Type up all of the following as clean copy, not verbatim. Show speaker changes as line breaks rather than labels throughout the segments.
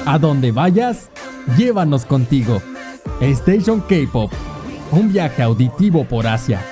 A donde vayas, llévanos contigo. Station K-Pop, un viaje auditivo por Asia.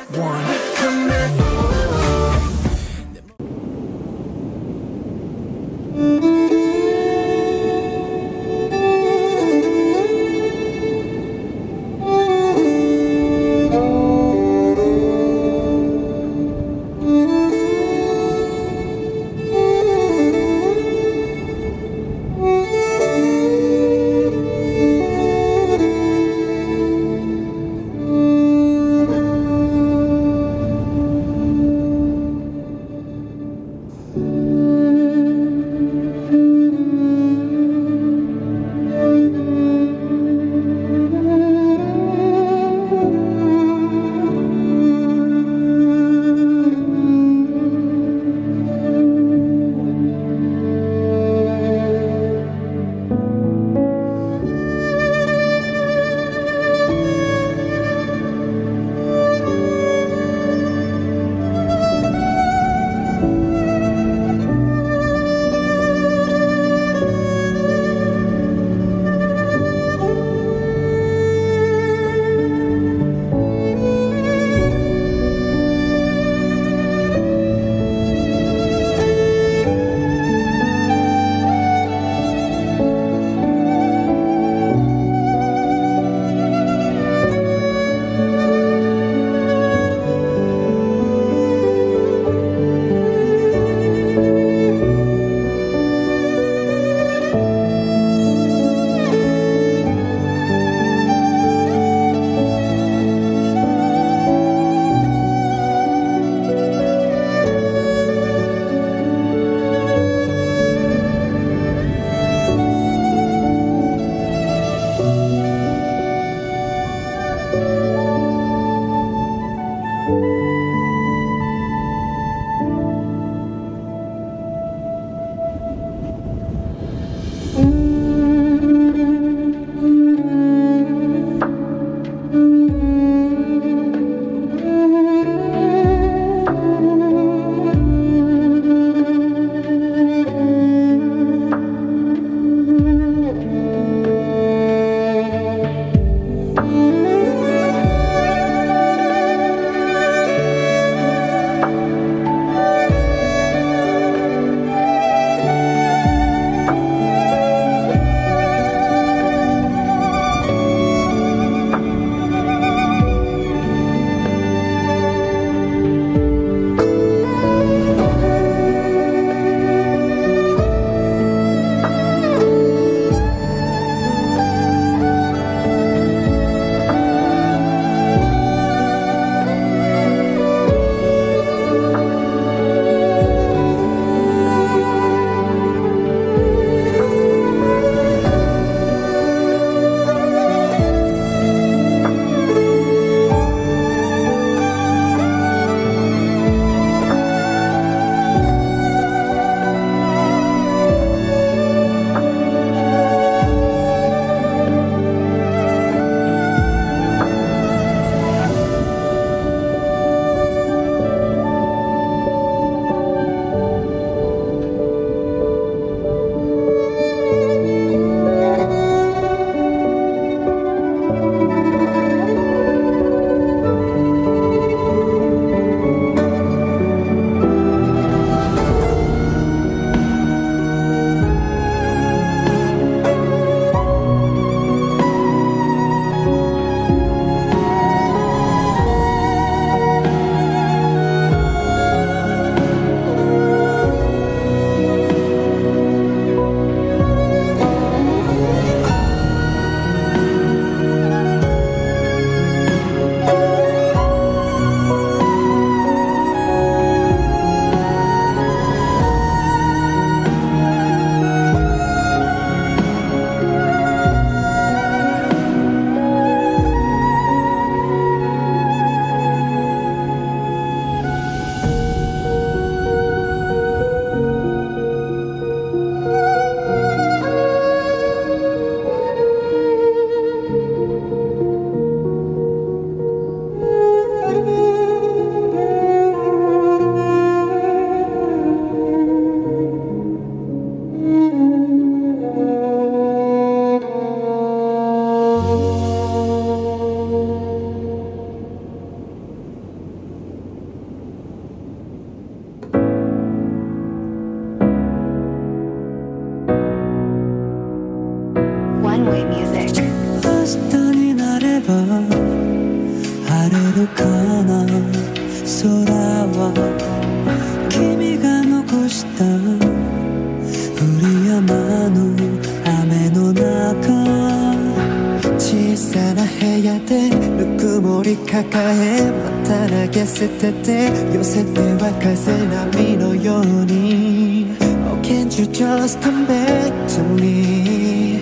ば晴れるかな。空は君が残した降り止まぬ雨の中、小さな部屋でぬくもり抱え、また投げ捨てて寄せては風波のように Oh can't you just come back to me。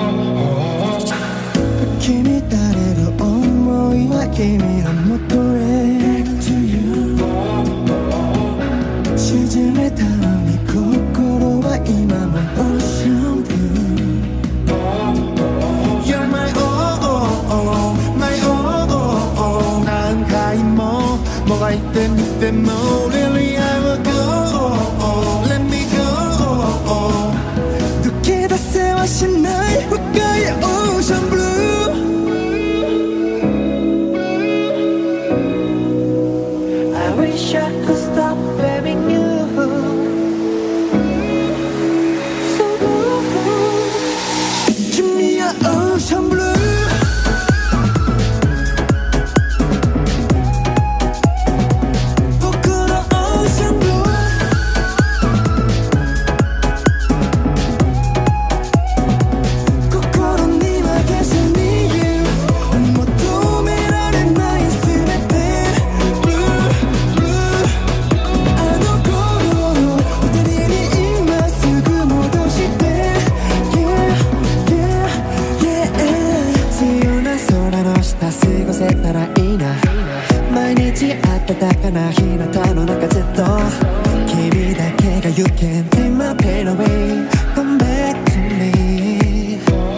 君たれる想いは君のもとへ Back to you。 沈めたのに心は今も Ocean Blue。 You're my oh oh oh my oh oh oh。 何回ももがいてみても Really I will go Let me go。 抜け出せはしない深い Ocean Blue。 I wish I could stop loving you so blue。 君は Ocean Blue。 僕の Ocean Blue。 心には消せに言う求められない全て Blue Blue。 あの頃の二人に今すぐ戻して Yeah Yeah Yeah。 自由な空の下過ごせたらいいな。毎日暖かな日向の中ずっと君だけが You can't take my pain away Come back to me。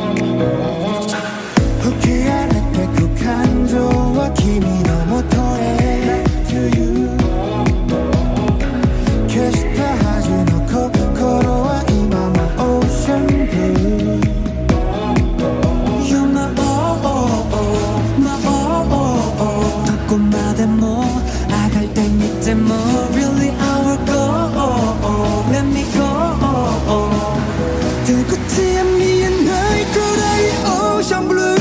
吹き荒れてく感情は君のもとへ Back to you。 消したはずの心は今も Ocean Blue。 You're my oh oh oh my oh oh oh。 どこまでもあがいてみても Really I will go Let me go。 出口は見えないくらい Ocean Blue。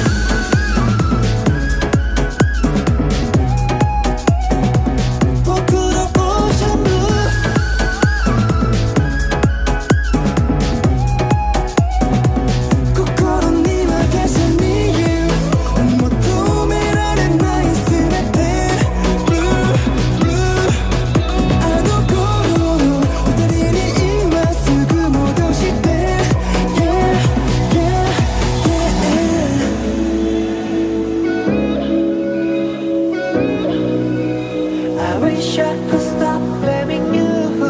僕の Ocean Blue。 心には消せに言う求められない全て Blue Blue。 あの頃の二人に今すぐ戻して Yeah Yeah Yeah。 I wish I could stop loving you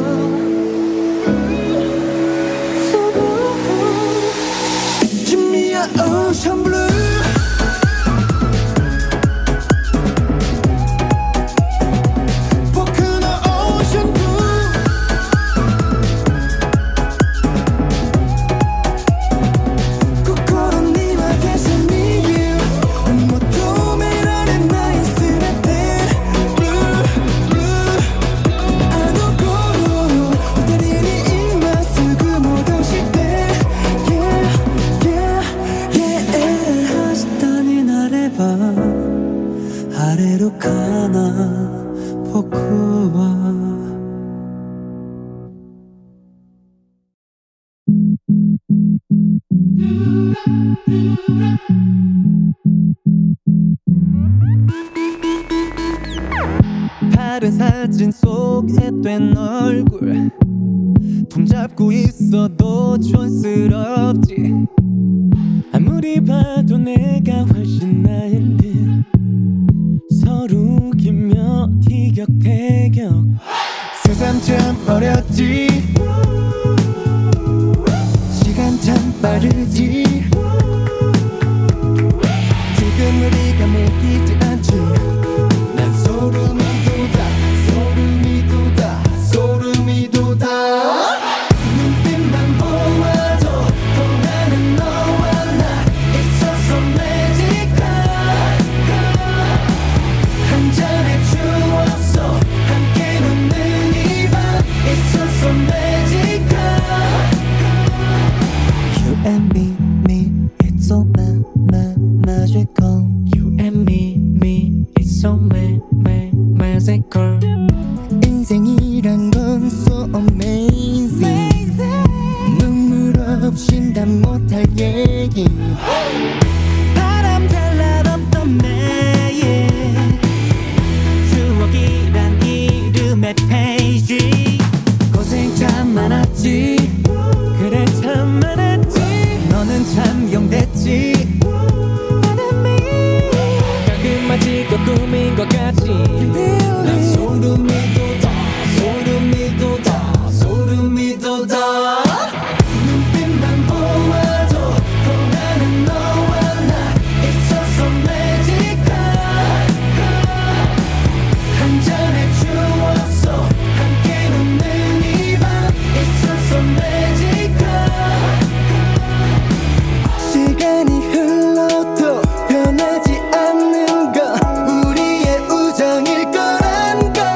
so blue。 君は Ocean Blue。 僕の Ocean Blue。 心には消せに言う求められない全て Blue Blue。 あの頃の二人に今すぐ戻して Yeah Yeah Yeah。 明日になれば晴れるかな。僕は
다른 사진 속에 된 얼굴 붙잡고 있어도 촌스럽지. 아무리 봐도 내가 훨씬 나은 듯 서로 웃기며 티격태격.
세상 참 어렸지. 시간 참 빠르지. 지금 우리가 믿기지 않지. 난 소름이 돋아 소름이 돋아 소름이 돋아. 눈빛만 보아도 통하는 너와 나 It's just so magical. 한 잔의 추억 속 함께 웃는 이 밤 It's just so magical. You and me 진단 못할 얘기
바람 잘라뒀던 매일 추억이란 이름의 페이지 고생 참 많았지 그래 참 많았지 너는 참 용됐지 가끔마치고 꿈인 것 같지 난 소름이 돋아 소름이 돋아 소름이 돋아 눈빛만 보아도 통하는 너와 나 있어서 magical 한 잔의 추억 속 함께 웃는 이 밤 있어서 magical
시간이 흘러도 변하지 않는 건 우리의 우정일 거란 걸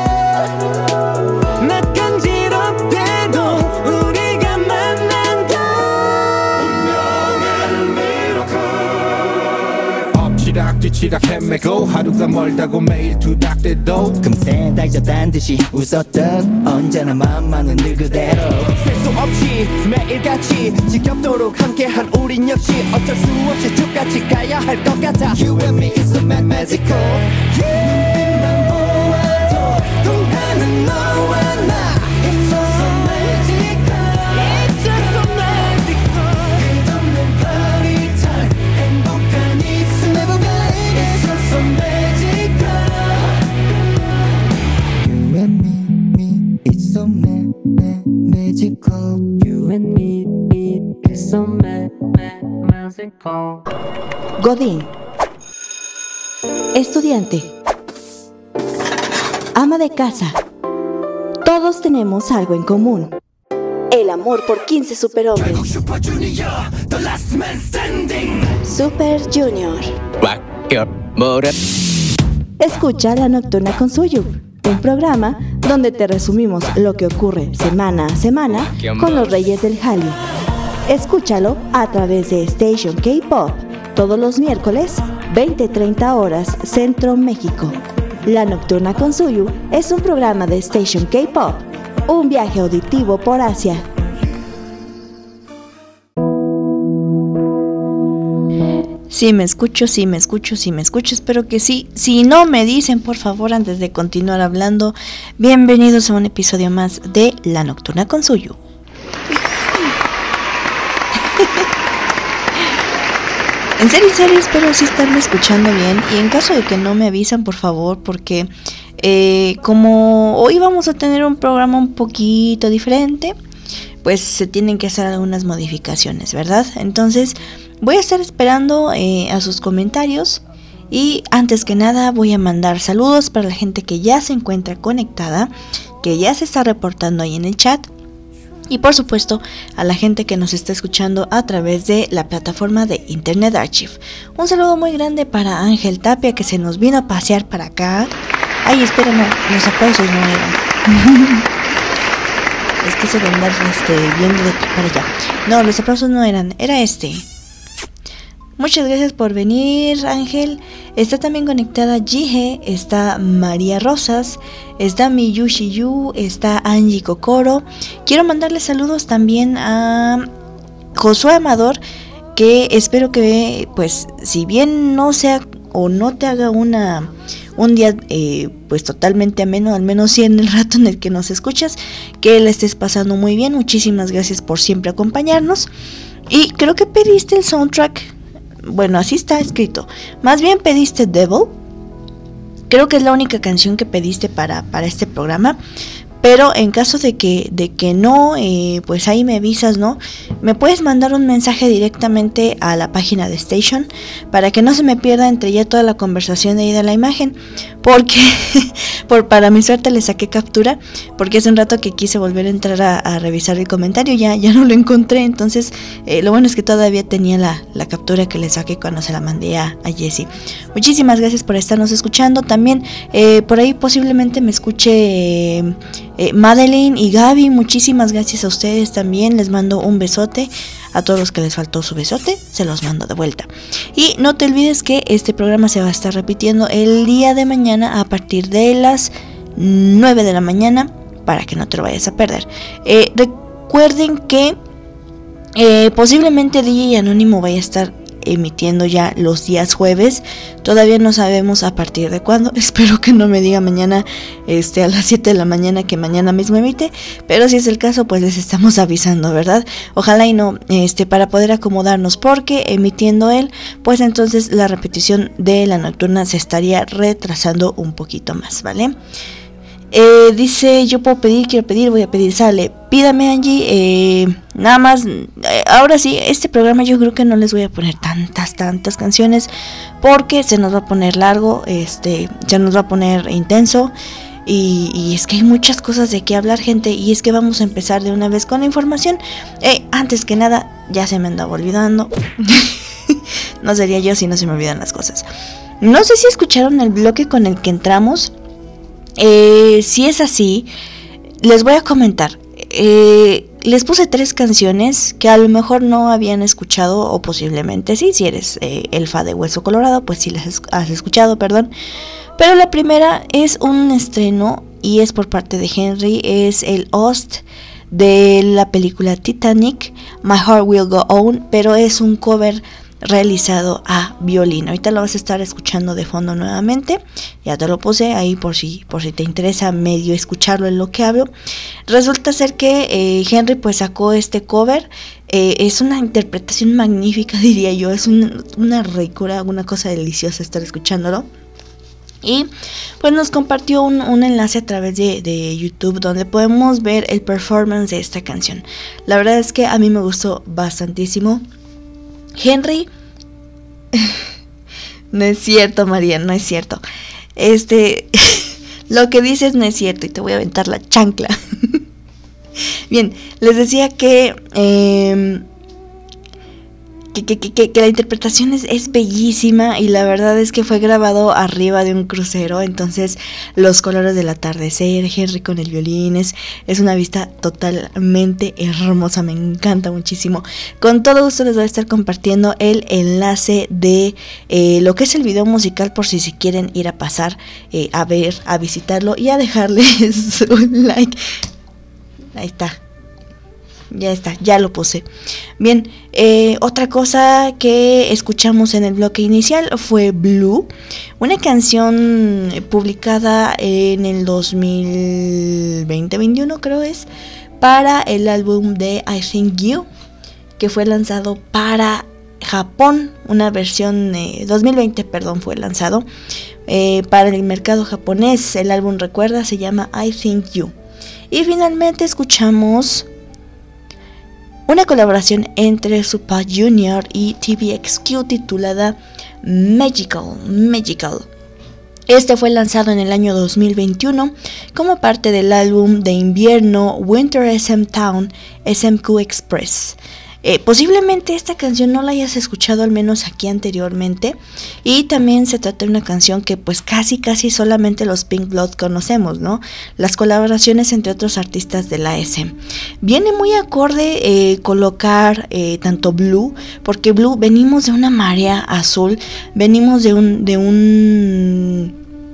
나 간지럽게도 우리가 만난 건
엎치락 뒤치락 헤매고 하루가 멀다고 매일 투닥대도
금세 달려단 듯이 웃었던 언제나 마음만은 늘 그대로 셀 수 없이 매일같이 지겹도록 함께한 우린 역시 어쩔 수 없이 쭉 같이 가야 할 것 같아 You and me is so magical 눈빛만 보아도 통하는 너와 나 It's just so magical
It's just so magical
끝없는 party time 행복한 이 순간 It's just so magical You and me, it's so magical
You and me, it's so magical
Godín. Estudiante. Ama de casa. Todos tenemos algo en común. El amor por 15 superhombres. Super Junior. Escucha La Nocturna con Suyu, un programa donde te resumimos lo que ocurre semana a semana con los Reyes del Hallyu. Escúchalo a través de Station K-Pop todos los miércoles, 20:30 horas Centro México. La Nocturna con Suyu es un programa de Station K-Pop, un viaje auditivo por Asia. Sí me escucho, espero que sí. Si no me dicen, por favor, antes de continuar hablando, bienvenidos a un episodio más de La Nocturna con Suyu. En serio, espero sí estarme escuchando bien. Y en caso de que no me avisan, por favor, porque como hoy vamos a tener un programa un poquito diferente, pues se tienen que hacer algunas modificaciones, ¿verdad? Entonces voy a estar esperando a sus comentarios. Y antes que nada voy a mandar saludos para la gente que ya se encuentra conectada, que ya se está reportando ahí en el chat. Y por supuesto a la gente que nos está escuchando a través de la plataforma de Internet Archive. Un saludo muy grande para Ángel Tapia, que se nos vino a pasear para acá. Ay, espérenme, los aplausos no eran. Es que se ven viendo de aquí para allá. No, los aplausos no eran, era este. Muchas gracias por venir, Ángel. Está también conectada Jige, está María Rosas, está Miyushi Yu, está Angie Kokoro. Quiero mandarle saludos también a Josué Amador, que espero que, pues, si bien no sea o no te haga un día pues totalmente ameno, al menos sí en el rato en el que nos escuchas, que la estés pasando muy bien. Muchísimas gracias por siempre acompañarnos. Y creo que pediste el soundtrack. Bueno, así está escrito. Más bien pediste Devil. Creo que es la única canción que pediste para este programa. Pero en caso de que no, pues ahí me avisas, ¿no? Me puedes mandar un mensaje directamente a la página de Station para que no se me pierda entre ya toda la conversación de ahí de la imagen. Porque para mi suerte le saqué captura, porque hace un rato que quise volver a entrar a revisar el comentario, ya no lo encontré. Entonces lo bueno es que todavía tenía la captura que le saqué cuando se la mandé a Jessie. Muchísimas gracias por estarnos escuchando. También por ahí posiblemente me escuche Madeline y Gaby. Muchísimas gracias a ustedes también. Les mando un besote. A todos los que les faltó su besote, se los mando de vuelta. Y no te olvides que este programa se va a estar repitiendo el día de mañana a partir de las 9 de la mañana, para que no te lo vayas a perder. Recuerden que Posiblemente DJ Anónimo vaya a estar emitiendo ya los días jueves. Todavía no sabemos a partir de cuándo. Espero que no me diga mañana a las 7 de la mañana que mañana mismo emite. Pero si es el caso, pues les estamos avisando, ¿verdad? Ojalá y no, para poder acomodarnos. Porque emitiendo él, pues entonces la repetición de la nocturna se estaría retrasando un poquito más, ¿vale? Dice, yo puedo pedir, quiero pedir, voy a pedir, sale, pídame Angie, nada más, ahora sí, este programa yo creo que no les voy a poner tantas canciones, porque se nos va a poner largo, se nos va a poner intenso, y es que hay muchas cosas de qué hablar, gente, y es que vamos a empezar de una vez con la información. Antes que nada, ya se me andaba olvidando, no sería yo si no se me olvidan las cosas. No sé si escucharon el bloque con el que entramos. Si es así, les voy a comentar. Les puse 3 canciones que a lo mejor no habían escuchado, o posiblemente sí, si eres elfa de Hueso Colorado, pues sí las has escuchado, perdón. Pero la primera es un estreno y es por parte de Henry, es el host de la película Titanic, My Heart Will Go On, pero es un cover realizado a violín. Ahorita lo vas a estar escuchando de fondo nuevamente. Ya te lo puse ahí por si te interesa medio escucharlo en lo que hablo. Resulta ser que Henry pues sacó este cover. Es una interpretación magnífica, diría yo. Es una ricura, una cosa deliciosa estar escuchándolo. Y pues nos compartió un enlace a través de YouTube donde podemos ver el performance de esta canción. La verdad es que a mí me gustó bastantísimo. Henry, no es cierto, María, no es cierto. Lo que dices no es cierto y te voy a aventar la chancla. Bien, les decía que la interpretación es bellísima y la verdad es que fue grabado arriba de un crucero, entonces los colores del atardecer, Henry con el violín, es una vista totalmente hermosa, me encanta muchísimo. Con todo gusto les voy a estar compartiendo el enlace de lo que es el video musical por si se quieren ir a pasar a ver, a visitarlo y a dejarles un like. Ahí está. Ya está, ya lo puse. Bien, otra cosa que escuchamos en el bloque inicial fue Blue, una canción publicada en el 2020-21 creo es, para el álbum de I Think You, que fue lanzado para Japón, una versión 2020, perdón, fue lanzado para el mercado japonés. El álbum, recuerda, se llama I Think You. Y finalmente escuchamos una colaboración entre Super Junior y TVXQ titulada Magical. Este fue lanzado en el año 2021 como parte del álbum de invierno Winter SM Town SMQ Express. Posiblemente esta canción no la hayas escuchado, al menos aquí anteriormente, y también se trata de una canción que pues casi solamente los Pink Blood conocemos, ¿no? Las colaboraciones entre otros artistas de la SM. Viene muy acorde colocar tanto Blue, porque Blue venimos de una marea azul, venimos de un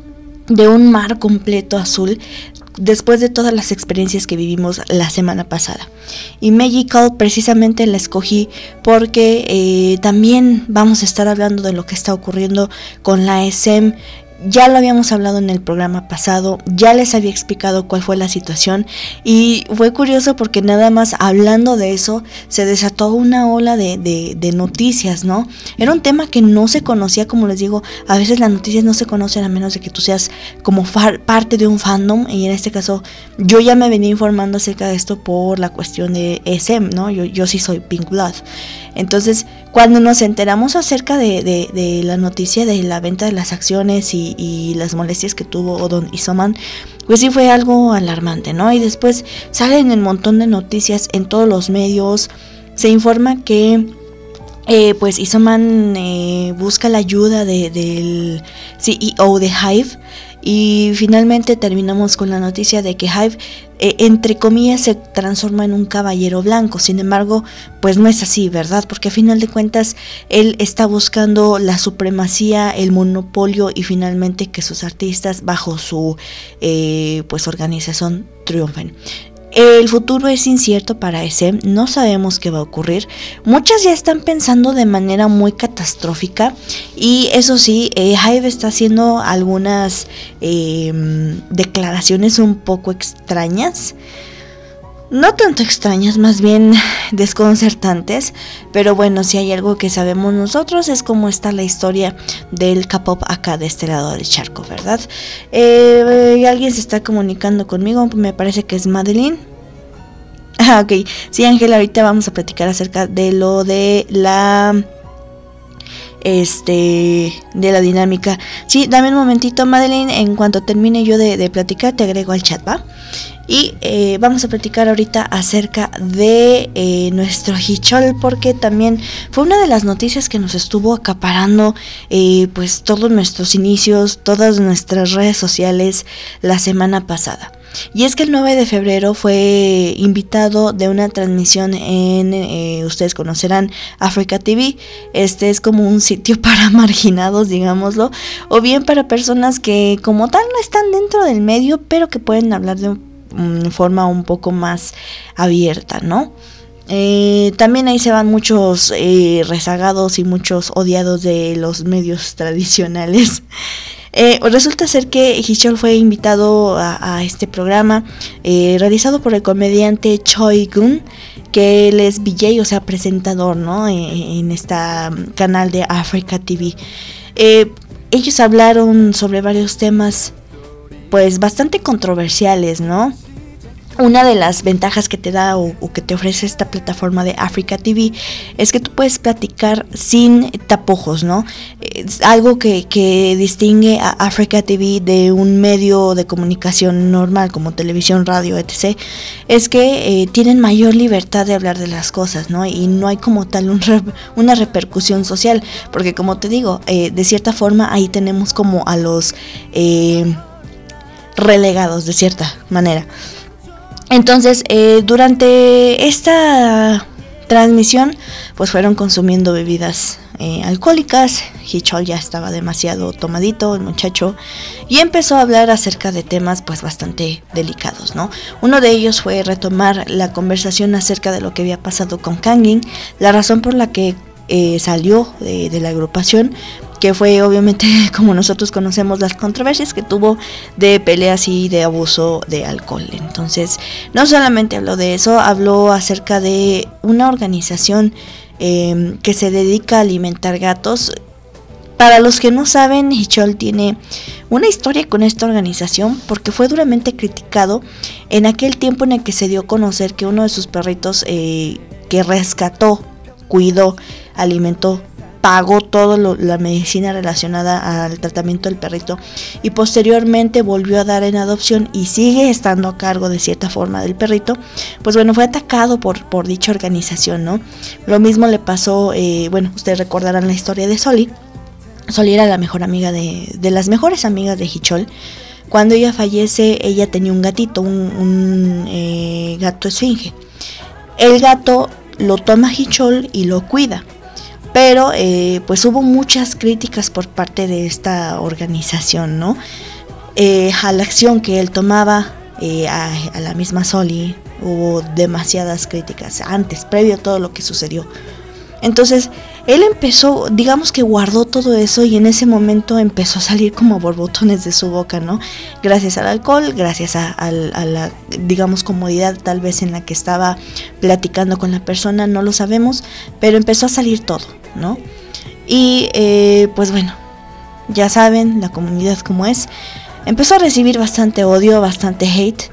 mar completo azul, después de todas las experiencias que vivimos la semana pasada. Y Magical precisamente la escogí porque también vamos a estar hablando de lo que está ocurriendo con la SM. Ya lo habíamos hablado en el programa pasado, ya les había explicado cuál fue la situación y fue curioso porque nada más hablando de eso se desató una ola de noticias, ¿no? Era un tema que no se conocía, como les digo, a veces las noticias no se conocen a menos de que tú seas como parte de un fandom, y en este caso yo ya me venía informando acerca de esto por la cuestión de SM, ¿no? Yo sí soy Pink Blood. Entonces, cuando nos enteramos acerca de la noticia de la venta de las acciones y las molestias que tuvo Don Isoman, pues sí fue algo alarmante, ¿no? Y después salen un montón de noticias en todos los medios. Se informa que pues Isoman busca la ayuda del CEO de Hive. Y finalmente terminamos con la noticia de que Hive, entre comillas, se transforma en un caballero blanco. Sin embargo, pues no es así, ¿verdad? Porque a final de cuentas él está buscando la supremacía, el monopolio y finalmente que sus artistas bajo su pues organización triunfen. El futuro es incierto para SM, no sabemos qué va a ocurrir. Muchas ya están pensando de manera muy catastrófica y eso sí, Hive está haciendo algunas declaraciones un poco extrañas. No tanto extrañas, más bien desconcertantes, pero bueno, si hay algo que sabemos nosotros es cómo está la historia del K-pop acá de este lado del charco, ¿verdad? Alguien se está comunicando conmigo, me parece que es Madeline. Ah, ok, sí, Ángela, ahorita vamos a platicar acerca de lo de la dinámica. Sí, dame un momentito, Madeline, en cuanto termine yo de platicar te agrego al chat, ¿va? Y vamos a platicar ahorita acerca de nuestro Hichol, porque también fue una de las noticias que nos estuvo acaparando pues todos nuestros inicios, todas nuestras redes sociales la semana pasada. Y es que el 9 de febrero fue invitado de una transmisión en, ustedes conocerán, Africa TV. Este es como un sitio para marginados, digámoslo, o bien para personas que como tal no están dentro del medio, pero que pueden hablar de forma un poco más abierta, ¿no? También ahí se van muchos rezagados y muchos odiados de los medios tradicionales. Resulta ser que Hichol fue invitado a este programa realizado por el comediante Choi Gun, que él es VJ, o sea, presentador, ¿no? En este canal de Africa TV. Ellos hablaron sobre varios temas pues bastante controversiales, ¿no? Una de las ventajas que te da o que te ofrece esta plataforma de Africa TV es que tú puedes platicar sin tapujos, ¿no? Es algo que distingue a Africa TV de un medio de comunicación normal como televisión, radio, etc. Es que tienen mayor libertad de hablar de las cosas, ¿no? Y no hay como tal una repercusión social, porque como te digo, de cierta forma ahí tenemos como a los relegados de cierta manera. Entonces, durante esta transmisión, pues fueron consumiendo bebidas alcohólicas. Hichol ya estaba demasiado tomadito, el muchacho, y empezó a hablar acerca de temas pues bastante delicados, ¿no? Uno de ellos fue retomar la conversación acerca de lo que había pasado con Kangin, la razón por la que salió de la agrupación, que fue obviamente, como nosotros conocemos, las controversias que tuvo de peleas y de abuso de alcohol. Entonces, no solamente habló de eso, habló acerca de una organización que se dedica a alimentar gatos. Para los que no saben, Hichol tiene una historia con esta organización porque fue duramente criticado en aquel tiempo en el que se dio a conocer que uno de sus perritos que rescató, cuidó, alimentó, pagó toda la medicina relacionada al tratamiento del perrito y posteriormente volvió a dar en adopción y sigue estando a cargo de cierta forma del perrito, pues bueno, fue atacado por dicha organización, ¿no? Lo mismo le pasó, bueno, ustedes recordarán la historia de Soli. Soli era la mejor amiga de las mejores amigas de Hichol. Cuando ella fallece, ella tenía un gatito, un gato esfinge. El gato lo toma Hichol y lo cuida. Pero pues hubo muchas críticas por parte de esta organización, ¿no? A la acción que él tomaba, a la misma Soli, hubo demasiadas críticas antes, previo a todo lo que sucedió. Entonces, él empezó, digamos que guardó todo eso y en ese momento empezó a salir como borbotones de su boca, ¿no? Gracias al alcohol, gracias a la, digamos, comodidad tal vez en la que estaba platicando con la persona, no lo sabemos, pero empezó a salir todo, ¿no? Y pues bueno, ya saben, la comunidad como es, empezó a recibir bastante odio, bastante hate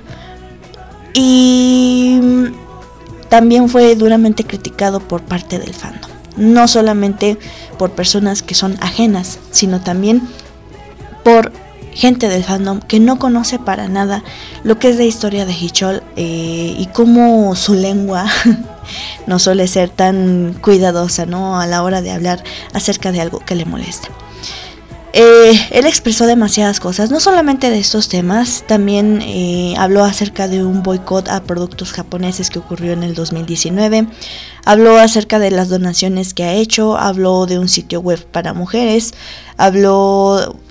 y también fue duramente criticado por parte del fandom. No solamente por personas que son ajenas, sino también por gente del fandom que no conoce para nada lo que es la historia de Hichol y cómo su lengua no suele ser tan cuidadosa, ¿no? A la hora de hablar acerca de algo que le molesta. Él expresó demasiadas cosas, no solamente de estos temas, también habló acerca de un boicot a productos japoneses que ocurrió en el 2019, habló acerca de las donaciones que ha hecho, habló de un sitio web para mujeres, habló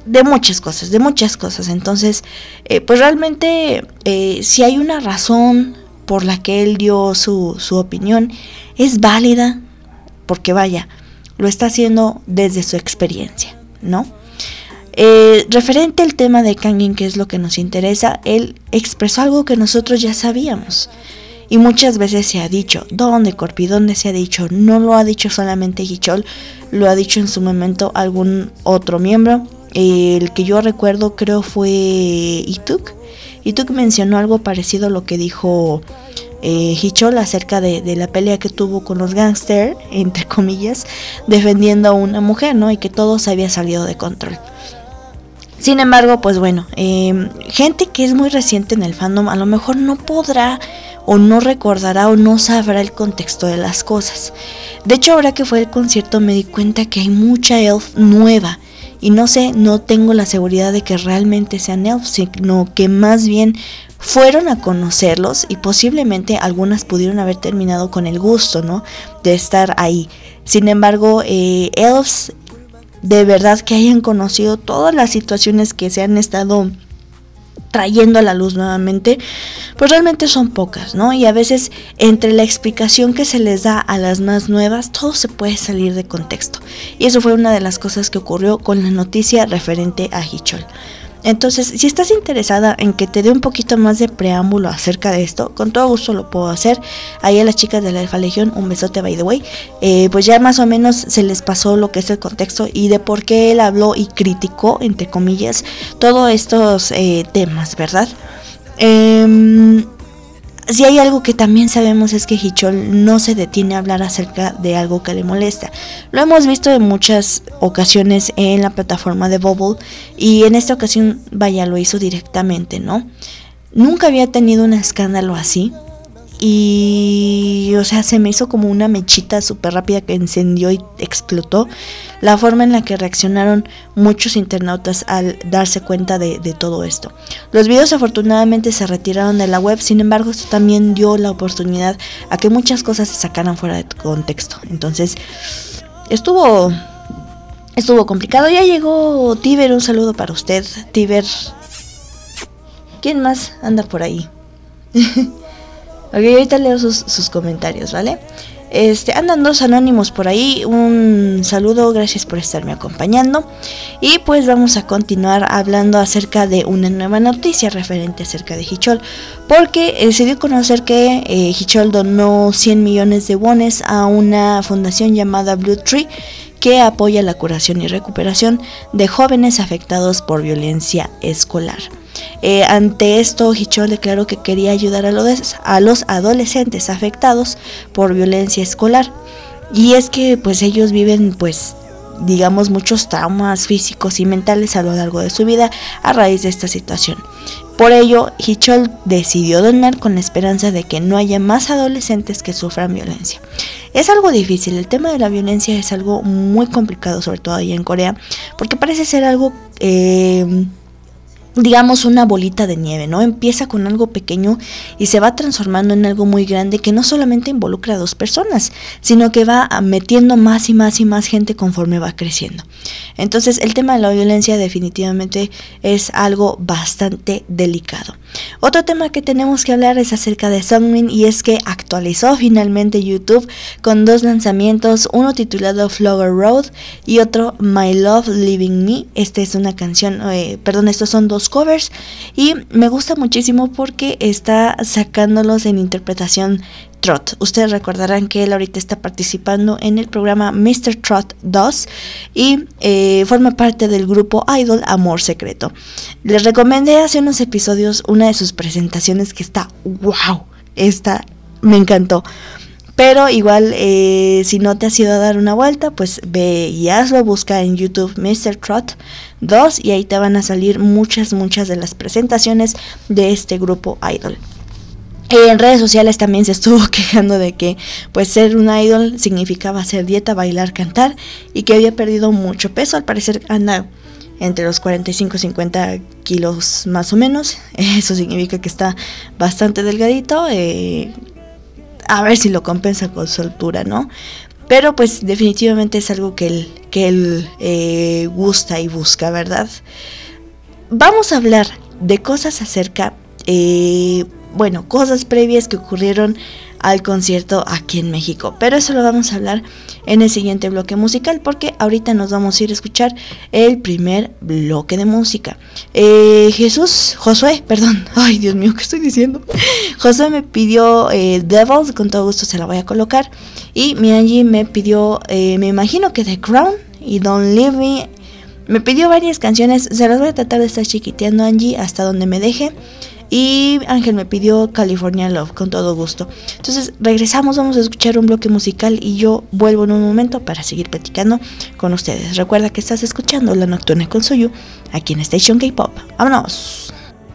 de muchas cosas. Entonces, pues realmente, si hay una razón por la que él dio su opinión, es válida, porque vaya, lo está haciendo desde su experiencia, ¿no? Referente al tema de Kangin, que es lo que nos interesa, él expresó algo que nosotros ya sabíamos. Y muchas veces se ha dicho, ¿dónde, Corpi? ¿Dónde se ha dicho? No lo ha dicho solamente Hichol, lo ha dicho en su momento algún otro miembro. El que yo recuerdo creo fue Ituk. Ituk mencionó algo parecido a lo que dijo Hichol acerca de la pelea que tuvo con los gangsters, entre comillas, defendiendo a una mujer, ¿no? Y que todo se había salido de control. Sin embargo, pues bueno, gente que es muy reciente en el fandom a lo mejor no podrá o no recordará o no sabrá el contexto de las cosas. De hecho, ahora que fue el concierto me di cuenta que hay mucha elf nueva. Y no sé, no tengo la seguridad de que realmente sean elfs, sino que más bien fueron a conocerlos y posiblemente algunas pudieron haber terminado con el gusto, ¿no? De estar ahí. Sin embargo, elfs de verdad que hayan conocido todas las situaciones que se han estado trayendo a la luz nuevamente, pues realmente son pocas, ¿no? Y a veces entre la explicación que se les da a las más nuevas, todo se puede salir de contexto. Y eso fue una de las cosas que ocurrió con la noticia referente a Hichol. Entonces, si estás interesada en que te dé un poquito más de preámbulo acerca de esto, con todo gusto lo puedo hacer. Ahí a las chicas de la Alfa Legión, un besote by the way. Pues ya más o menos se les pasó lo que es el contexto y de por qué él habló y criticó, entre comillas, todos estos temas, ¿verdad? Si hay algo que también sabemos es que Hichol no se detiene a hablar acerca de algo que le molesta. Lo hemos visto en muchas ocasiones en la plataforma de Bubble y en esta ocasión, vaya, lo hizo directamente, ¿no? Nunca había tenido un escándalo así y, o sea, se me hizo como una mechita súper rápida que encendió y explotó. La forma en la que reaccionaron muchos internautas al darse cuenta de todo esto. Los videos afortunadamente se retiraron de la web, sin embargo esto también dio la oportunidad a que muchas cosas se sacaran fuera de contexto. Entonces estuvo complicado. Ya llegó Tiber, un saludo para usted, Tiber. ¿Quién más anda por ahí? Ok, ahorita leo sus comentarios, ¿vale? Andan dos anónimos por ahí. Un saludo, gracias por estarme acompañando. Y pues vamos a continuar hablando acerca de una nueva noticia referente acerca de Hichol, porque se dio a conocer que Hichol donó 100 millones de wones a una fundación llamada Blue Tree, que apoya la curación y recuperación de jóvenes afectados por violencia escolar. Ante esto, Hichol declaró que quería ayudar a los adolescentes afectados por violencia escolar. Y es que pues ellos viven pues digamos muchos traumas físicos y mentales a lo largo de su vida a raíz de esta situación. Por ello, Hichol decidió donar con la esperanza de que no haya más adolescentes que sufran violencia. Es algo difícil, el tema de la violencia es algo muy complicado, sobre todo ahí en Corea, porque parece ser algo digamos una bolita de nieve, ¿no? Empieza con algo pequeño y se va transformando en algo muy grande que no solamente involucra a dos personas, sino que va metiendo más y más y más gente conforme va creciendo. Entonces el tema de la violencia definitivamente es algo bastante delicado. Otro tema que tenemos que hablar es acerca de Seungmin, y es que actualizó finalmente YouTube con dos lanzamientos, uno titulado Flower Road y otro My Love Leaving Me. Esta es una canción, estos son dos covers y me gusta muchísimo porque está sacándolos en interpretación Trot. Ustedes recordarán que él ahorita está participando en el programa Mr. Trot 2 y forma parte del grupo idol Amor Secreto. Les recomendé hace unos episodios una de sus presentaciones que está wow, me encantó. Pero igual, si no te has ido a dar una vuelta, pues ve y hazlo, busca en YouTube Mr. Trot 2 y ahí te van a salir muchas de las presentaciones de este grupo idol. En redes sociales también se estuvo quejando de que pues ser un idol significaba hacer dieta, bailar, cantar y que había perdido mucho peso. Al parecer anda entre los 45 y 50 kilos más o menos. Eso significa que está bastante delgadito. A ver si lo compensa con su altura, ¿no? Pero pues definitivamente es algo que que él gusta y busca, ¿verdad? Vamos a hablar de cosas acerca, cosas previas que ocurrieron al concierto aquí en México, pero eso lo vamos a hablar en el siguiente bloque musical, porque ahorita nos vamos a ir a escuchar el primer bloque de música. Josué, ay Dios mío, ¿qué estoy diciendo? Josué me pidió Devils, con todo gusto se la voy a colocar, y mi Angie me pidió, me imagino que The Crown y Don't Leave Me. Me pidió varias canciones, se las voy a tratar de estar chiquiteando, Angie, hasta donde me deje. Y Ángel me pidió California Love, con todo gusto. Entonces regresamos, vamos a escuchar un bloque musical y yo vuelvo en un momento para seguir platicando con ustedes. Recuerda que estás escuchando La Nocturna con Soyu aquí en Station K-Pop. ¡Vámonos!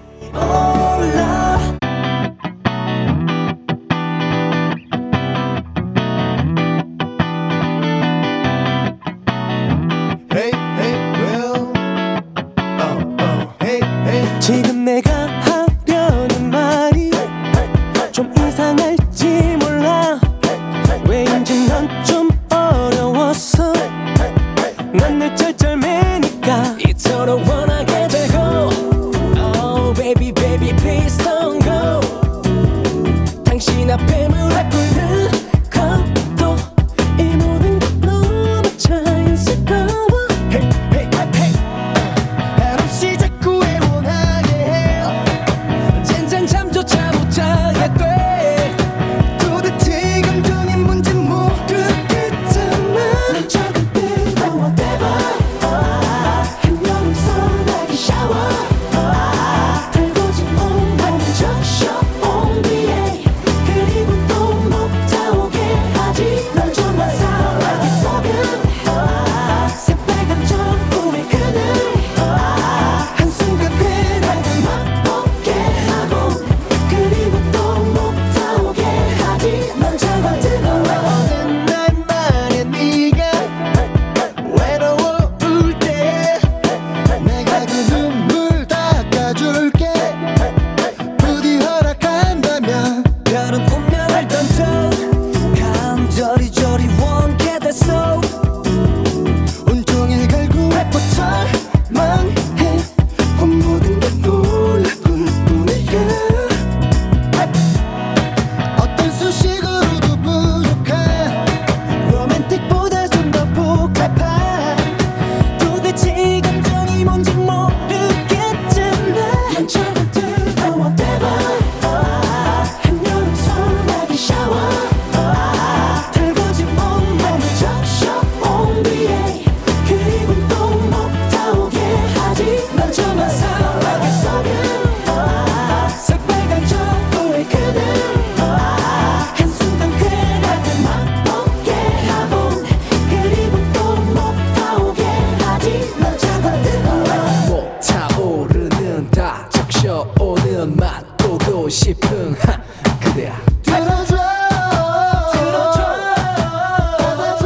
지금 내가 하려는 말이 좀 이상할지 몰라. 왜인지 넌 좀 어려웠어. 난 늘 쩔쩔매니까 이토록 원하게 되고. Oh baby baby please don't go. 당신 앞에 무릎 꿇는 것도 이 모든 게 너무 자연스러워. Hey hey hey. 한없이 자꾸 애원하게 해. 젠장 잠조차 못 자게 돼. 도대체 감정이 뭔지 모르겠잖아. 난 조금 뜨거워 대박. 한여름 소나기 샤워. 달궈진 온몸을 적셔 온 뒤에. 그리고 또 못 타오게 하지. 널 좀만 사랑하게 속은 새빨간 조금의 그늘. 한순간 쾌락을 맛보게 하고. 그리고 또 못 타오게 하지. 넌 차가 뜨거워. 어느 날만에 네가 외로울 때 내가 그 눈물 닦아줄게. 부디 허락한다면 별은 운명을 던져 간절히 저리 원게 됐어. 온종일 갈구해 뻗쳐만 해. 모든 게 놀라울 뿐이야. 어떤 수식으로도 부족한 로맨틱보다 좀 더 복잡한. 도대체 이 감정이 뭔지 모르겠잖아. 난 조금 뜨거워 대박. 한여름 소나기 샤워. 달궈진 온몸을 적셔 온 뒤에. 그리고 또 못 타오게 하지. 넌 저만 사랑하게 속은 새빨간 조구의 그늘. 한순간 쾌락을 맛보게 하고. 그리고 또 못 타오게 하지. 넌 차가 뜨거워.
못 타오르는 다 적셔오는 맛 보고 싶은 그대야.
들어줘 받아줘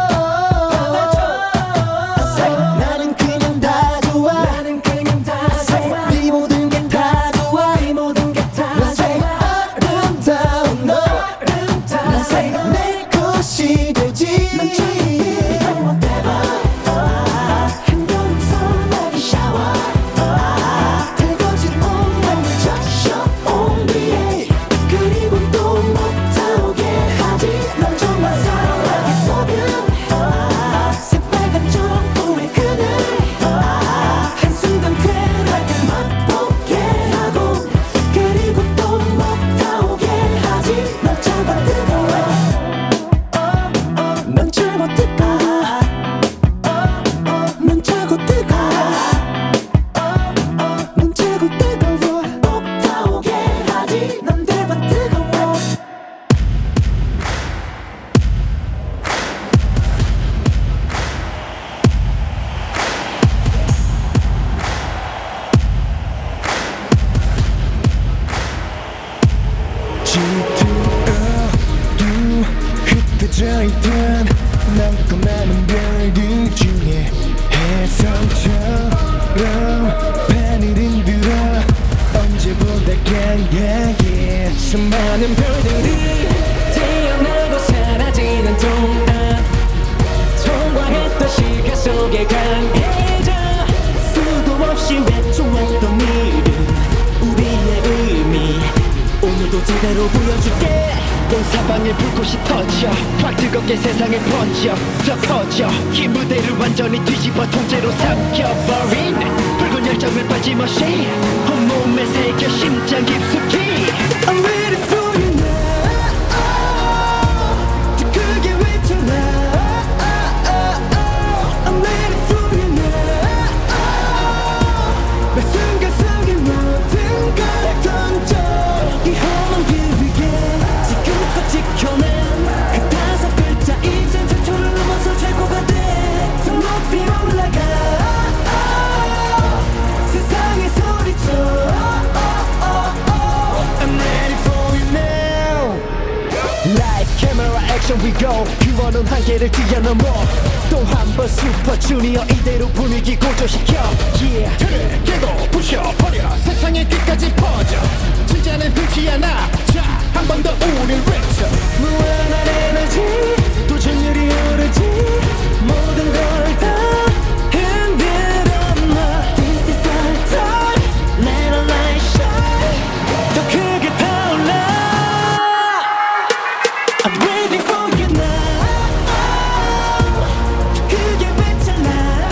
나는 그냥 다 좋아. 나는 그냥 다 좋아. 네 모든 게 다 좋아. 네 모든 게 다 좋아. 아름다운 너 난 내 것이 되지. 난 뜨거워 대박. 한여름 소나기 샤워. 달궈진 온몸을 적셔 온 뒤에. 그리고 또 못 타오게 하지. 넌 정말 사랑하게 속은 새빨간 조구의 그늘. 한순간 쾌락을 맛보게 하고. 그리고 또 못 타오게 하지. 넌 차가 뜨거워. 넌 차고 뜨거워. 넌 차고 뜨거워. 넌 차고 뜨거워. 못 타오게 하지. 넌 대박 뜨거워.
짙어도 흩어져 있던 남고 남은 별들 중에 혜성처럼 판을 흔들어 언제보다 강하게.
수많은 별들이 태어나고 사라지는 동안 통과했던 시간. 심장에 불꽃이 터져 확 뜨겁게 세상에 번져 더 커져 이 무대를 완전히 뒤집어 통째로 삼켜버린 붉은 열정을 빠짐없이 온몸에 새겨 심장 깊숙이 I'm ready for you now 더 크게 외쳐라 I'm ready for you now 매 순간 속에 모든 걸 던져 이 험한 길 위에 지금껏 지켜낸 그 다섯 글자 이젠 전초를 넘어서 최고가 돼 더 높이 올라가 세상에 소리쳐 I'm ready for you now Light, camera, action we go 유언은 한계를 뛰어넘어 또 한 번 슈퍼주니어 이대로 분위기 고조시켜 Yeah
틀을 깨고 부셔버려 세상의 끝까지 퍼져 진짜는 흔치 않아 자 한 번 더 우릴 외쳐
무한한 에너지 도전율이 오르지 모든 걸 다 흔들어 놔 This is our time Let our light shine 더 크게 타올라 I'm ready for you now 더 크게 외쳐라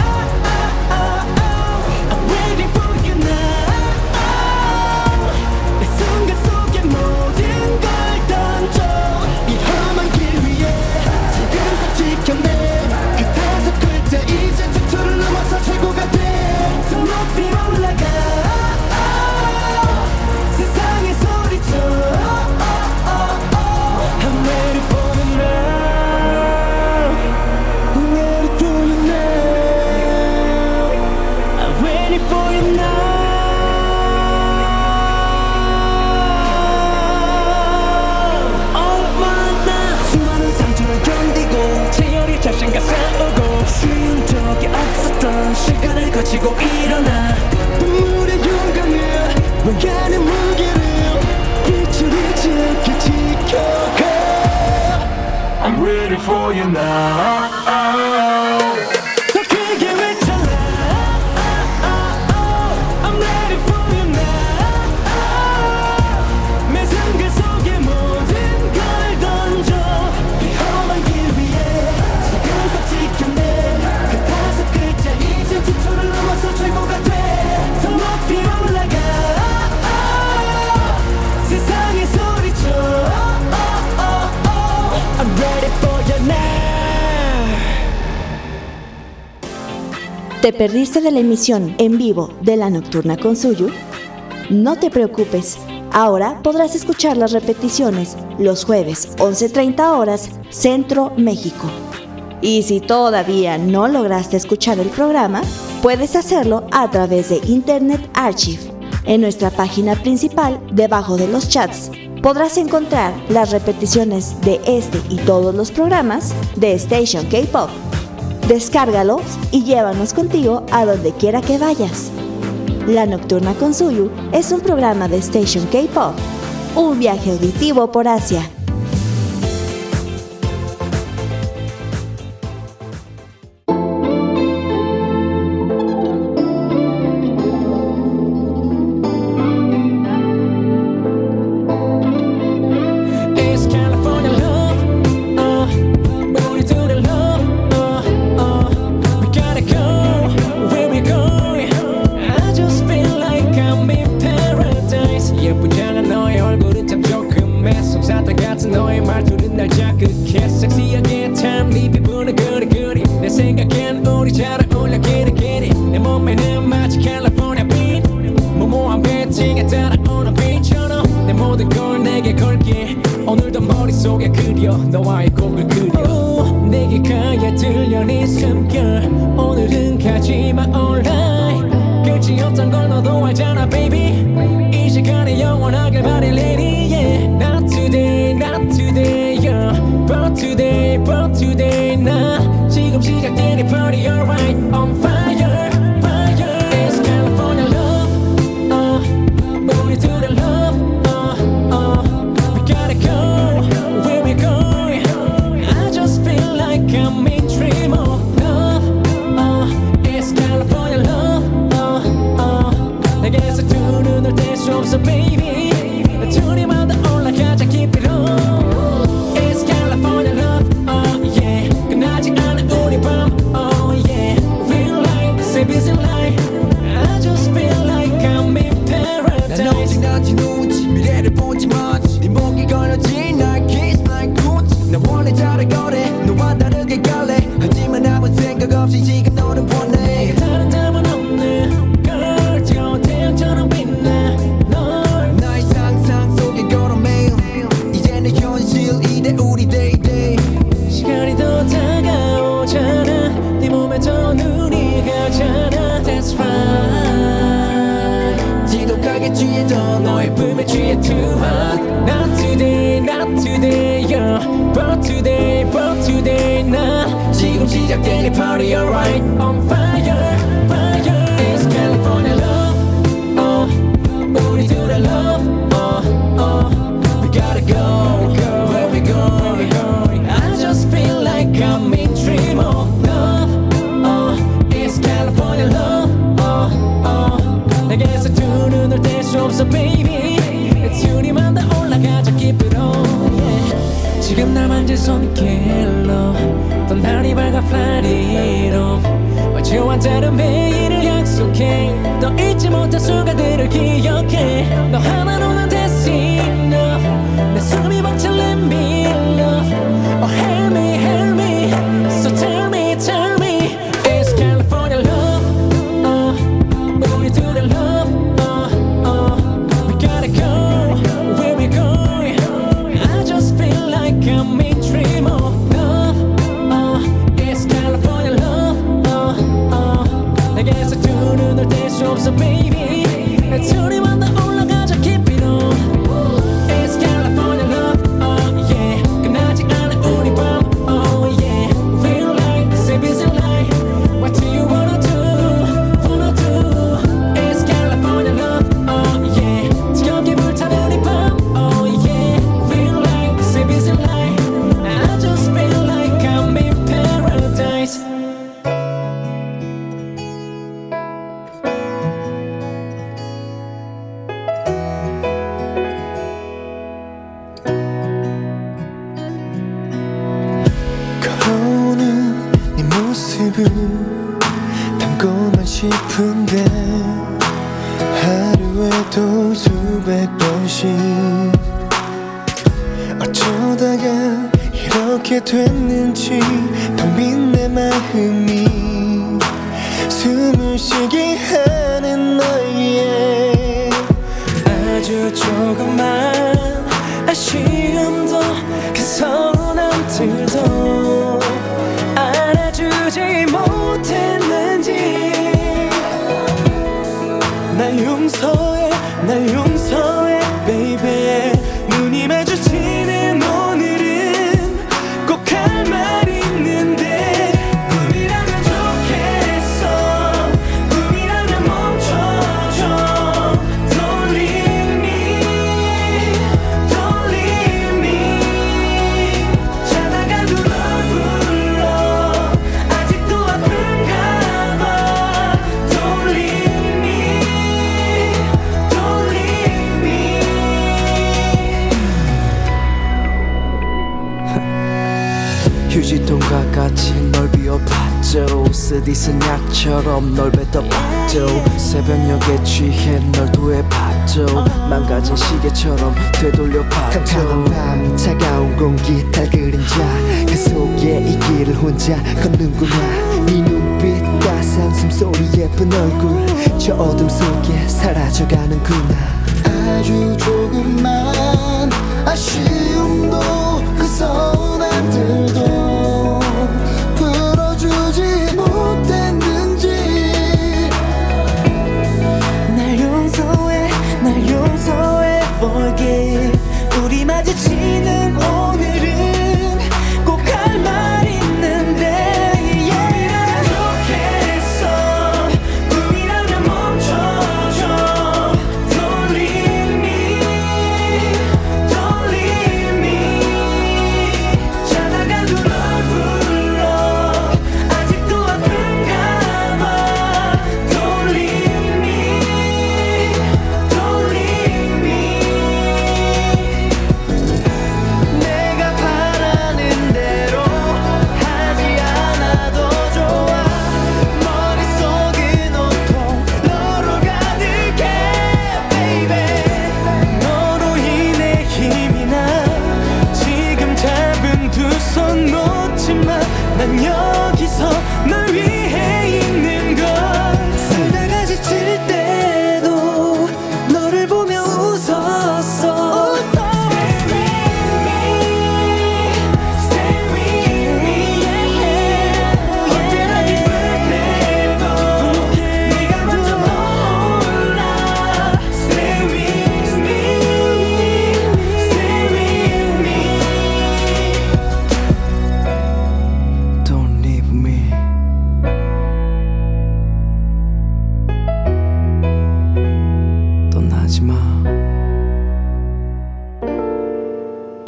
I'm ready for you now 내 순간 속에 모든 걸 던져 이 험한 길 위에 지금껏 지켜낸 그 다섯 글자 이젠 전초를 넘어서 최고가 돼 더 높이 올라가 세상에 소리쳐 I'm ready for you now I'm ready for you now I'm ready for you now 얼마나 수많은 상처를 견디고 치열히 자신과 싸우고 쉬운 적이 없었던 시간을 거치고 일어나 눈물의 용감을 왕가는 무게를 빛을 잃지 않게 지켜가
I'm ready for you now
더 크게 외쳐라 I'm ready for you now 매 순간 속에 모든 걸 던져 이 험한 길 위에 지금껏 지켜낸 그 다섯 글자 이젠 지초를 넘어서 최고가 돼 더 높이 올라가 세상에 소리쳐 I'm ready for you now
¿Te perdiste de la emisión en vivo de La Nocturna con Suyu? No te preocupes, ahora podrás escuchar las repeticiones los jueves 11:30 horas Centro México. Y si todavía no lograste escuchar el programa, puedes hacerlo a través de Internet Archive. En nuestra página principal, debajo de los chats, podrás encontrar las repeticiones de este y todos los programas de Station K-Pop. Descárgalos y llévanos contigo a donde quiera que vayas. La Nocturna con Suyu es un programa de Station K-Pop, un viaje auditivo por Asia.
It's California love, booty to the love, we gotta go, where we going? I just feel like I'm in paradise. 예쁘잖아 너의 얼굴은 참 조금해 솜사탕 같은 너의 말투는 날 자극해 섹시하게 탄 네 피부는 그리 내 생각엔 우리 잘 어울려 끼리 내 몸에는 마치 캘리포니아 빛 무모한 배팅에 따라오는 빛처럼 내 모든 걸 내게 걸게 오늘도 머릿속에 그려 너와의 곡을 그려 내게 가야 들려 네 숨결 오늘은 가지마 online 끝이 없단 걸 너도 알잖아 baby 이 시간이 영원하길 바래 lady yeah not today yeah but today 나 지금 시작된 이 party alright on fire It's California love booty to the love we gotta go where we going I just feel like I'm in dream of love It's California love 내게서 두 눈을 뗄 수 없어 baby 두 입마다 올라가자 keep it on It's
사랑에 취해도 너의 품에 취해 too hot. Not today, not today, yeah. But today, but today, 나 지금 시작된 이 party alright. On fire, fire. It's California love. 우리 둘의 love. We gotta go. Where we going? I just feel like I'm in dream of love. It's California love. 내게서 두 눈을 뗄 수 없어 baby. 둘이만 다 올라가자 keep it on. Yeah. 지금 날 만질 손이 킬러. 또 날이 밝아 fly it on. 어제와 다른 매일을 약속해. 또 잊지 못한 순간들을 기억해. 너 하나로는 that's enough. 내 숨이 벅차 let me love. Oh help me, help me. So tell me, tell me. It's California love. 우리 둘의 love. We gotta go. Where we going? I just feel like I'm in dream of love. It's California love. 내게서 두 눈을 뗄 수 없어 baby. 둘이만 다 올라가자 keep it on. It's California love. Yeah. 끝나지 않은 우리 밤. Oh yeah. Feel like say busy life. What do you wanna do? Wanna do? It's California love. Yeah. 지겹게 불타는 이 밤. Oh yeah. Feel like say busy life. I just feel like I'm in paradise.
걸어오는 네 모습을 닮고만 싶은데 하루에도 수백 번씩 어쩌다가 이렇게 됐는지 텅 빈 내 마음이 숨을 쉬게 하는 너의 아주 조금만 아쉬움도 그 서운함들도 알아주지 못했는지 날 용서해 baby. 눈이 마주치는 오늘은 꼭 할 말 있는데 꿈이라면 좋겠어. 꿈이라면 멈춰줘. Don't leave me, don't leave me. 자다가도 널 불러. 아직도 아픈가 봐. Don't leave me, don't leave me.
휴지통과 같이 널 비워봤죠. 쓰디쓴 약처럼 널 뱉어봤죠. 새벽녘에 취해 널 도해봤죠. 망가진 시계처럼 되돌려봤죠.
캄캄한 밤 차가운 공기 달 그림자 그 속에 이 길을 혼자 걷는구나. 네 눈빛 따스한 숨소리 예쁜 얼굴 저 어둠 속에 사라져가는구나.
아주 조금만 아쉬움도 그 서운함들도 풀어주지 못했는지
날 용서해 볼게. 우리 마주치는 오늘은 꼭 할 말 있는데
꿈이라면 좋겠어. 꿈이라면 멈춰줘. Don't leave me, don't leave me. 자다가도 널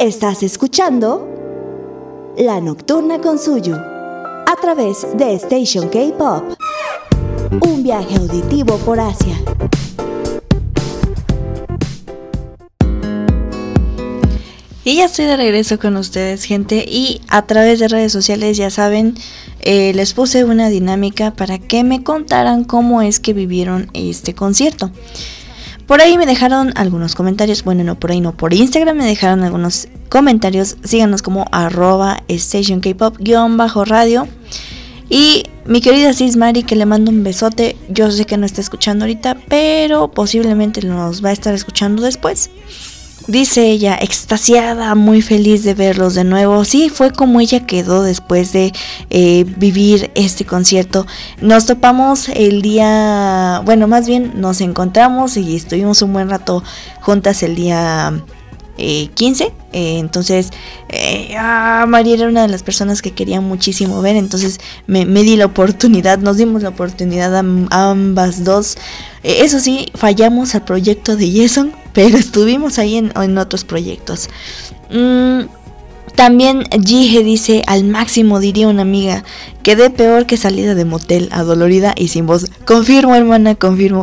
Estás escuchando La Nocturna con Suyu a través de Station K-Pop. Un viaje auditivo por Asia.
Y ya estoy de regreso con ustedes, gente, y a través de redes sociales, ya saben, les puse una dinámica para que me contaran cómo es que vivieron este concierto. Por ahí me dejaron algunos comentarios, bueno, no por ahí, no, por Instagram me dejaron algunos comentarios. Síganos como @StationKpop_radio. Y mi querida Sis Mari, que le mando un besote. Yo sé que no está escuchando ahorita, pero posiblemente nos va a estar escuchando después. Dice ella, extasiada, muy feliz de verlos de nuevo. Sí, fue como ella quedó después de vivir este concierto. Nos topamos el día, bueno, más bien nos encontramos y estuvimos un buen rato juntas el día 15. Entonces, María era una de las personas que quería muchísimo ver. Entonces me di la oportunidad, nos dimos la oportunidad a ambas dos. Eso sí, fallamos al proyecto de Jason, pero estuvimos ahí en otros proyectos. También Jihé dice, al máximo, diría una amiga, quedé peor que salida de motel, adolorida y sin voz. Confirmo, hermana, confirmo.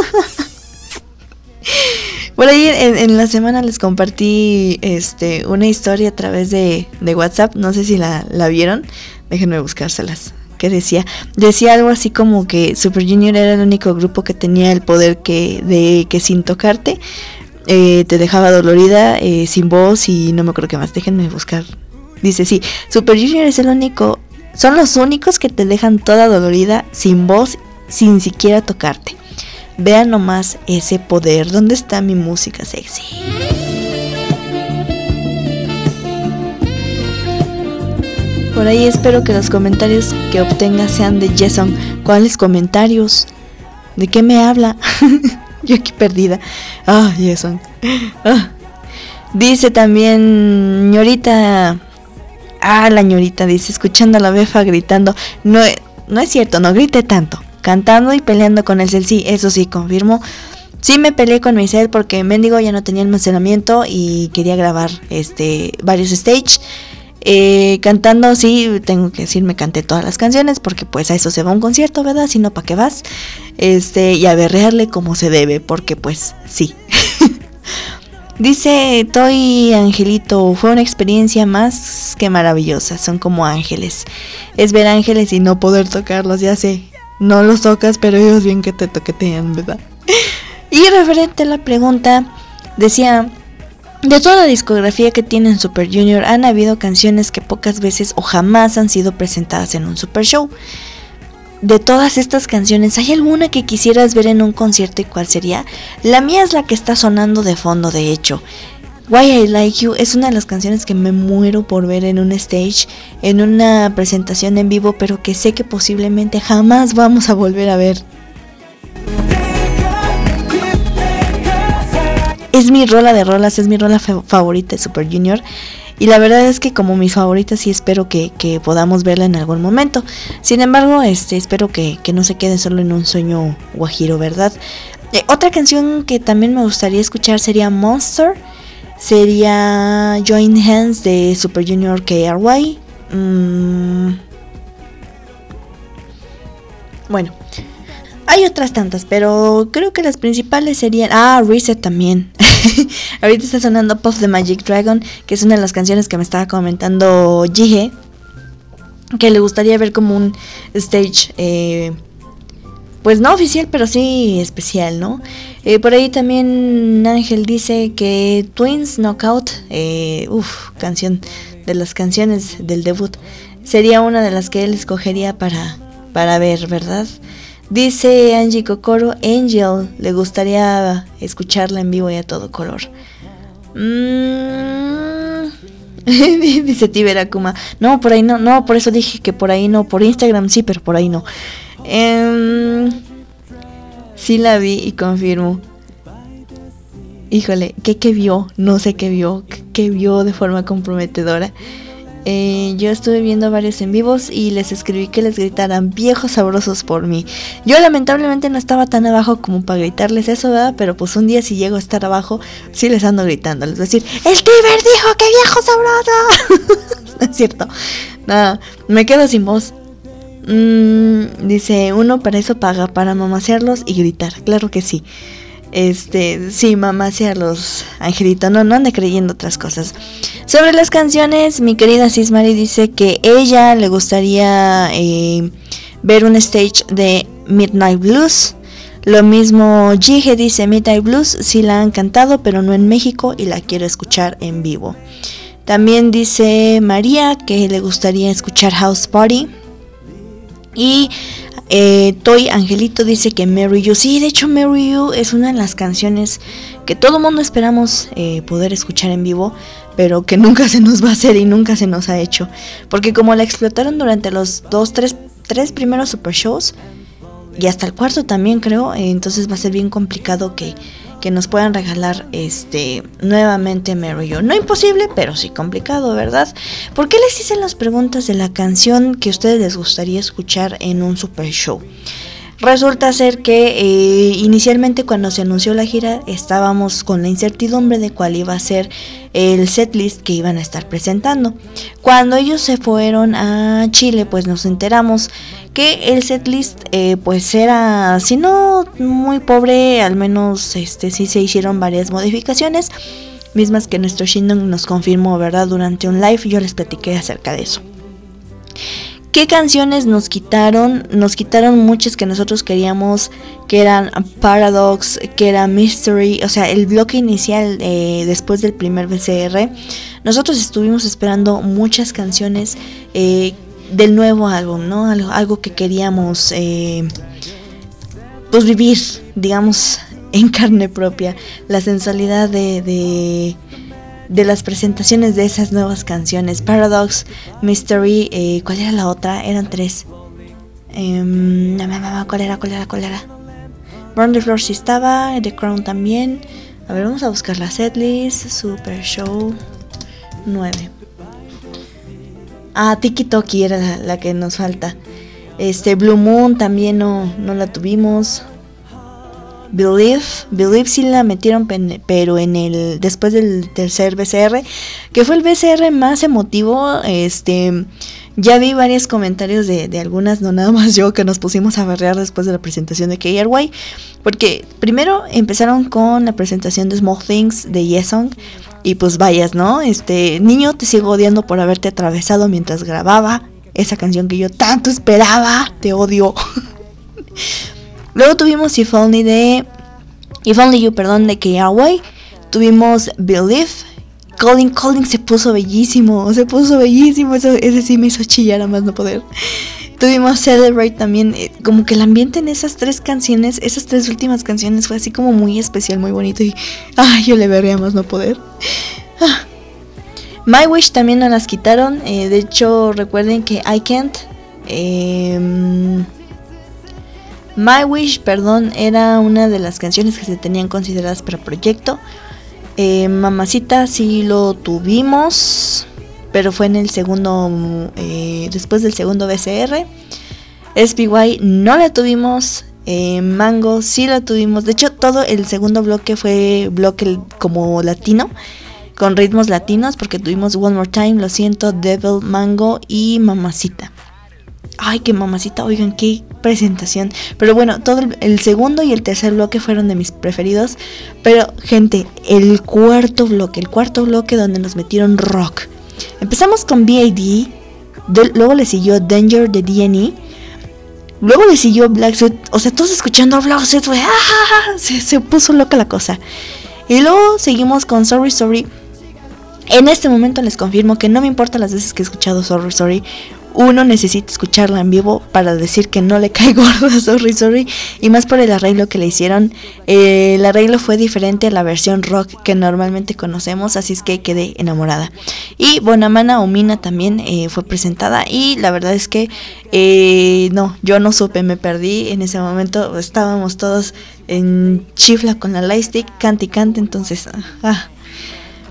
Por ahí en la semana les compartí una historia a través de WhatsApp, no sé si la vieron, déjenme buscárselas. ¿Qué decía? Decía algo así como que Super Junior era el único grupo que tenía el poder que sin tocarte te dejaba dolorida, sin voz y no me acuerdo qué más, déjenme buscar. Dice, sí, Super Junior es el único, son los únicos que te dejan toda dolorida, sin voz, sin siquiera tocarte. Vean nomás ese poder. ¿Dónde está mi música sexy? Por ahí espero que los comentarios que obtenga sean de Jason. ¿Cuáles comentarios? ¿De qué me habla? Yo aquí perdida. Jason. Dice también ñorita. La ñorita dice, escuchando a la befa gritando. No es cierto, no grité tanto. Cantando y peleando con el cel, sí, eso sí, confirmo. Sí me peleé con mi cel porque mendigo ya no tenía almacenamiento y quería grabar varios stage. Cantando, sí, tengo que decir, me canté todas las canciones porque pues a eso se va un concierto, ¿verdad? Si no, ¿para qué vas? Y a berrearle como se debe, porque pues sí. Dice Toy Angelito, fue una experiencia más que maravillosa, son como ángeles. Es ver ángeles y no poder tocarlos, ya sé. No los tocas, pero ellos bien que te toquetean, ¿verdad? Y referente a la pregunta, decía, de toda la discografía que tienen Super Junior, han habido canciones que pocas veces o jamás han sido presentadas en un super show. De todas estas canciones, ¿hay alguna que quisieras ver en un concierto y cuál sería? La mía es la que está sonando de fondo, de hecho. Why I Like You es una de las canciones que me muero por ver en un stage, en una presentación en vivo, pero que sé que posiblemente jamás vamos a volver a ver. Es mi rola de rolas, es mi rola favorita de Super Junior. Y la verdad es que como mis favoritas sí espero que podamos verla en algún momento. Sin embargo, espero que no se quede solo en un sueño guajiro, ¿verdad? Otra canción que también me gustaría escuchar sería Monster. Sería Join Hands de Super Junior KRY. Bueno, hay otras tantas, pero creo que las principales serían... Reset también. Ahorita está sonando Puff the Magic Dragon, que es una de las canciones que me estaba comentando Jihé, que le gustaría ver como un stage... pues no oficial, pero sí especial, ¿no? Por ahí también Ángel dice que Twins Knockout, canción de las canciones del debut, sería una de las que él escogería para ver, ¿verdad? Dice Angie Kokoro, Angel, le gustaría escucharla en vivo y a todo color. Dice Tiber Akuma, no, por ahí no, por eso dije que por ahí no, por Instagram sí, pero por ahí no. Sí la vi y confirmo. Híjole, ¿qué vio? No sé qué vio de forma comprometedora. Yo estuve viendo varios en vivos y les escribí que les gritaran viejos sabrosos por mí. Yo lamentablemente no estaba tan abajo como para gritarles eso, ¿verdad? Pero pues un día si llego a estar abajo, sí les ando gritando. Les voy a decir, ¡el Tiber dijo que viejo sabroso! No es cierto. Nada, me quedo sin voz. Dice, uno para eso paga, para mamasearlos y gritar. Claro que sí. Sí, mamasearlos, Angelito, no ande creyendo otras cosas. Sobre las canciones, mi querida Sismari dice que ella le gustaría ver un stage de Midnight Blues. Lo mismo Jige dice, Midnight Blues sí la han cantado, pero no en México y la quiero escuchar en vivo. También dice María que le gustaría escuchar House Party. Y Toy Angelito dice que Marry You. Sí, de hecho Marry You es una de las canciones que todo mundo esperamos poder escuchar en vivo, pero que nunca se nos va a hacer y nunca se nos ha hecho, porque como la explotaron durante los 3 primeros super shows y hasta el cuarto también creo, entonces va a ser bien complicado que nos puedan regalar nuevamente Marry You. No imposible, pero sí complicado, ¿verdad? ¿Por qué les hice las preguntas de la canción que a ustedes les gustaría escuchar en un super show? Resulta ser que inicialmente cuando se anunció la gira estábamos con la incertidumbre de cuál iba a ser el setlist que iban a estar presentando. Cuando ellos se fueron a Chile, pues nos enteramos que el setlist pues era, si no muy pobre, al menos sí se hicieron varias modificaciones, mismas que nuestro Shindong nos confirmó, ¿verdad? Durante un live yo les platiqué acerca de eso. ¿Qué canciones nos quitaron? Nos quitaron muchas que nosotros queríamos, que eran Paradox, que era Mystery, o sea, el bloque inicial después del primer VCR. Nosotros estuvimos esperando muchas canciones del nuevo álbum, ¿no? Algo que queríamos pues vivir, digamos, en carne propia, la sensualidad de las presentaciones de esas nuevas canciones. Paradox, Mystery, ¿cuál era la otra? Eran 3. ¿Cuál era? Burn the Floor sí estaba, The Crown también. A ver, vamos a buscar la setlist. Super Show 9. Tiki Toki era la que nos falta. Blue Moon también no la tuvimos. Believe sí la metieron, pero después del tercer VCR, que fue el VCR más emotivo. Ya vi varios comentarios de algunas, no nada más yo, que nos pusimos a berrear después de la presentación de KRY, porque primero empezaron con la presentación de Small Things de Yesong, y pues vayas, ¿no? Niño, te sigo odiando por haberte atravesado mientras grababa esa canción que yo tanto esperaba, te odio. Luego tuvimos If Only You, de KRY. Tuvimos Believe. Calling se puso bellísimo. Ese sí me hizo chillar a más no poder. Tuvimos Celebrate también. Como que el ambiente en esas 3 canciones, esas 3 últimas canciones, fue así como muy especial, muy bonito. Y yo le veré a más no poder. My Wish también nos las quitaron. De hecho, recuerden que I Can't. My Wish, era una de las canciones que se tenían consideradas para proyecto. Mamacita sí lo tuvimos, pero fue en el segundo, después del segundo VCR. SPY no la tuvimos. Mango sí la tuvimos. De hecho, todo el segundo bloque fue bloque como latino, con ritmos latinos, porque tuvimos One More Time, Lo Siento, Devil, Mango y Mamacita. Ay, qué Mamacita, oigan, qué presentación. Pero bueno, todo el segundo y el tercer bloque fueron de mis preferidos. Pero, gente, el cuarto bloque donde nos metieron rock. Empezamos con B.I.D., luego le siguió Danger de D&E, luego le siguió Black Suit. O sea, todos escuchando Black Suit, se puso loca la cosa. Y luego seguimos con Sorry Sorry. En este momento les confirmo que no me importa las veces que he escuchado Sorry Sorry. Uno necesita escucharla en vivo para decir que no le cae gordo a Sorry Sorry, y más por el arreglo que le hicieron. El arreglo fue diferente a la versión rock que normalmente conocemos, así es que quedé enamorada. Y Bonamana o Mina también fue presentada, y la verdad es que no, yo no supe, me perdí en ese momento. Estábamos todos en chifla con la lightstick, cante y cante, entonces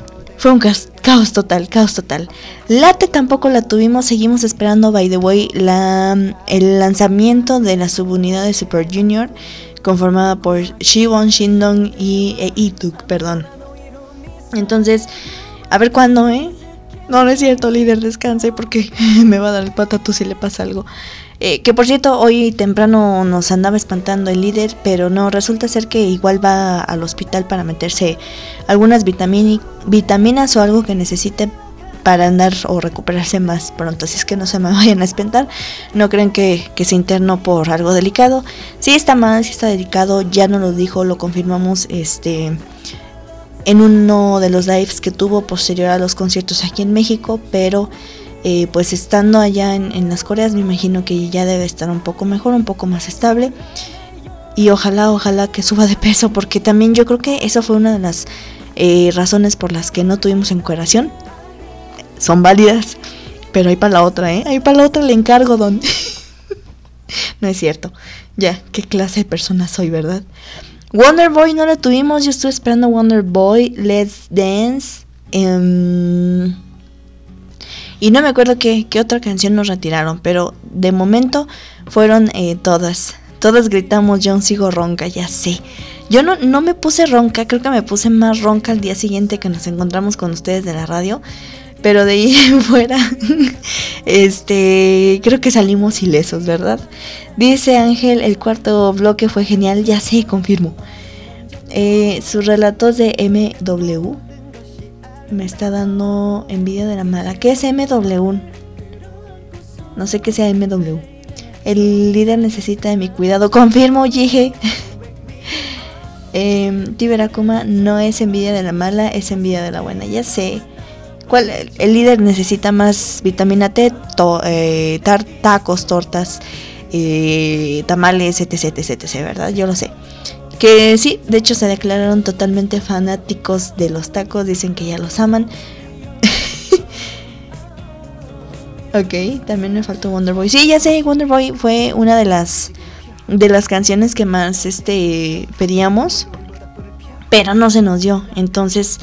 Fue un caos total, caos total. Late tampoco la tuvimos, seguimos esperando, by the way, el lanzamiento de la subunidad de Super Junior, conformada por Shibon, Shindong y Ituk, perdón. Entonces, a ver cuándo, No es cierto, líder, descanse porque me va a dar el patatús si le pasa algo. Que por cierto, hoy temprano nos andaba espantando el líder, pero no, resulta ser que igual va al hospital para meterse algunas vitaminas o algo que necesite para andar o recuperarse más pronto. Así es que no se me vayan a espantar, no creen que se internó por algo delicado. Sí está mal, sí está delicado, ya nos lo dijo, lo confirmamos en uno de los lives que tuvo posterior a los conciertos aquí en México, pero pues estando allá en las Coreas me imagino que ya debe estar un poco mejor, un poco más estable, y ojalá que suba de peso, porque también yo creo que esa fue una de las razones por las que no tuvimos encueración. Son válidas, pero hay para la otra, hay para la otra le encargo, don. No es cierto, ya, qué clase de persona soy, ¿verdad? Wonder Boy no la tuvimos, yo estuve esperando Wonder Boy, Let's Dance, y no me acuerdo qué otra canción nos retiraron, pero de momento fueron todas gritamos, yo sigo ronca, ya sé. Yo no me puse ronca, creo que me puse más ronca al día siguiente que nos encontramos con ustedes de la radio, pero de ahí fuera, creo que salimos ilesos, ¿verdad? Dice Ángel, el cuarto bloque fue genial, ya sé, confirmo. Sus relatos de MW me está dando envidia de la mala. ¿Qué es MW? No sé qué sea MW. El líder necesita de mi cuidado. Confirmo, Yige. Tiberakuma no es envidia de la mala, es envidia de la buena. Ya sé. ¿Cuál? El líder necesita más vitamina T, tacos, tortas, tamales, etc, ¿verdad? Yo lo sé. Que sí, de hecho se declararon totalmente fanáticos de los tacos, dicen que ya los aman. Ok, también me faltó Wonder Boy. Sí, ya sé, Wonder Boy fue una de las canciones que más pedíamos, pero no se nos dio. Entonces,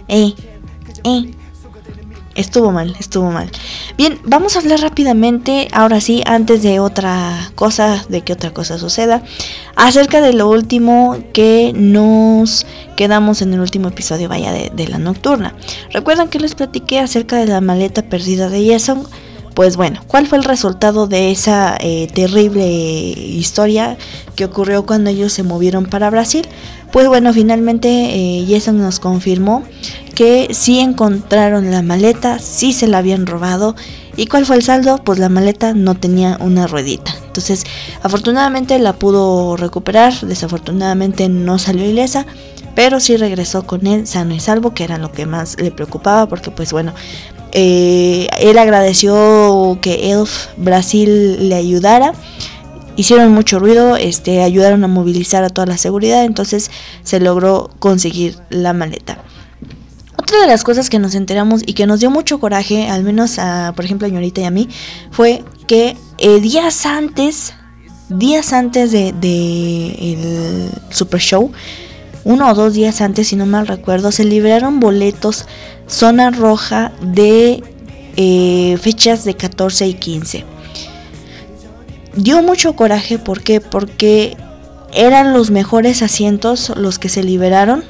estuvo mal. Bien, vamos a hablar rápidamente, ahora sí, antes de que otra cosa suceda, acerca de lo último que nos quedamos en el último episodio, de la nocturna. ¿Recuerdan que les platiqué acerca de la maleta perdida de Yesung? Pues bueno, ¿cuál fue el resultado de esa terrible historia que ocurrió cuando ellos se movieron para Brasil? Pues bueno, finalmente Yesung nos confirmó que sí encontraron la maleta, sí se la habían robado. ¿Y cuál fue el saldo? Pues la maleta no tenía una ruedita. Entonces, afortunadamente la pudo recuperar, desafortunadamente no salió ilesa, pero sí regresó con él sano y salvo, que era lo que más le preocupaba, porque pues bueno, él agradeció que Elf Brasil le ayudara. Hicieron mucho ruido, ayudaron a movilizar a toda la seguridad, entonces se logró conseguir la maleta. Otra de las cosas que nos enteramos y que nos dio mucho coraje, al menos por ejemplo a Ñorita y a mí, fue que días antes de el Super Show, 1 o 2 días antes, si no mal recuerdo, se liberaron boletos zona roja de fechas de 14 y 15. Dio mucho coraje, ¿por qué? Porque eran los mejores asientos los que se liberaron.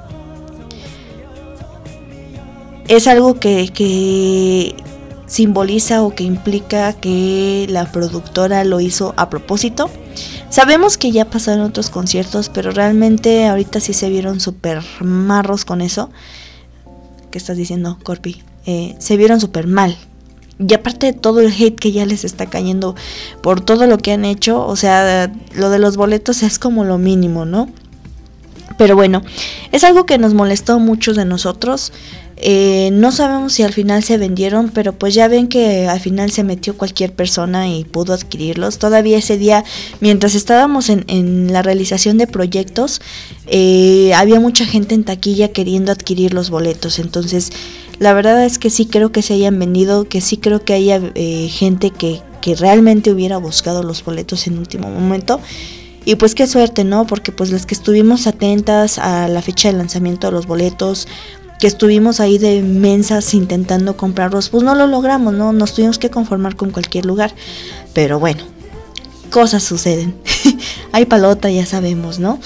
Es algo que simboliza o que implica que la productora lo hizo a propósito. Sabemos que ya pasaron otros conciertos, pero realmente ahorita sí se vieron súper marros con eso. ¿Qué estás diciendo, Corpi? Se vieron súper mal. Y aparte de todo el hate que ya les está cayendo por todo lo que han hecho, o sea, lo de los boletos es como lo mínimo, ¿no? Pero bueno, es algo que nos molestó a muchos de nosotros. No sabemos si al final se vendieron, pero pues ya ven que al final se metió cualquier persona y pudo adquirirlos. Todavía ese día, mientras estábamos en la realización de proyectos, había mucha gente en taquilla queriendo adquirir los boletos. Entonces la verdad es que sí creo que se hayan vendido, que sí creo que haya gente que realmente hubiera buscado los boletos en último momento. Y pues qué suerte, ¿no? Porque pues las que estuvimos atentas a la fecha de lanzamiento de los boletos, que estuvimos ahí de mensas intentando comprarlos, pues no lo logramos, ¿no? Nos tuvimos que conformar con cualquier lugar. Pero bueno, cosas suceden. Hay palota, ya sabemos, ¿no?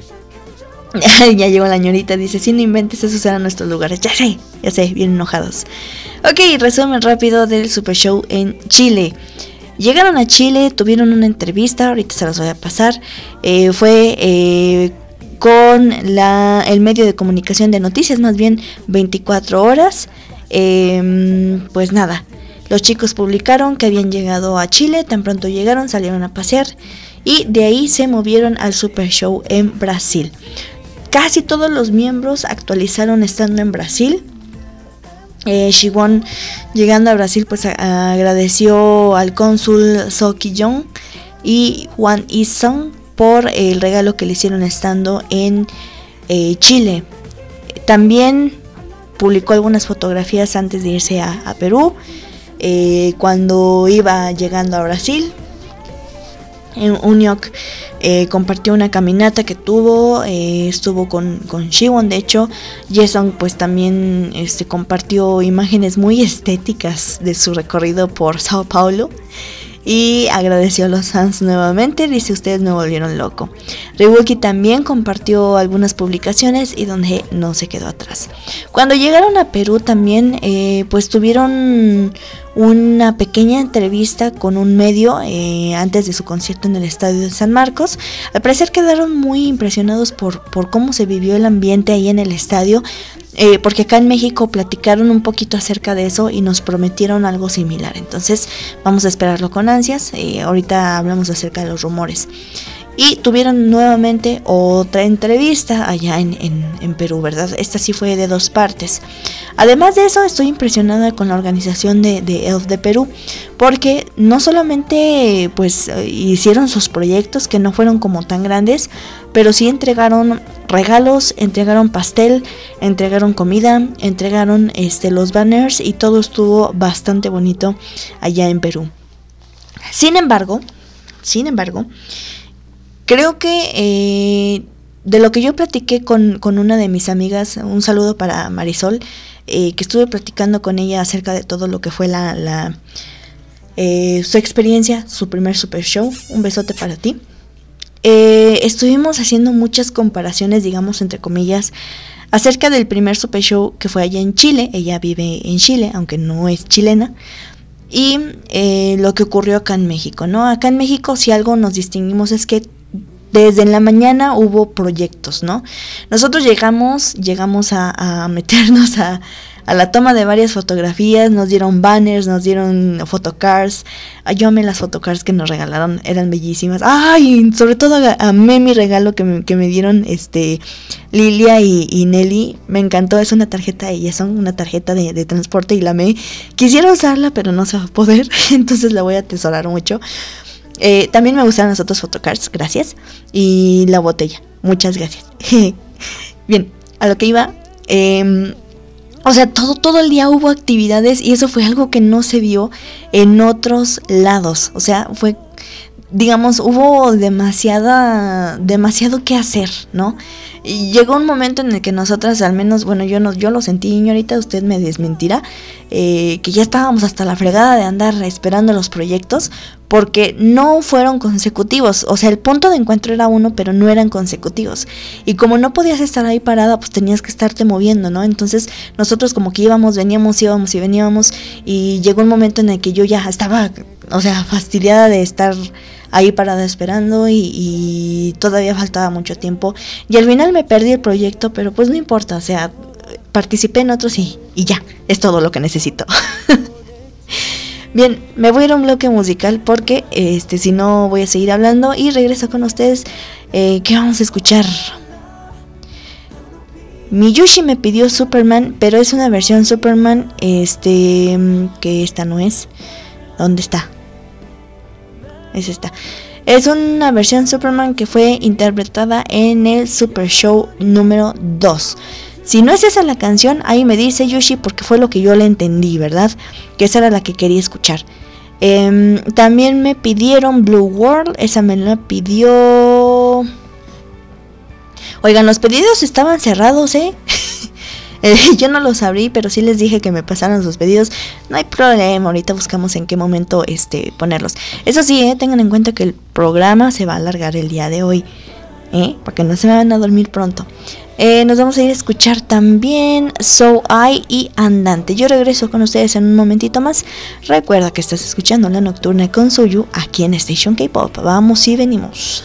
Ya llegó la ñorita, dice, si no inventes, esos eran nuestros lugares. Ya sé, bien enojados. Ok, resumen rápido del Super Show en Chile. Llegaron a Chile, tuvieron una entrevista, ahorita se las voy a pasar. Fue con el medio de comunicación de noticias, más bien 24 horas. Pues nada, los chicos publicaron que habían llegado a Chile, tan pronto llegaron, salieron a pasear y de ahí se movieron al Super Show en Brasil. Casi todos los miembros actualizaron estando en Brasil. Siwon, llegando a Brasil, pues agradeció al cónsul So Ki-jong y Hwang Is-sung por el regalo que le hicieron estando en Chile. También publicó algunas fotografías antes de irse a Perú, cuando iba llegando a Brasil. En Unyok compartió una caminata que tuvo, estuvo con Siwon. De hecho, Jason pues también compartió imágenes muy estéticas de su recorrido por Sao Paulo y agradeció a los fans nuevamente, dice, ustedes me volvieron loco. Ryuki también compartió algunas publicaciones y donde no se quedó atrás. Cuando llegaron a Perú también pues tuvieron una pequeña entrevista con un medio antes de su concierto en el estadio de San Marcos. Al parecer quedaron muy impresionados por cómo se vivió el ambiente ahí en el estadio, porque acá en México platicaron un poquito acerca de eso y nos prometieron algo similar. Entonces vamos a esperarlo con ansias. Ahorita hablamos acerca de los rumores. Y tuvieron nuevamente otra entrevista allá en Perú, ¿verdad? Esta sí fue de 2 partes. Además de eso, estoy impresionada con la organización de ELF de Perú, porque no solamente pues hicieron sus proyectos, que no fueron como tan grandes, pero sí entregaron regalos, entregaron pastel, entregaron comida, entregaron los banners y todo estuvo bastante bonito allá en Perú. Sin embargo, creo que de lo que yo platiqué con una de mis amigas, un saludo para Marisol, que estuve platicando con ella acerca de todo lo que fue su experiencia, su primer Super Show. Un besote para ti. Estuvimos haciendo muchas comparaciones, digamos entre comillas, acerca del primer Super Show que fue allá en Chile. Ella vive en Chile, aunque no es chilena. Y lo que ocurrió acá en México, ¿no? Acá en México, si algo nos distinguimos es que desde en la mañana hubo proyectos, ¿no? Nosotros llegamos a meternos a la toma de varias fotografías, nos dieron banners, nos dieron photocards. Yo amé las photocards que nos regalaron, eran bellísimas. Ay, sobre todo amé mi regalo que me dieron Lilia y Nelly, me encantó. Es una tarjeta, ellas son una tarjeta de transporte y la amé. Quisiera usarla, pero no se va a poder, entonces la voy a atesorar mucho. También me gustaron las otras photocards, gracias. Y la botella, muchas gracias. Bien, a lo que iba. O sea, todo el día hubo actividades y eso fue algo que no se vio en otros lados. O sea, fue, digamos, hubo demasiado que hacer, ¿no? Y llegó un momento en el que nosotras, al menos, bueno, yo lo sentí, señorita, usted me desmentirá, que ya estábamos hasta la fregada de andar esperando los proyectos, porque no fueron consecutivos. O sea, el punto de encuentro era uno, pero no eran consecutivos. Y como no podías estar ahí parada, pues tenías que estarte moviendo, ¿no? Entonces nosotros como que íbamos y veníamos, y llegó un momento en el que yo ya estaba, o sea, fastidiada de estar ahí parada esperando y todavía faltaba mucho tiempo. Y al final me perdí el proyecto, pero pues no importa, o sea, participé en otros y ya, es todo lo que necesito. Bien, me voy a ir a un bloque musical porque si no voy a seguir hablando y regreso con ustedes. ¿Qué vamos a escuchar? Miyushi me pidió Superman, pero es una versión Superman que esta no es. ¿Dónde está? Es esta. Es una versión Superman que fue interpretada en el Super Show número 2. Si no es esa la canción, ahí me dice Yushi, porque fue lo que yo le entendí, ¿verdad? Que esa era la que quería escuchar. También me pidieron Blue World, esa me la pidió... Oigan, los pedidos estaban cerrados, Yo no los abrí, pero sí les dije que me pasaran sus pedidos. No hay problema, ahorita buscamos en qué momento ponerlos. Eso sí, tengan en cuenta que el programa se va a alargar el día de hoy, para que no se vayan a dormir pronto. Nos vamos a ir a escuchar también So I y Andante. Yo regreso con ustedes en un momentito más. Recuerda que estás escuchando La Nocturna con Suyu aquí en Station K-Pop. Vamos y venimos.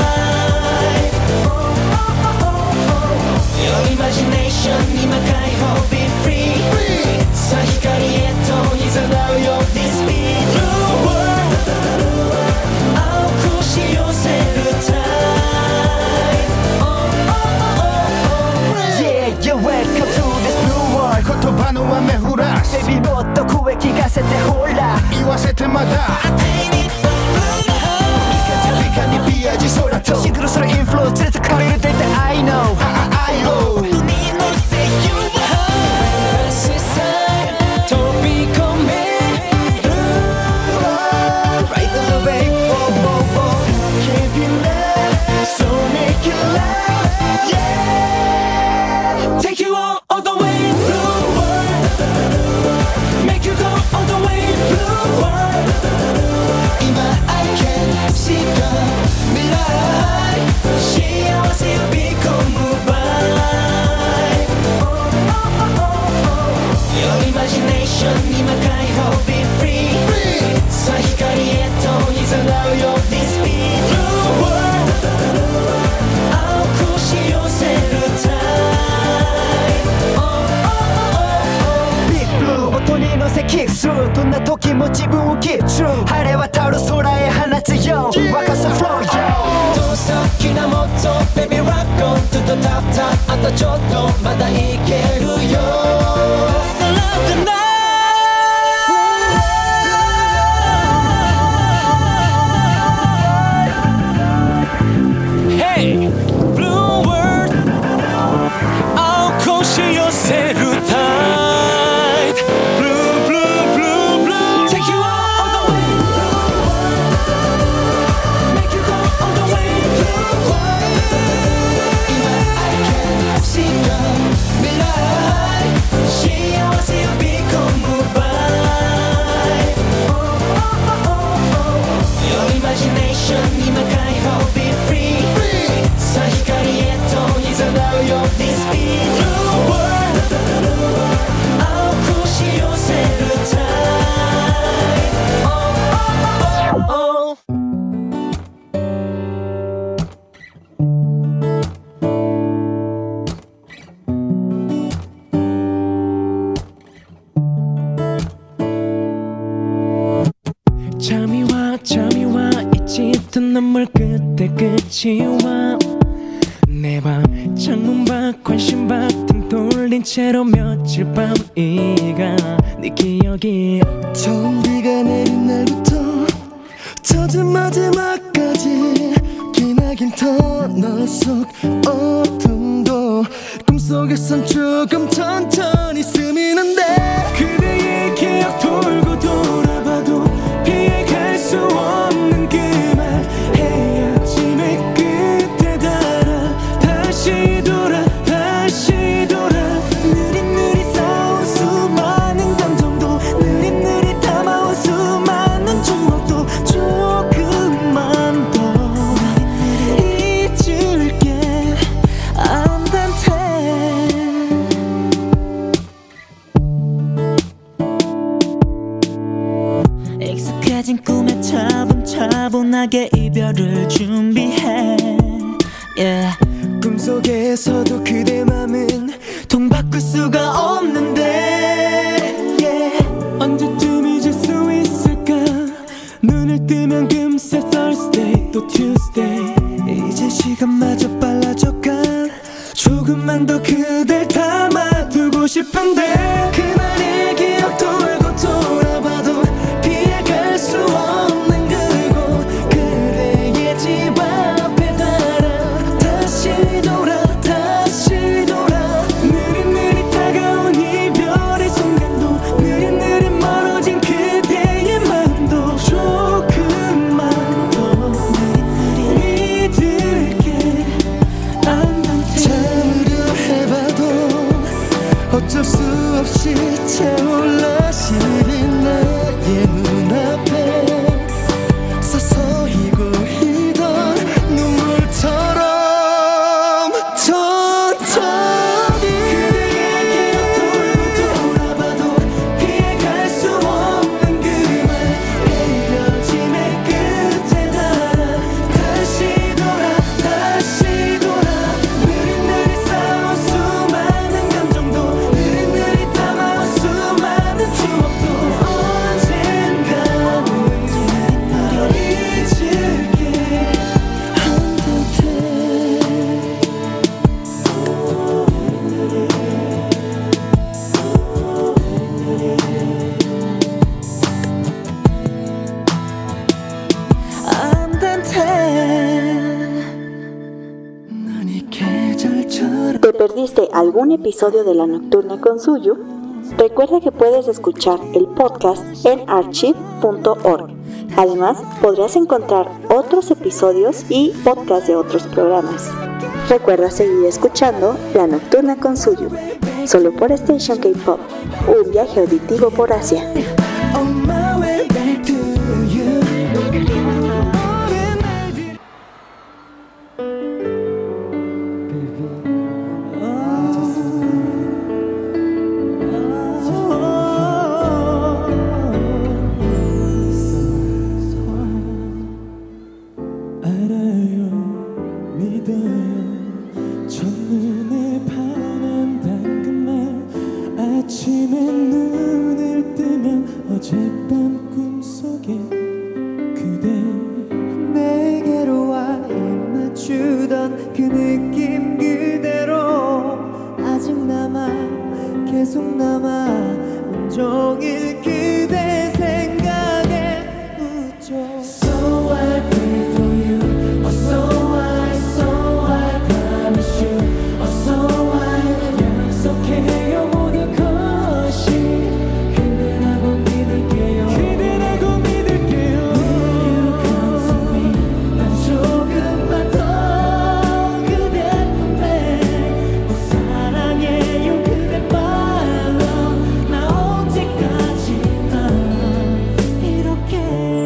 Your imagination 今解放
한우와 매후락
Baby 뭐또 구획기가 세때 홀라
이와 세트마다 비칸이 비야지 소라토
싱크로스로 인플루 트레트 커리를 뗄때 I know
아이고
눈이 널 say you are
세상 Don't become me
Right on the way Can't be love So make you laugh Yeah
Take you all the way blue world Make you go all the way blue world
이만 I can see the 미래 시야와세요 become move by Your imagination 이만 가이호 be free 사히카리에 또 이상하여 this beat blue world 아우쿠시요 세르타이 Big blue 音に乗せキックスルーどんな時も自分を keep true 晴れ渡る空へ放つよ沸かす flow yo
遠先なもっと Baby rock on to the top top あとちょっとまだいけるよ So love the night Hey blue world 青くし寄せる tide Blue blue blue blue Take you all the way Make you go all the way
See the 미래 시야와세요 become move by Your imagination 이만 가이호 be free 사히카리에 또 이상하여 this beat Blue world 아우쿠시요 세르타이
잠이 와 잊던 눈물 끝에 끝이 와 내 방 창문 밖 관심 밖 등 돌린 채로 며칠 밤이가 네 기억이
처음 비가 내린 날부터 젖은 마지막까지 기나긴 터널 속 어둠도 꿈속에선 조금 천천히 스미는데
그대의 기억 돌고 돌아봐도 피해갈 수 없는 그 말 헤어짐의 끝에 달아 다시 돌아 느릿느릿 쌓아온 수많은 감정도 느릿느릿 담아온 수많은 추억도 조금만 더 잊을게 안단테
익숙해진 꿈에 차분차분하게 이별을 준비해 yeah.
꿈속에서도 그대 맘은
통 바꿀 수가 없는데 yeah.
언제쯤 잊을 수 있을까 눈을 뜨면 금세 Thursday 또 Tuesday
이제 시간마저 빨라져가
조금만 더 그댈 담아두고 싶은데
그날의 기억 돌고 돌아봐도 피해갈 수 없는 그곳 그대의 집 앞에 달아 다시 돌아
느릿느릿 다가온 이별의 순간도 느릿느릿 멀어진 그대의 맘도 조금만 더 믿을게 안단테
참으려 해봐도 어쩔 수 없이 차올라 시린 나의 눈앞에 서서히 고이던 눈물처럼 천천히
그대의 기억 돌고 돌아봐도 피해갈 수 없는 그 말 헤어짐의 끝에 달아 다시 돌아 느릿느릿 쌓아온 수많은 감정도 느릿느릿 담아온 수많은
perdiste algún episodio de La Nocturna con Suyu, recuerda que puedes escuchar el podcast en archive.org. Además, podrás encontrar otros episodios y podcasts de otros programas. Recuerda seguir escuchando La Nocturna con Suyu, solo por Station K-Pop, un viaje auditivo por Asia.
On my way back to you.
알아요, 믿어요. 첫눈에 반한단 그 말. 아침에 눈을 뜨면 어젯밤 꿈속에 그대
내게로 와 입 맞추던 그 느낌 그대로 아직 남아 계속 남아 온종일 그대 생각에 웃죠.
So I pray for you. Oh, so I promise you. Oh, so I 약속해요 모든 것이 그대라고 믿을게요.
그대라고 믿을게요.
Will you come to me? 난 조금만 더 그대 품에 사랑해요 그대 말로 나 언제까지나 이렇게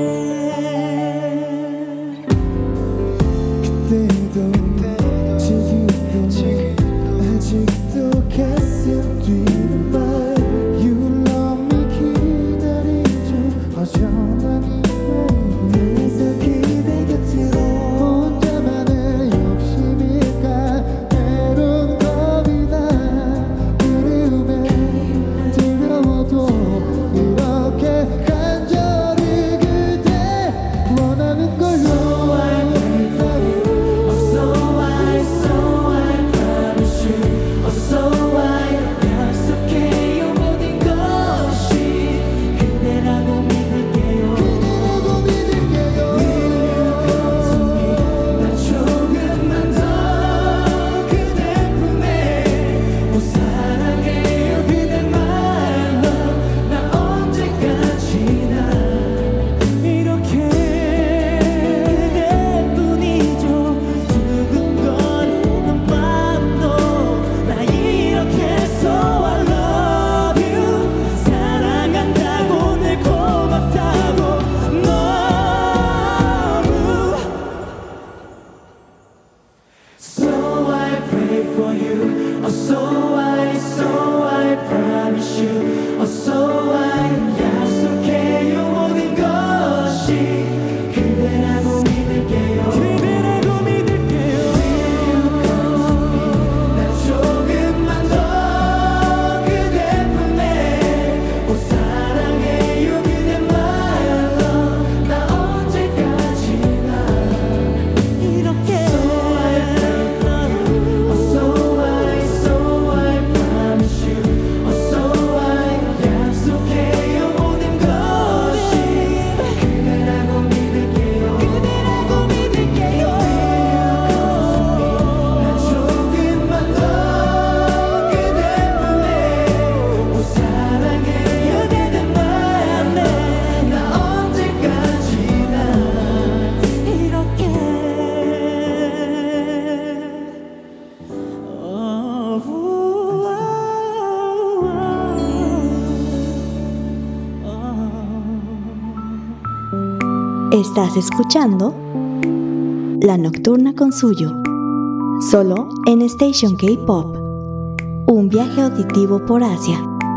그때도 지금도 아직도 가슴 뛰는 말 You love me 기다리죠 어쩌면
그래서 그대 곁으로
혼자만의 욕심일까 때론 겁이 나 그리움에 두려워도 이렇게 간절히 그대 원하는 걸로
So I promise you. Oh, so I 약속해요 모든 것이 그대라고 믿을게요.
그대라고 믿을게요
난 조금만 더 그대 품에 사랑해요 그대 말로 나 언제까지나 이렇게 그대뿐이죠. 두근거리는 밤도 나 이렇게 So I love you 사랑한다고 늘 고맙다고 너무 So I pray for you. Oh, so I promise you. Oh, so I 약속해요 모든 것이 그대라고 믿을게요.
그대라고 믿을게요
난 조금만 더 그대 품에 사랑해요 그대 말로 나 언제까지나 이렇게 So I promise you. Oh, so I 약속해요 모든 것이 그대라고 믿을게요. 그대라고 믿을게요. 난 조금만 더 그대 품에 사랑해요 그대 말로 나 언제까지나 이렇게
Estás escuchando La Nocturna con Suyu, solo en Station K-Pop, un viaje auditivo por Asia.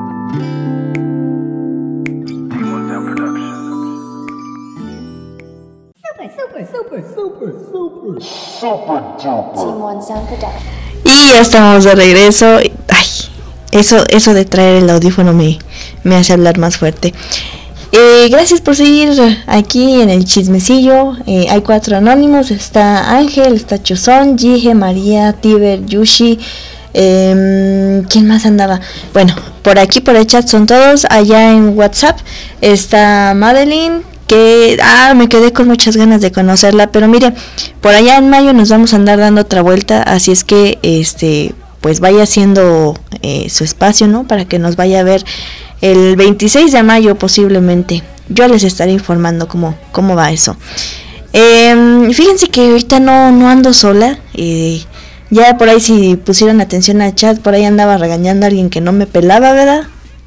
Y ya estamos de regreso. Ay, eso de traer el audífono me hace hablar más fuerte. Gracias por seguir aquí en el chismecillo. Hay 4 anónimos. Está Ángel, está Chuzón, Jige, María, Tiber, Yushi. ¿Quién más andaba? Bueno, por aquí por el chat son todos. Allá en WhatsApp está Madeline, que me quedé con muchas ganas de conocerla. Pero mire, por allá en mayo nos vamos a andar dando otra vuelta. Así es que
pues vaya haciendo su espacio, ¿no? Para que nos vaya a ver el 26 de mayo posiblemente. Yo les estaré informando cómo va eso. Fíjense que ahorita no ando sola. Ya por ahí, si pusieron atención al chat, por ahí andaba regañando a alguien que no me pelaba, ¿verdad?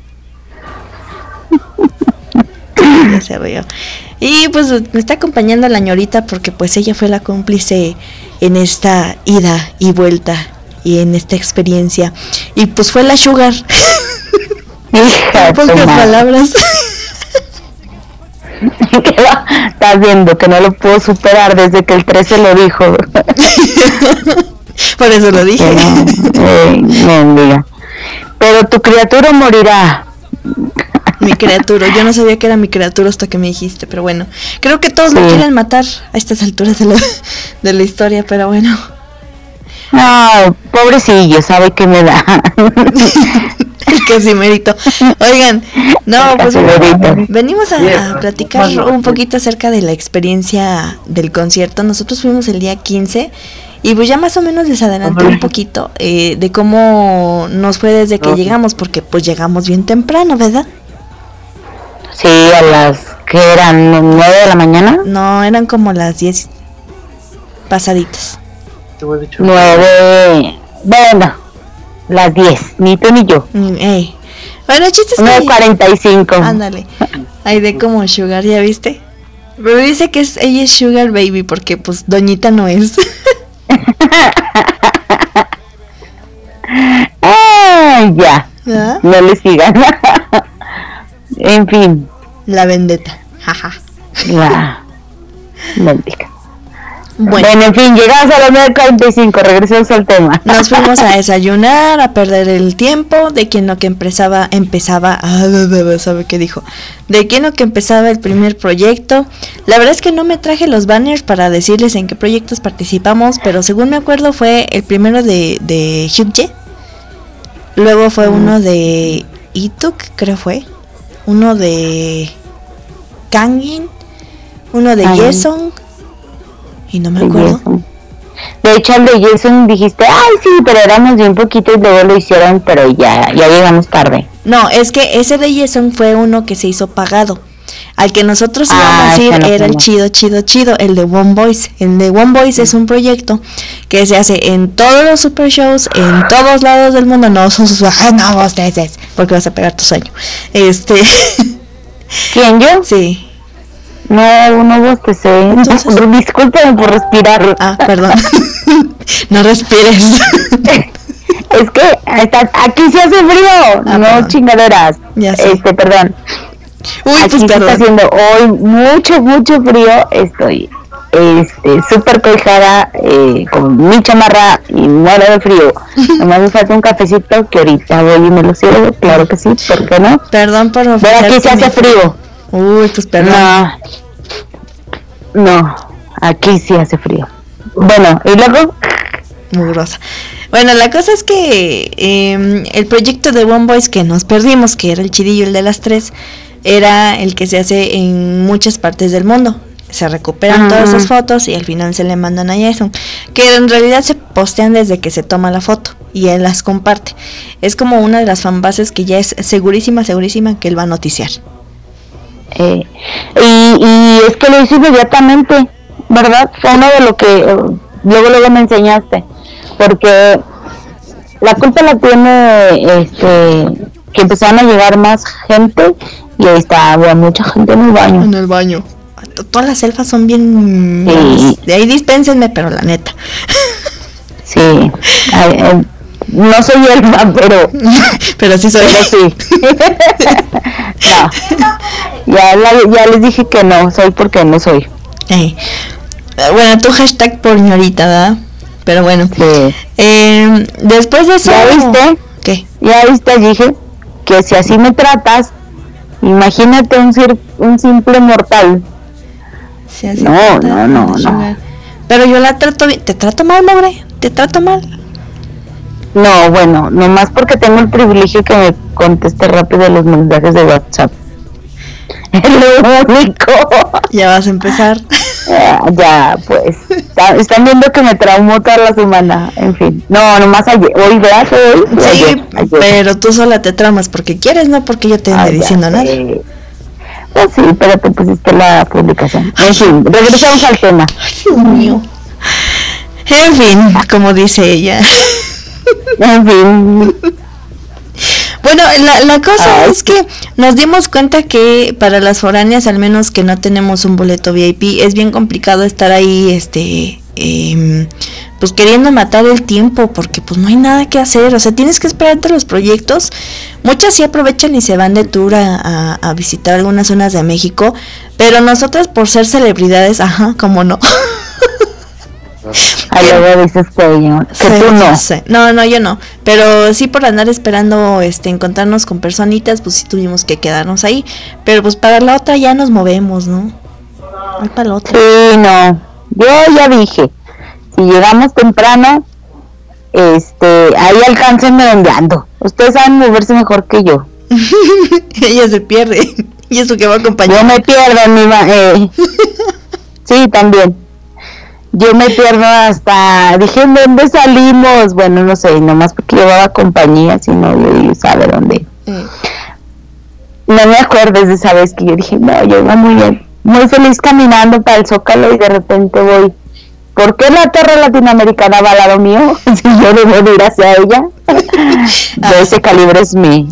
Ya se veo. Y pues me está acompañando la ñorita porque pues ella fue la cómplice en esta ida y vuelta y en esta experiencia. Y pues fue la Sugar.
Hija,
En pocas palabras.
Estás viendo que no lo puedo superar desde que el 13 lo dijo.
Por eso lo dije.
Mendiga. Pero tu criatura morirá.
Mi criatura, yo no sabía que era mi criatura hasta que me dijiste, pero bueno, creo que todos lo quieren matar a estas alturas de la historia, pero bueno.
No, pobrecillo, sabe que me da.
Casi mérito. Oigan, no, pues venimos a platicar un poquito acerca de la experiencia del concierto. Nosotros fuimos el día 15 y pues ya más o menos les adelanté un poquito de cómo nos fue desde que llegamos, porque pues llegamos bien temprano, ¿verdad?
Sí, a las que eran 9 de la mañana.
No, eran como las 10 pasaditas.
9, bueno, las 10, ni tú ni yo.
Bueno, el chiste es
9:45.
Ándale. Ay, de como Sugar, ¿ya viste? Pero dice que ella es Sugar Baby porque pues doñita no es.
Ya.
¿Ah?
No le sigan. En fin.
La vendetta. Jaja.
La mendiga.
Bueno,
en fin, llegamos a las 9:45, regresamos al tema.
Nos fuimos a desayunar, a perder el tiempo de quien lo que empezaba, ¿sabe qué dijo? De quien lo que empezaba el primer proyecto. La verdad es que no me traje los banners para decirles en qué proyectos participamos, pero según me acuerdo fue el primero de Hyukje. Luego fue uno de Ituk, creo fue. Uno de Kangin, uno de Yesong. Y no me acuerdo.
De hecho, al de Jason dijiste, ay sí, pero éramos bien poquito y luego lo hicieron, pero ya llegamos tarde.
No, es que ese de Jason fue uno que se hizo pagado. Al que nosotros íbamos a ir era el chido, el de One Voice. El de One Voice es un proyecto que se hace en todos los super shows, en todos lados del mundo. No, no, ustedes, porque vas a pegar tu sueño.
¿Quién, yo?
Sí.
No bostecé. Discúlpame por respirar.
Perdón. No respires.
Es que aquí se hace frío. No
perdón.
Chingaderas.
Ya sé.
Perdón.
Uy,
aquí
pues
se está haciendo hoy mucho frío. Estoy súper cobijada con mi chamarra y muero de frío. Nomás me falta un cafecito que ahorita voy y me lo sirvo. Claro que sí, ¿por qué no?
Perdón por
Pero aquí se hace frío.
Uy, pues perdón.
No, aquí sí hace frío. Bueno, ¿y luego?
Mugrosa. Bueno, la cosa es que el proyecto de One Voice que nos perdimos, que era el chidillo, el de las 3, era el que se hace en muchas partes del mundo. Se recuperan todas esas fotos y al final se le mandan a Jason, que en realidad se postean desde que se toma la foto y él las comparte. Es como una de las fanbases que ya es segurísima que él va a noticiar.
Y es que lo hice inmediatamente, ¿verdad? Fue uno de lo que luego me enseñaste, porque la culpa la tiene que empezaron a llegar más gente y ahí estaba mucha gente en el baño.
Todas las elfas son bien...
Sí.
De ahí dispénsenme, pero la neta.
Sí. No soy elfa,
pero sí soy.
Pero sí. No. Ya les dije que no soy porque no soy.
Bueno, tu hashtag por ñorita, ¿verdad? Pero bueno.
Sí.
Después de eso...
¿Ya viste?
¿Qué?
Ya viste, dije que si así me tratas, imagínate un simple mortal. No.
Pero yo la trato bien. ¿Te trato mal, Mogre? ¿Te trato mal?
No, bueno, nomás porque tengo el privilegio que me conteste rápido los mensajes de WhatsApp. Es lo único.
Ya vas a empezar.
Ya, pues, están viendo que me traumó toda la semana, en fin. No, nomás ayer, hoy, ¿verdad? Hoy,
Sí,
ayer.
pero tú sola te tramas porque quieres, no porque yo te ande diciendo nada.
Pues sí, pero te pusiste la publicación. En fin, regresamos al tema.
Dios mío. En fin, como dice ella.
En fin.
Bueno, la cosa es que nos dimos cuenta que para las foráneas, al menos que no tenemos un boleto VIP, es bien complicado estar ahí, pues queriendo matar el tiempo, porque pues no hay nada que hacer, o sea, tienes que esperarte los proyectos. Muchas sí aprovechan y se van de tour a visitar algunas zonas de México, pero nosotras por ser celebridades, como no.
Luego dices que tú no.
Sí. No, yo no. Pero sí por andar esperando encontrarnos con personitas, pues sí tuvimos que quedarnos ahí. Pero pues para la otra ya nos movemos, ¿no? Ay, para la otra.
Sí, no. Yo ya dije, si llegamos temprano, ahí alcáncenme donde ando. Ustedes saben moverse mejor que yo.
Ella se pierde. Y eso que va a acompañar.
Yo me pierdo, Sí, también. Yo me pierdo hasta, dije, ¿dónde salimos? Bueno, no sé, nomás porque llevaba compañía, si no, yo sabe dónde. No me acuerdo de esa vez que yo dije, no, yo iba muy bien, muy feliz caminando para el Zócalo y de repente voy, ¿por qué la Torre Latinoamericana va al lado mío? Si yo debo de ir hacia ella. De ese calibre es mi,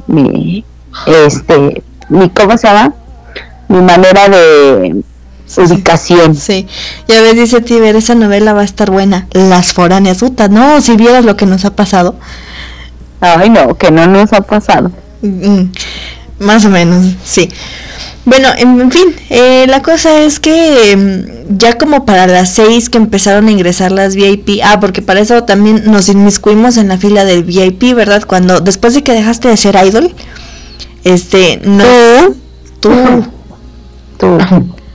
¿cómo se llama? Mi manera de ubicación.
Sí, ya ves, dice Tiber, esa novela va a estar buena. Las foráneas, puta, no, si vieras lo que nos ha pasado.
Ay, no, que no nos ha pasado.
Más o menos, sí. Bueno, en fin, la cosa es que ya como para las 6 que empezaron a ingresar las VIP, porque para eso también nos inmiscuimos en la fila del VIP, ¿verdad? Cuando, después de que dejaste de ser idol, no, tú.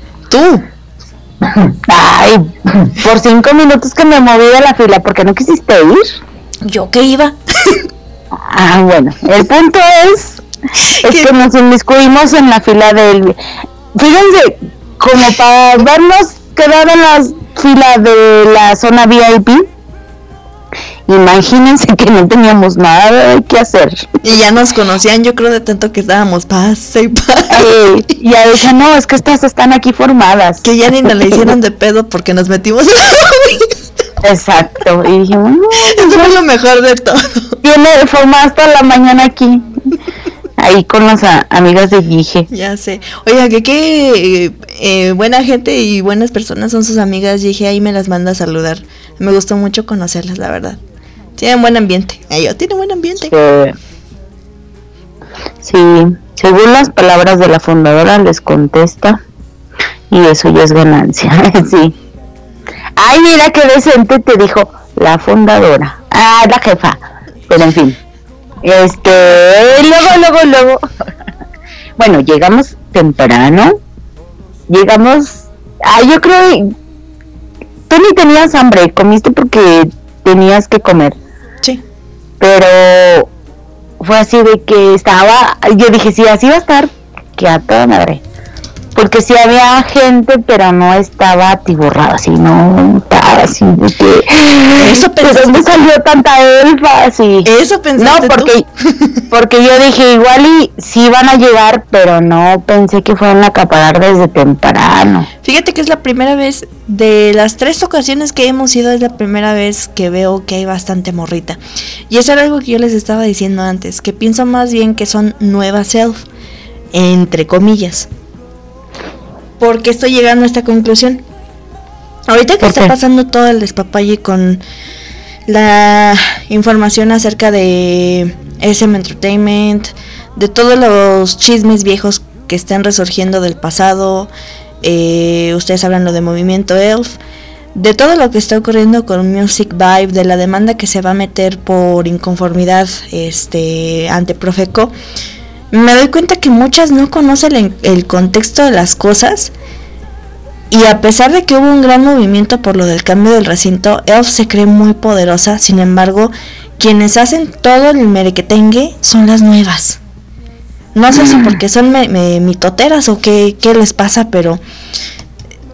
Ay, por 5 minutos que me moví de la fila, ¿por qué no quisiste ir?
¿Yo qué iba?
Bueno, el punto es que nos inmiscuimos en la fila del... Fíjense, como para vernos quedar en la fila de la zona VIP, imagínense que no teníamos nada que hacer.
Y ya nos conocían, yo creo, de tanto que estábamos pase y pase.
Y ya decían, no, es que estas están aquí formadas.
Que ya ni nos le hicieron de pedo porque nos metimos en la...
Exacto, y dijimos, no,
eso fue lo mejor de todo.
Tiene formadas toda la mañana aquí. Ahí con las amigas de Gige.
Ya sé. Oiga, que qué buena gente y buenas personas son sus amigas Gige. Ahí me las manda a saludar. Me gustó mucho conocerlas, la verdad. Tienen buen ambiente. Tienen buen ambiente.
Sí, según las palabras de la fundadora les contesta. Y eso ya es ganancia. Sí. Ay, mira qué decente te dijo la fundadora. La jefa. Pero en fin. Luego. Bueno, llegamos temprano. Yo creo. Tú ni tenías hambre, comiste porque tenías que comer.
Sí.
Pero fue así de que yo dije, sí, así va a estar, que a toda madre. Porque sí había gente, pero no estaba atiborrada, así, no estaba así de que...
Eso pensaste.
¿De dónde salió tanta elfa? Así.
Eso pensaste.
No, porque yo dije, igual y sí van a llegar, pero no pensé que fueran a acaparar desde temprano.
Fíjate que es la primera vez, de las 3 ocasiones que hemos ido, es la primera vez que veo que hay bastante morrita. Y eso era algo que yo les estaba diciendo antes, que pienso más bien que son nuevas elf, entre comillas. Porque estoy llegando a esta conclusión. Ahorita que está pasando todo el despapalle con la información acerca de SM Entertainment, de todos los chismes viejos que están resurgiendo del pasado, ustedes hablan lo de Movimiento Elf, de todo lo que está ocurriendo con Music Vibe, de la demanda que se va a meter por inconformidad ante Profeco, me doy cuenta que muchas no conocen el contexto de las cosas. Y a pesar de que hubo un gran movimiento por lo del cambio del recinto, Elf se cree muy poderosa. Sin embargo, quienes hacen todo el merequetengue son las nuevas. No sé si porque son mitoteras o qué les pasa, pero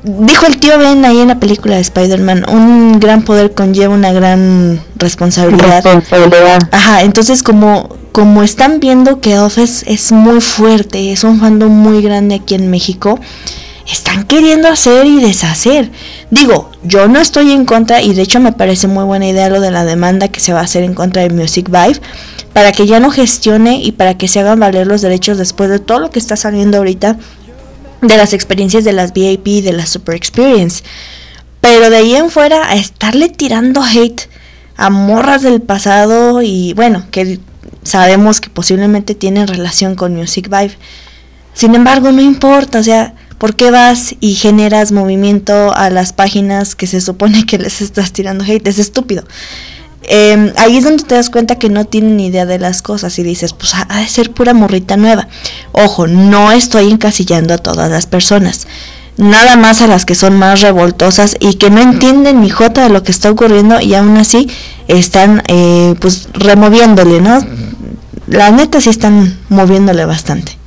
dijo el tío Ben ahí en la película de Spider-Man, un gran poder conlleva una gran responsabilidad. Ajá, entonces como están viendo que Elf es muy fuerte, es un fandom muy grande aquí en México, están queriendo hacer y deshacer. Digo, yo no estoy en contra, y de hecho me parece muy buena idea lo de la demanda que se va a hacer en contra de Music Vibe, para que ya no gestione y para que se hagan valer los derechos después de todo lo que está saliendo ahorita de las experiencias de las VIP y de la Super Experience. Pero de ahí en fuera, a estarle tirando hate a morras del pasado, y bueno, que sabemos que posiblemente tienen relación con Music Vibe. Sin embargo, no importa, o sea, ¿por qué vas y generas movimiento a las páginas que se supone que les estás tirando hate? Es estúpido. Ahí es donde te das cuenta que no tienen ni idea de las cosas y dices, pues ha de ser pura morrita nueva. Ojo, no estoy encasillando a todas las personas, nada más a las que son más revoltosas y que no entienden ni jota de lo que está ocurriendo, y aún así están pues removiéndole, ¿no? La neta sí están moviéndole bastante.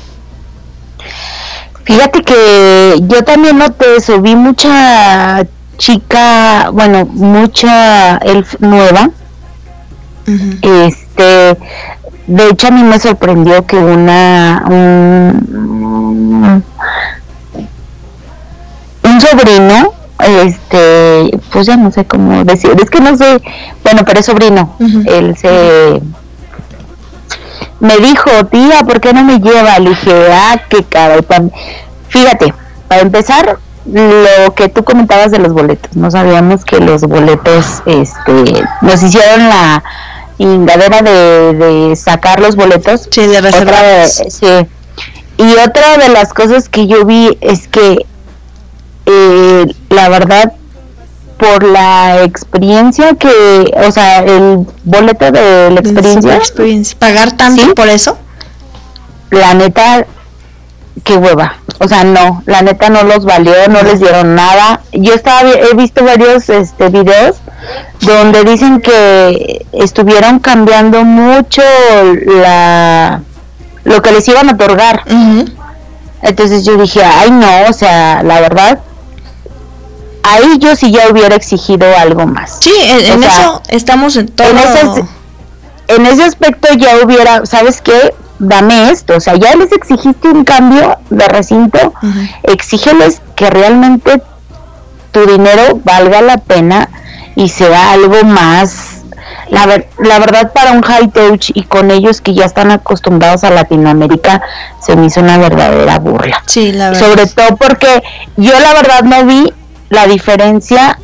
Fíjate que yo también noté eso, vi mucha chica, bueno, mucha elf nueva. Uh-huh. De hecho a mí me sorprendió que un sobrino, pues ya no sé cómo decir, es que no sé, bueno, pero es sobrino. Uh-huh. Él me dijo, tía, ¿por qué no me lleva? Le dije, qué caray. Fíjate, para empezar, lo que tú comentabas de los boletos, no sabíamos que los boletos, nos hicieron la ingadera de sacar los boletos.
Sí, de reservar.
Sí. Y otra de las cosas que yo vi es que, la verdad, por la experiencia que, o sea, el boleto de la experiencia,
pagar tanto, ¿sí? Por eso,
la neta, qué hueva, o sea, no, la neta no los valió, no les dieron nada. Yo he visto varios videos donde dicen que estuvieron cambiando mucho lo que les iban a otorgar. Uh-huh. Entonces yo dije, ay no, o sea, la verdad, ahí yo sí ya hubiera exigido algo más.
Sí, en eso estamos en todo.
En ese aspecto ya hubiera, ¿sabes qué? Dame esto, o sea, ya les exigiste un cambio de recinto, uh-huh. Exígeles que realmente tu dinero valga la pena y sea algo más. La verdad, para un high touch y con ellos que ya están acostumbrados a Latinoamérica, se me hizo una verdadera burla.
Sí, la verdad.
Sobre todo porque yo la verdad no vi la diferencia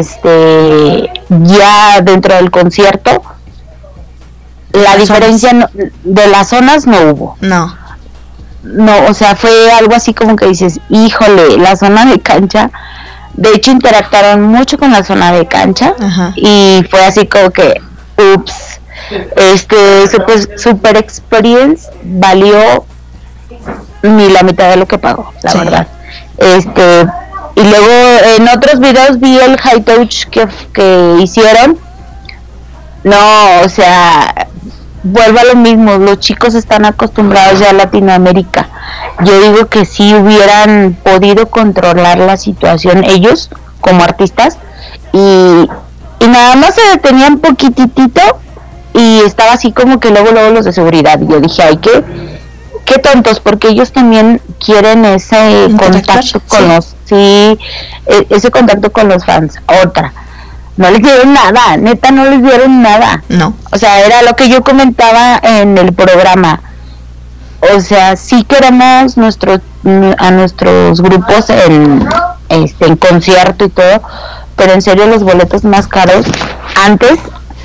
ya dentro del concierto. La diferencia de las zonas no hubo.
No,
o sea, fue algo así como que dices, híjole, la zona de cancha, de hecho interactuaron mucho con la zona de cancha. Ajá. Y fue así como que, ups, Super Experience valió ni la mitad de lo que pagó, la sí. Verdad. Y luego en otros videos vi el high touch que hicieron. No, o sea, vuelvo a lo mismo, los chicos están acostumbrados ya a Latinoamérica. Yo digo que si hubieran podido controlar la situación ellos como artistas y nada más se detenían poquitito y estaba así como que luego los de seguridad, y yo dije, ay, qué tontos, porque ellos también quieren ese contacto con ese contacto con los fans. Otra, no les dieron nada, neta no les dieron nada.
No.
O sea, era lo que yo comentaba en el programa. O sea, sí queremos a nuestros grupos en concierto y todo, pero en serio los boletos más caros antes,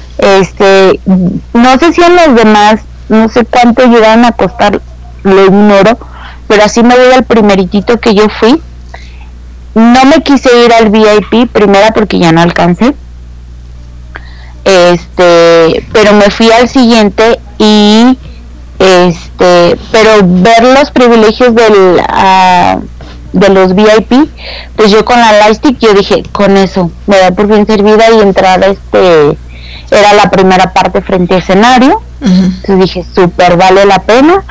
no sé si en los demás, no sé cuánto llegaron a costar, lo ignoro, pero así me voy al primeritito que yo fui. No me quise ir al VIP, primera porque ya no alcancé, pero me fui al siguiente y pero ver los privilegios de los VIP, pues yo con la Lightstick, yo dije, con eso me da por bien servida, y entrar era la primera parte frente a escenario, Entonces dije, súper vale la pena.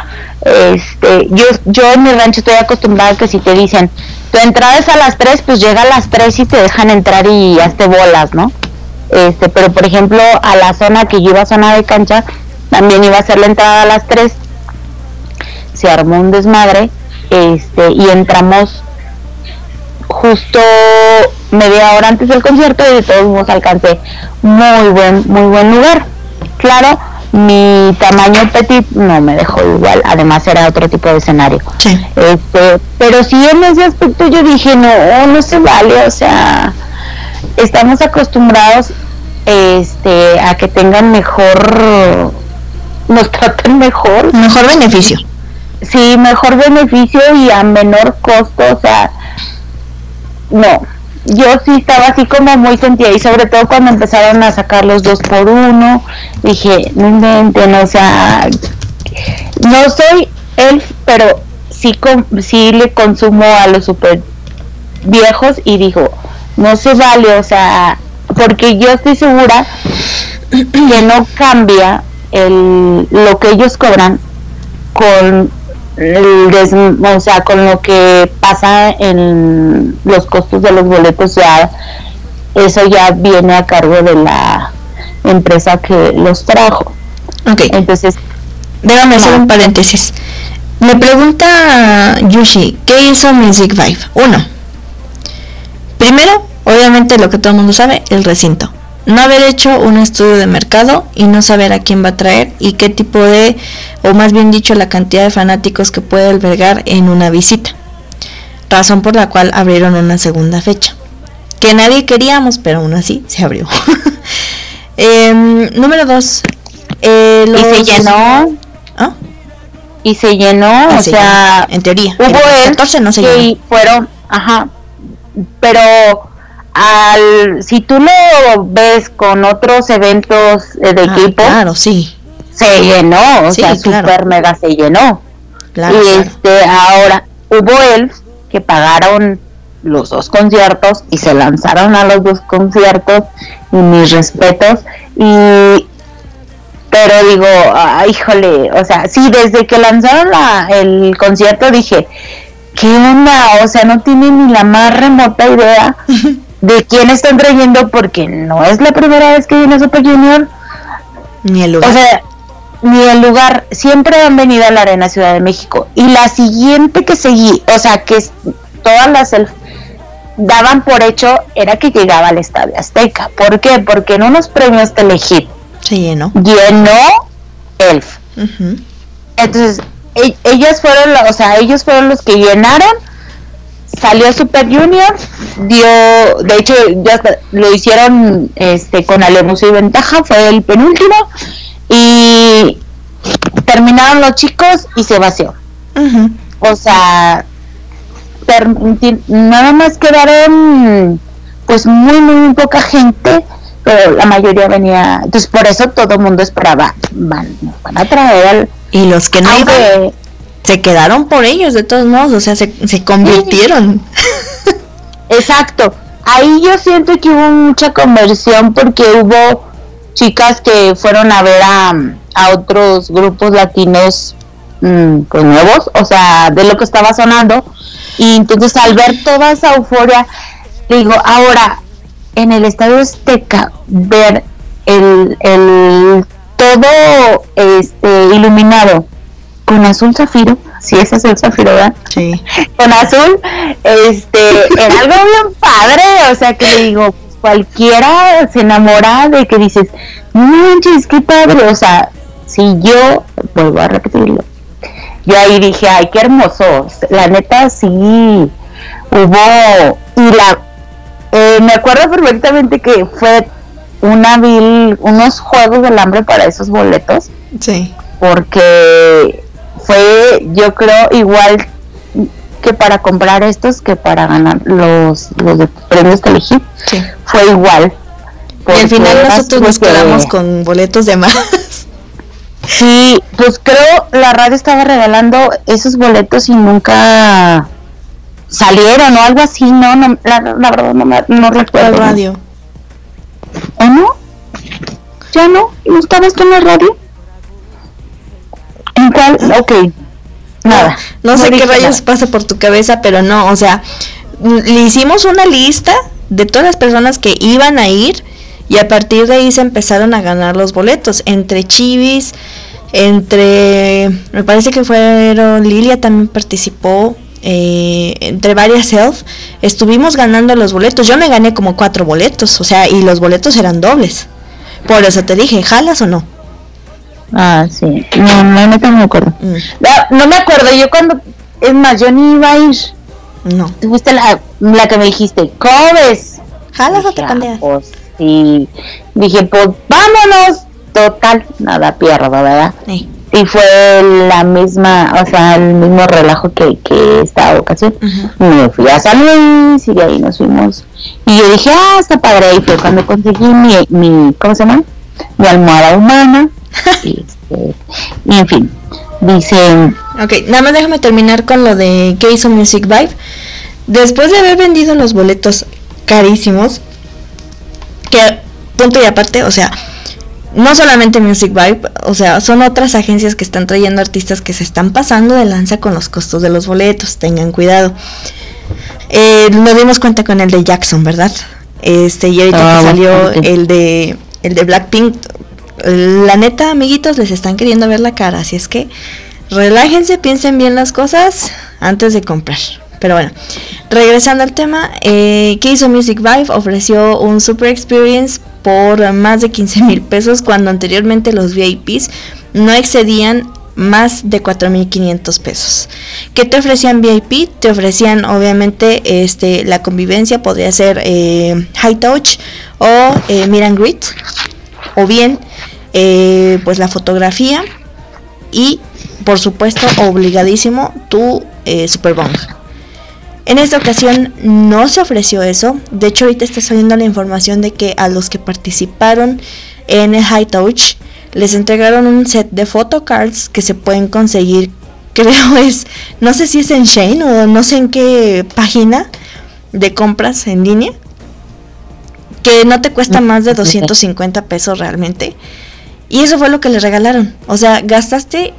Yo en mi rancho estoy acostumbrada a que si te dicen, tu entrada es a las 3, pues llega a las 3 y te dejan entrar y hazte bolas, ¿no? Pero por ejemplo, a la zona que yo iba, zona de cancha, también iba a ser la entrada a las 3. Se armó un desmadre, y entramos justo media hora antes del concierto y de todos modos alcancé muy buen lugar. Claro, mi tamaño petit no me dejó igual, además era otro tipo de escenario.
Sí.
Pero sí, en ese aspecto yo dije, no se vale, o sea, estamos acostumbrados a que tengan mejor, nos traten mejor
beneficio.
Sí, mejor beneficio y a menor costo, o sea, no, yo sí estaba así como muy sentida, y sobre todo cuando empezaron a sacar los 2x1, dije, no inventen, o sea, no soy elf, pero sí le consumo a los super viejos y digo, no se vale, o sea, porque yo estoy segura que no cambia lo que ellos cobran con con lo que pasa en los costos de los boletos. Ya eso ya viene a cargo de la empresa que los trajo.
Okay.
Entonces,
déjame hacer un paréntesis. Me pregunta Yushi, ¿qué hizo Music Vibe? 1. Primero, obviamente lo que todo el mundo sabe, el recinto. No haber hecho un estudio de mercado y no saber a quién va a traer y qué tipo de, o más bien dicho, la cantidad de fanáticos que puede albergar en una visita. Razón por la cual abrieron una segunda fecha, que nadie queríamos, pero aún así se abrió. Número 2.
Y se llenó.
¿Ah?
Y se llenó,
o sea, en teoría.
Hubo
el 14 no se llenó.
Fueron, pero si tú lo ves con otros eventos de equipo,
claro, sí,
se llenó, o sea,
claro.
super mega se llenó.
Claro,
y
claro.
Ahora hubo elfs que pagaron los 2 conciertos y se lanzaron a los 2 conciertos, y mis respetos, pero digo, híjole, o sea, sí, desde que lanzaron el concierto dije, ¿qué onda? O sea, no tienen ni la más remota idea de quién están trayendo, porque no es la primera vez que viene Super Junior.
Ni el lugar.
O sea, ni el lugar. Siempre han venido a la Arena Ciudad de México. Y la siguiente que seguí, o sea, que todas las daban por hecho, era que llegaba al Estadio Azteca. ¿Por qué? Porque en unos premios Telehit
se llenó
Elf. Entonces, ellos fueron los que llenaron. Salió Super Junior, de hecho ya lo hicieron con Alemuso y Ventaja, fue el penúltimo, y terminaron los chicos y se vació. O sea, nada más quedaron pues muy poca gente, pero la mayoría venía, entonces por eso todo el mundo esperaba, van a traer
y los que no iban se quedaron por ellos de todos modos, o sea, se convirtieron.
Exacto, ahí yo siento que hubo mucha conversión, porque hubo chicas que fueron a ver a otros grupos latinos pues nuevos, o sea, de lo que estaba sonando, y entonces al ver toda esa euforia, digo, ahora en el Estadio Azteca ver el todo iluminado con azul zafiro, si ese es el zafiro, ¿verdad?
Sí.
Con azul, era algo bien padre, o sea, que le digo, cualquiera se enamora de que dices, no manches, qué padre, o sea, si yo, vuelvo a repetirlo, yo ahí dije, ay, qué hermoso, la neta sí, hubo, y me acuerdo perfectamente que fue unos juegos del hambre para esos boletos.
Sí.
Porque fue, yo creo, igual que para comprar estos, que para ganar los de premios que elegí.
Sí.
Fue igual.
Y al final nosotros nos quedamos con boletos de más.
Sí, pues creo la radio estaba regalando esos boletos y nunca salieron o algo así, no la verdad no recuerdo.
¿El radio?
¿O no? ¿Ya no? ¿No estabas tú en la radio? ¿Cuál? Ok. Nada.
No sé qué
dije
rayos
nada.
pasa por tu cabeza, pero no, o sea, le hicimos una lista de todas las personas que iban a ir y a partir de ahí se empezaron a ganar los boletos, entre Chivis, me parece que fueron, Lilia también participó, entre varias Elf, estuvimos ganando los boletos. Yo me gané como 4 boletos, o sea, y los boletos eran dobles. Por eso te dije, ¿jalas o no?
Ah, sí. No me acuerdo. No me acuerdo, yo cuando... Es más, yo ni iba a ir.
No.
Tú fuiste la que me dijiste, ¿cómo ves?
¿Jalas o te
Dije,
pandeas?
pues sí. Dije, pues vámonos. Total, nada pierdo, ¿verdad?
Sí.
Y fue la misma, o sea, el mismo relajo que esta ocasión. Me fui a San Luis y de ahí nos fuimos. Y yo dije, está padre. Y fue cuando conseguí mi ¿cómo se llama? Mi almohada humana. y en fin, dice...
Ok, nada más déjame terminar con lo de que hizo Music Vibe. Después de haber vendido los boletos carísimos, que punto y aparte, o sea, no solamente Music Vibe, o sea, son otras agencias que están trayendo artistas que se están pasando de lanza con los costos de los boletos, tengan cuidado. Nos dimos cuenta con el de Jackson, ¿verdad? Y ahorita que salió el de Blackpink, la neta, amiguitos, les están queriendo ver la cara, así es que relájense, piensen bien las cosas antes de comprar. Pero bueno, regresando al tema, ¿qué hizo Music Vibe? Ofreció un Super Experience por más de 15,000 pesos, cuando anteriormente los VIPs no excedían más de 4,500 pesos. ¿Qué te ofrecían VIP? Te ofrecían obviamente la convivencia, podría ser High Touch o Meet and Greet, o bien pues la fotografía y por supuesto obligadísimo tu Super Bong. En esta ocasión no se ofreció eso. De hecho, ahorita está saliendo la información de que a los que participaron en el High Touch les entregaron un set de photocards que se pueden conseguir, creo no sé si es en Shein o no sé en qué página de compras en línea, que no te cuesta más de 250 pesos realmente. Y eso fue lo que les regalaron. O sea, gastaste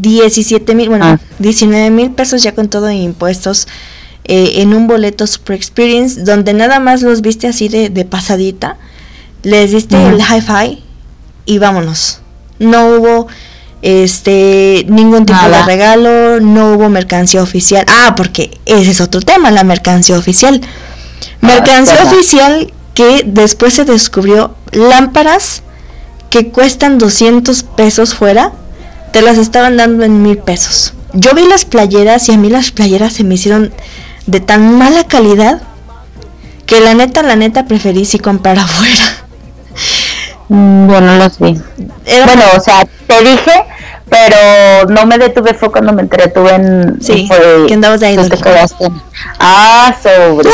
19,000 pesos ya con todo impuestos en un boleto Super Experience, donde nada más los viste así de pasadita, les diste el hi-fi y vámonos. No hubo ningún tipo de regalo, no hubo mercancía oficial. Porque ese es otro tema, la mercancía oficial. Mercancía oficial que después se descubrió, lámparas que cuestan 200 pesos fuera, te las estaban dando en 1,000 pesos. Yo vi las playeras y a mí las playeras se me hicieron de tan mala calidad que la neta preferí sí comprar afuera.
Bueno, los vi. Bueno, o sea, te dije, pero no me detuve, fue cuando me entretuve en...
Sí, que andabas de ahí.
Te quedaste. Sobre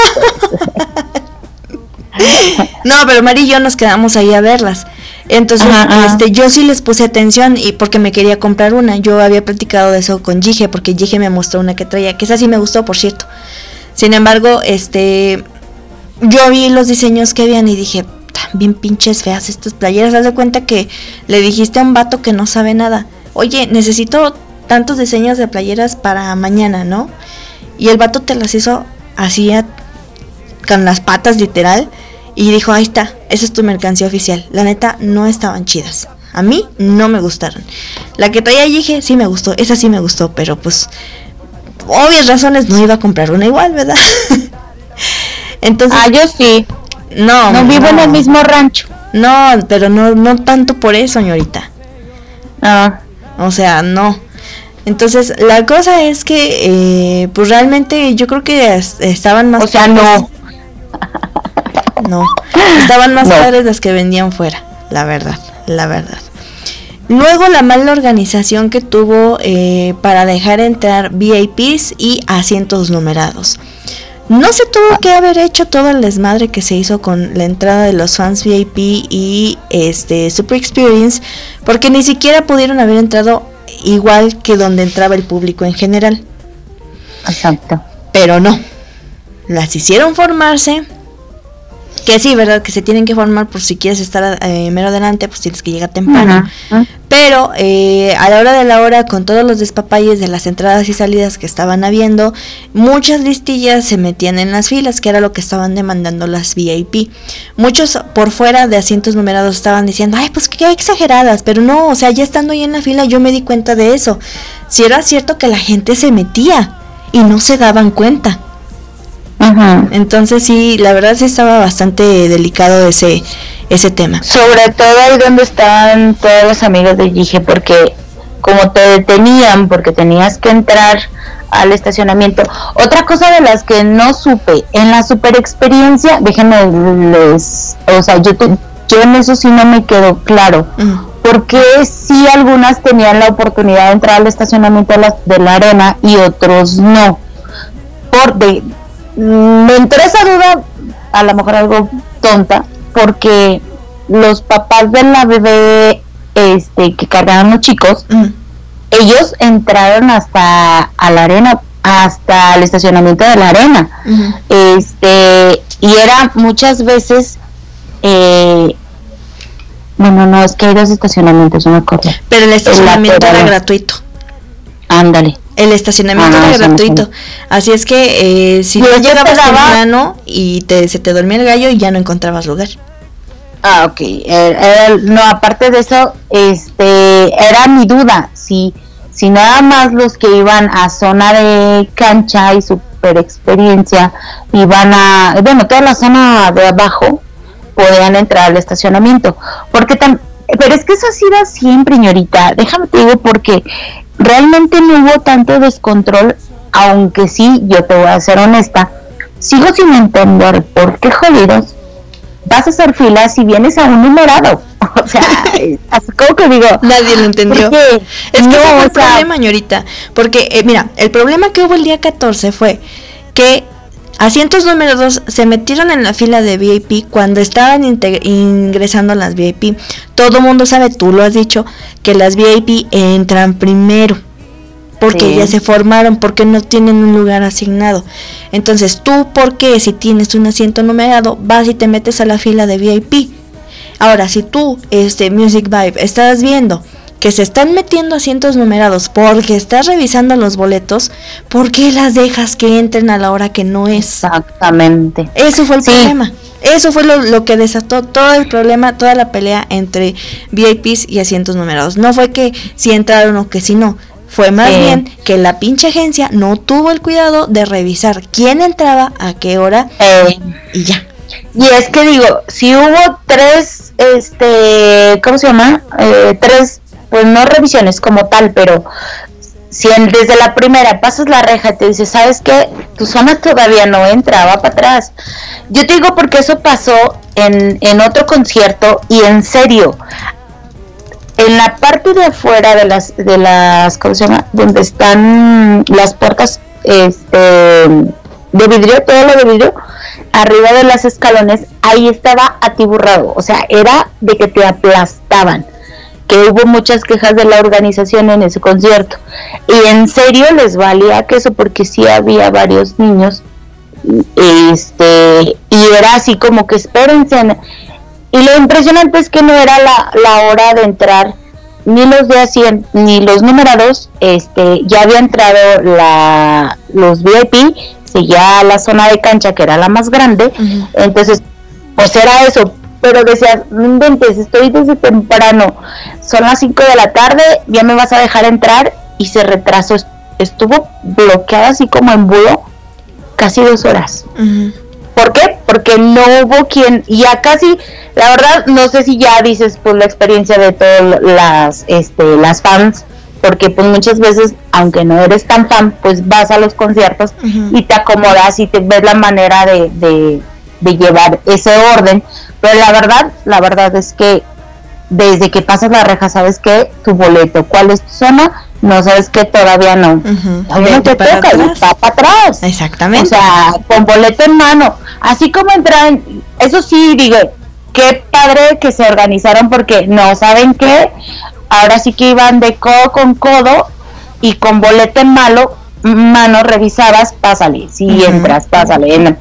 No, pero Mari y yo nos quedamos ahí a verlas. Entonces, yo sí les puse atención y porque me quería comprar una. Yo había platicado de eso con Gige, porque Gige me mostró una que traía, que esa sí me gustó, por cierto. Sin embargo, yo vi los diseños que habían y dije, bien pinches feas estas playeras. Haz de cuenta que le dijiste a un vato que no sabe nada, oye, necesito tantos diseños de playeras para mañana, ¿no? Y el vato te las hizo así con las patas literal. Y dijo, ahí está, esa es tu mercancía oficial. La neta, no estaban chidas. A mí no me gustaron. La que traía Gige sí me gustó, esa sí me gustó, pero pues, obvias razones no iba a comprar una igual, ¿verdad? Entonces,
yo sí.
No
vivo en el mismo rancho.
No, pero no tanto por eso, señorita. O sea, no. Entonces, la cosa es que, pues realmente yo creo que estaban más...
O sea, no.
No, estaban más padres las que vendían fuera, la verdad. Luego la mala organización que tuvo para dejar entrar VIPs y asientos numerados. No se tuvo que haber hecho todo el desmadre que se hizo con la entrada de los fans VIP y Super Experience, porque ni siquiera pudieron haber entrado igual que donde entraba el público en general.
Exacto.
Pero no, las hicieron formarse Que sí, ¿verdad? Que se tienen que formar por si quieres estar mero adelante, pues tienes que llegar temprano. Pero a la hora de la hora, con todos los despapalles de las entradas y salidas que estaban habiendo, muchas listillas se metían en las filas, que era lo que estaban demandando las VIP. Muchos por fuera de asientos numerados estaban diciendo, ay, pues qué exageradas, pero no, o sea, ya estando ahí en la fila yo me di cuenta de eso. Si era cierto que la gente se metía y no se daban cuenta. Entonces sí, la verdad sí estaba bastante delicado ese tema.
Sobre todo ahí donde estaban todos los amigos de Gige, porque como te detenían, porque tenías que entrar al estacionamiento. Otra cosa de las que no supe, en la super experiencia, déjenme o sea, yo en eso sí no me quedó claro, porque sí algunas tenían la oportunidad de entrar al estacionamiento de la arena y otros no. Me entró esa duda, a lo mejor algo tonta, porque los papás de la bebé que cargaban los chicos, ellos entraron hasta a la arena, hasta el estacionamiento de la arena, y era muchas veces no, es que hay dos estacionamientos, no me acuerdo, pero el estacionamiento era gratuito. Ándale.
El estacionamiento era gratuito. Así es que si no llegabas temprano y se te dormía el gallo y ya no encontrabas lugar.
Ah, ok. No, aparte de eso, era mi duda. Si nada más los que iban a zona de cancha y super experiencia iban toda la zona de abajo podían entrar al estacionamiento. Pero es que eso ha sido siempre, señorita. Déjame te digo porque realmente no hubo tanto descontrol, aunque sí, yo te voy a ser honesta, sigo sin entender por qué jodidos vas a hacer filas si vienes a un numerado. O sea, así como que digo,
nadie lo entendió. Es que no, ese fue el problema, señorita, porque mira, el problema que hubo el día 14 fue que asientos numerados se metieron en la fila de VIP cuando estaban ingresando las VIP. Todo mundo sabe, tú lo has dicho, que las VIP entran primero. Porque ya se formaron, porque no tienen un lugar asignado. Entonces, tú, ¿por qué si tienes un asiento numerado, vas y te metes a la fila de VIP? Ahora, si tú, Music Vibe, estás viendo que se están metiendo asientos numerados porque estás revisando los boletos, ¿por qué las dejas que entren a la hora que no es?
Exactamente.
Eso fue el problema. Eso fue lo que desató todo el problema, toda la pelea entre VIPs y asientos numerados. No fue que si entraron o que si no. Fue más bien que la pinche agencia no tuvo el cuidado de revisar quién entraba, a qué hora y ya.
Y es que digo, si hubo tres, ¿cómo se llama? Tres, pues no revisiones como tal, pero si desde la primera pasas la reja y te dices, ¿sabes qué? Tu zona todavía no entra, va para atrás. Yo te digo porque eso pasó en otro concierto y en serio, en la parte de afuera de las ¿cómo se llama? Donde están las puertas de vidrio, todo lo de vidrio, arriba de los escalones, ahí estaba atiburrado, o sea, era de que te aplastaban, que hubo muchas quejas de la organización en ese concierto, y en serio les valía queso porque sí había varios niños, y era así como que espérense, y lo impresionante es que no era la hora de entrar, ni los de asiento, ni los numerados, ya había entrado los VIP, seguía la zona de cancha que era la más grande, entonces pues era eso, pero decías, no inventes, estoy desde temprano, son las 5 de la tarde, ya me vas a dejar entrar, y se retrasó, estuvo bloqueada así como embudo casi 2 horas. ¿Por qué? Porque no hubo quien, ya casi, la verdad, no sé si ya dices pues la experiencia de todas las fans, porque pues muchas veces, aunque no eres tan fan, pues vas a los conciertos y te acomodas y te ves la manera de llevar ese orden, pero la verdad es que desde que pasas la reja, sabes que tu boleto, cuál es tu zona, no sabes que todavía no. Todavía te toca y está para atrás.
Exactamente.
O sea, con boleto en mano. Así como entran, eso sí, digo, qué padre que se organizaron porque no saben qué. Ahora sí que iban de codo con codo y con boleto en mano revisabas, pásale, si entras, pásale.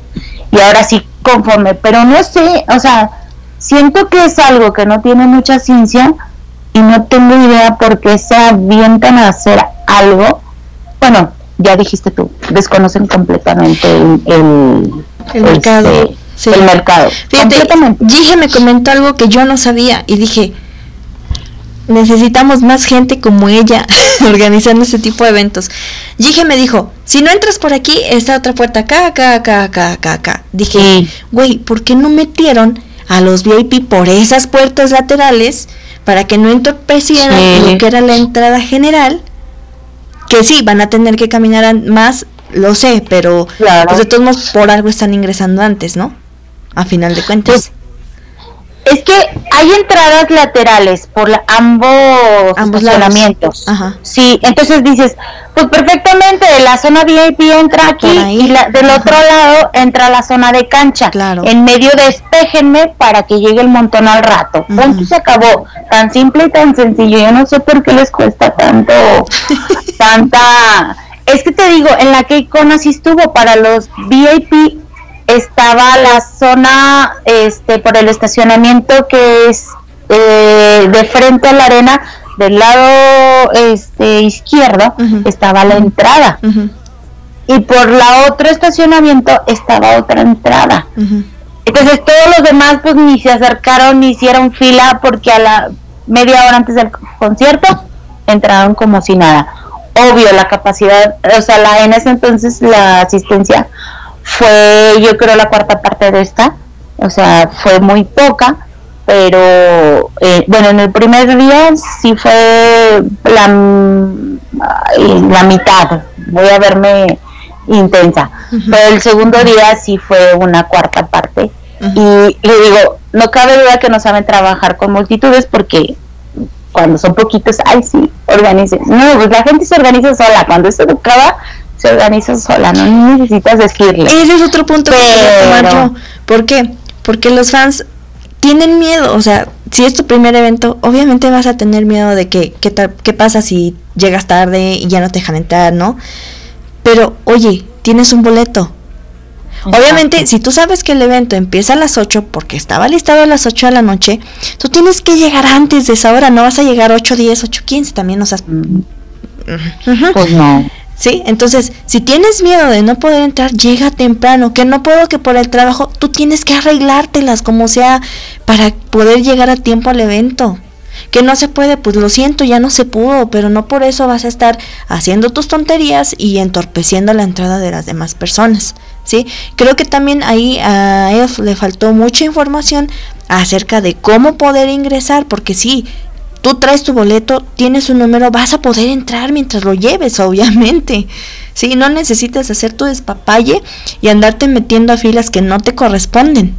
y ahora sí conforme, pero no sé, o sea, siento que es algo que no tiene mucha ciencia y no tengo idea por qué se avientan a hacer algo. Bueno, ya dijiste tú, desconocen completamente el
mercado. Sí.
El mercado.
Fíjate,
Completamente.
Gige me comentó algo que yo no sabía y dije, necesitamos más gente como ella organizando este tipo de eventos. Gige me dijo, si no entras por aquí, está otra puerta acá. Dije, güey, ¿por qué no metieron a los VIP por esas puertas laterales para que no entorpecieran lo que era la entrada general? Que sí, van a tener que caminar más, lo sé, pero
claro,
pues de todos modos por algo están ingresando antes, ¿no? A final de cuentas.
Pues, es que hay entradas laterales por ambos estacionamientos.
Ajá.
Sí, entonces dices, pues perfectamente, la zona VIP entra aquí y del otro lado entra la zona de cancha.
Claro.
En medio despéjenme para que llegue el montón al rato. Punto, se acabó. Tan simple y tan sencillo. Yo no sé por qué les cuesta tanto, tanta... Es que te digo, en la KCON así estuvo, para los VIP estaba la zona por el estacionamiento que es de frente a la arena, del lado izquierdo estaba la entrada, y por la otro estacionamiento estaba otra entrada. Entonces todos los demás pues ni se acercaron ni hicieron fila, porque a la media hora antes del concierto entraron como si nada. Obvio, la capacidad, o sea, en ese entonces la asistencia fue, yo creo, la cuarta parte de esta, o sea, fue muy poca, pero bueno, en el primer día sí fue la mitad, voy a verme intensa, pero el segundo día sí fue una cuarta parte, y le digo, no cabe duda que no saben trabajar con multitudes, porque cuando son poquitos, ay sí, organicen. No, pues la gente se organiza sola, cuando es educada se organiza sola, no necesitas decirle.
Ese es otro punto que quiero tomar yo. ¿Por qué? Porque los fans tienen miedo, o sea, si es tu primer evento, obviamente vas a tener miedo de qué pasa si llegas tarde y ya no te dejan entrar, ¿no? Pero, oye, tienes un boleto. Obviamente, si tú sabes que el evento empieza a las 8, porque estaba listado a las 8 de la noche, tú tienes que llegar antes de esa hora, no vas a llegar 8:10, 8:15 también, o sea...
Pues no.
Sí, entonces, si tienes miedo de no poder entrar, llega temprano, que no puedo, que por el trabajo, tú tienes que arreglártelas como sea para poder llegar a tiempo al evento. Que no se puede, pues lo siento, ya no se pudo, pero no por eso vas a estar haciendo tus tonterías y entorpeciendo la entrada de las demás personas, ¿sí? Creo que también ahí a ellos le faltó mucha información acerca de cómo poder ingresar, porque sí, tú traes tu boleto, tienes un número, vas a poder entrar mientras lo lleves, obviamente. Sí, no necesitas hacer tu despapalle y andarte metiendo a filas que no te corresponden.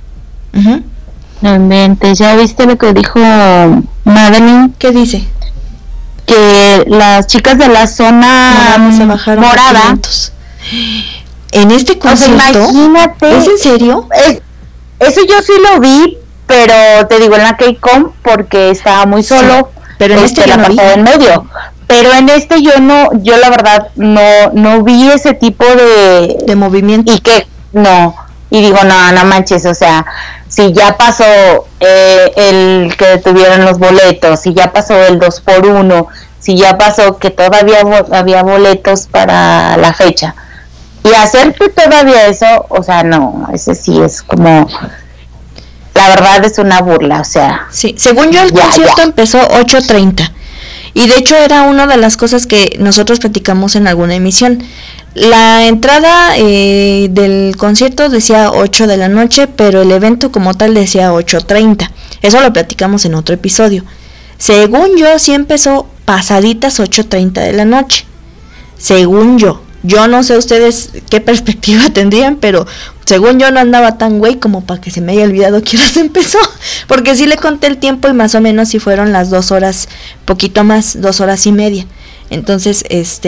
No inventes, ¿ya viste lo que dijo Madeline?
¿Qué dice?
Que las chicas de la zona morada
en este concierto,
o sea, imagínate,
¿es en serio?
Eso yo sí lo vi, pero te digo en la KCON porque estaba muy solo,
sí, pero en este
la parte del medio. Pero en este yo la verdad no vi ese tipo de
movimiento.
Y que no, y digo, no manches, o sea, si ya pasó el que detuvieron los boletos, si ya pasó el 2x1, si ya pasó que todavía había boletos para la fecha, y hacerte todavía eso, o sea, no, ese sí es como, la verdad es una burla, o sea.
Sí, según yo el concierto empezó 8:30, y de hecho era una de las cosas que nosotros platicamos en alguna emisión. La entrada del concierto decía 8 de la noche, pero el evento como tal decía 8:30. Eso lo platicamos en otro episodio. Según yo, sí empezó pasaditas 8:30 de la noche. Según yo. Yo no sé ustedes qué perspectiva tendrían, pero según yo no andaba tan güey como para que se me haya olvidado que horas empezó. Porque sí le conté el tiempo y más o menos sí fueron las 2 horas, poquito más, 2 horas y media. Entonces,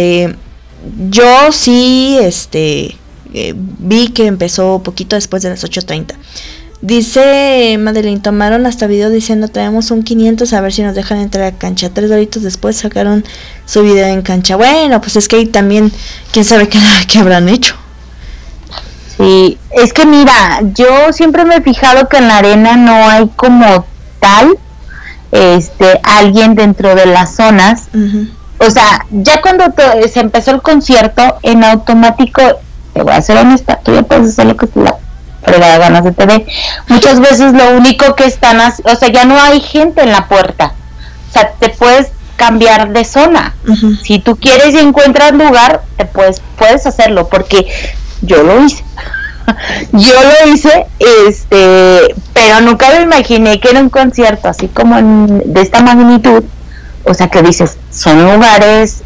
yo sí, vi que empezó poquito después de las 8:30. Dice Madeline, tomaron hasta video diciendo traemos un 500 a ver si nos dejan entrar a cancha. 3 horitos después sacaron su video en cancha. Bueno, pues es que ahí también, quién sabe qué habrán hecho.
Sí, es que mira, yo siempre me he fijado que en la arena no hay como tal alguien dentro de las zonas.
Ujú.
O sea, ya cuando se empezó el concierto, en automático, te voy a ser honesta, tú ya puedes hacer lo que te la fregada gana se te dé. Muchas veces lo único que están, o sea, ya no hay gente en la puerta. O sea, te puedes cambiar de zona.
Ujú.
Si tú quieres y encuentras lugar, puedes hacerlo, porque yo lo hice. Yo lo hice, pero nunca me imaginé que era un concierto así como de esta magnitud. O sea, que dices, son lugares,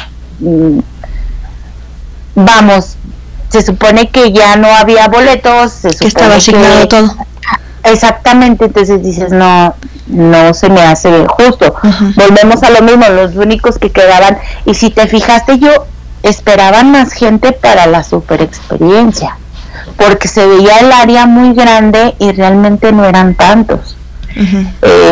vamos, se supone que ya no había boletos, se
Que
supone
estaba asignado todo.
Exactamente, entonces dices, no se me hace justo.
Ujú.
Volvemos a lo mismo, los únicos que quedaban, y si te fijaste, yo esperaba más gente para la super experiencia, porque se veía el área muy grande y realmente no eran tantos.
Ujú.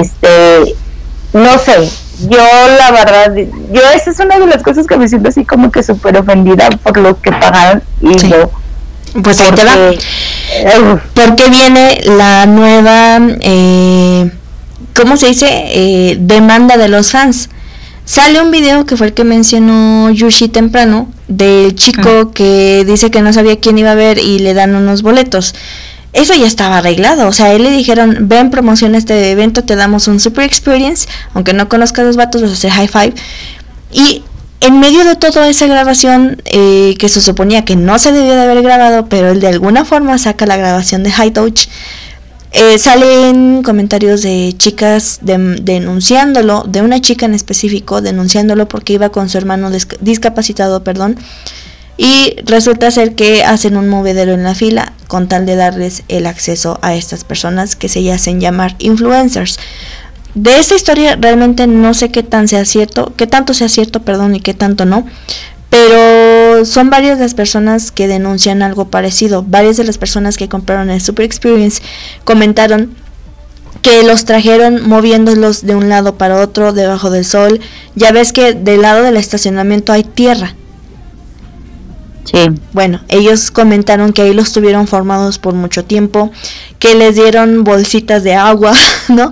No sé, yo la verdad, esa es una de las cosas que me siento así como que súper ofendida por lo que pagaron, y
Sí.
yo,
Pues ahí te va. Porque viene la nueva, ¿cómo se dice? Demanda de los fans. Sale un video que fue el que mencionó Yushi temprano, del chico que dice que no sabía quién iba a ver y le dan unos boletos. Eso ya estaba arreglado, o sea, a él le dijeron, ven, promociona este evento, te damos un super experience, aunque no conozcas a los vatos, vas a hacer high five. Y en medio de toda esa grabación, que se suponía que no se debía de haber grabado, pero él de alguna forma saca la grabación de High Touch, salen comentarios de chicas denunciándolo, de una chica en específico denunciándolo porque iba con su hermano discapacitado, y resulta ser que hacen un movedero en la fila con tal de darles el acceso a estas personas que se hacen llamar influencers. De esta historia realmente no sé qué tanto sea cierto, y qué tanto no, pero son varias las personas que denuncian algo parecido. Varias de las personas que compraron el Super Experience comentaron que los trajeron moviéndolos de un lado para otro debajo del sol. Ya ves que del lado del estacionamiento hay tierra.
Sí.
Bueno, ellos comentaron que ahí los tuvieron formados por mucho tiempo, que les dieron bolsitas de agua, ¿no?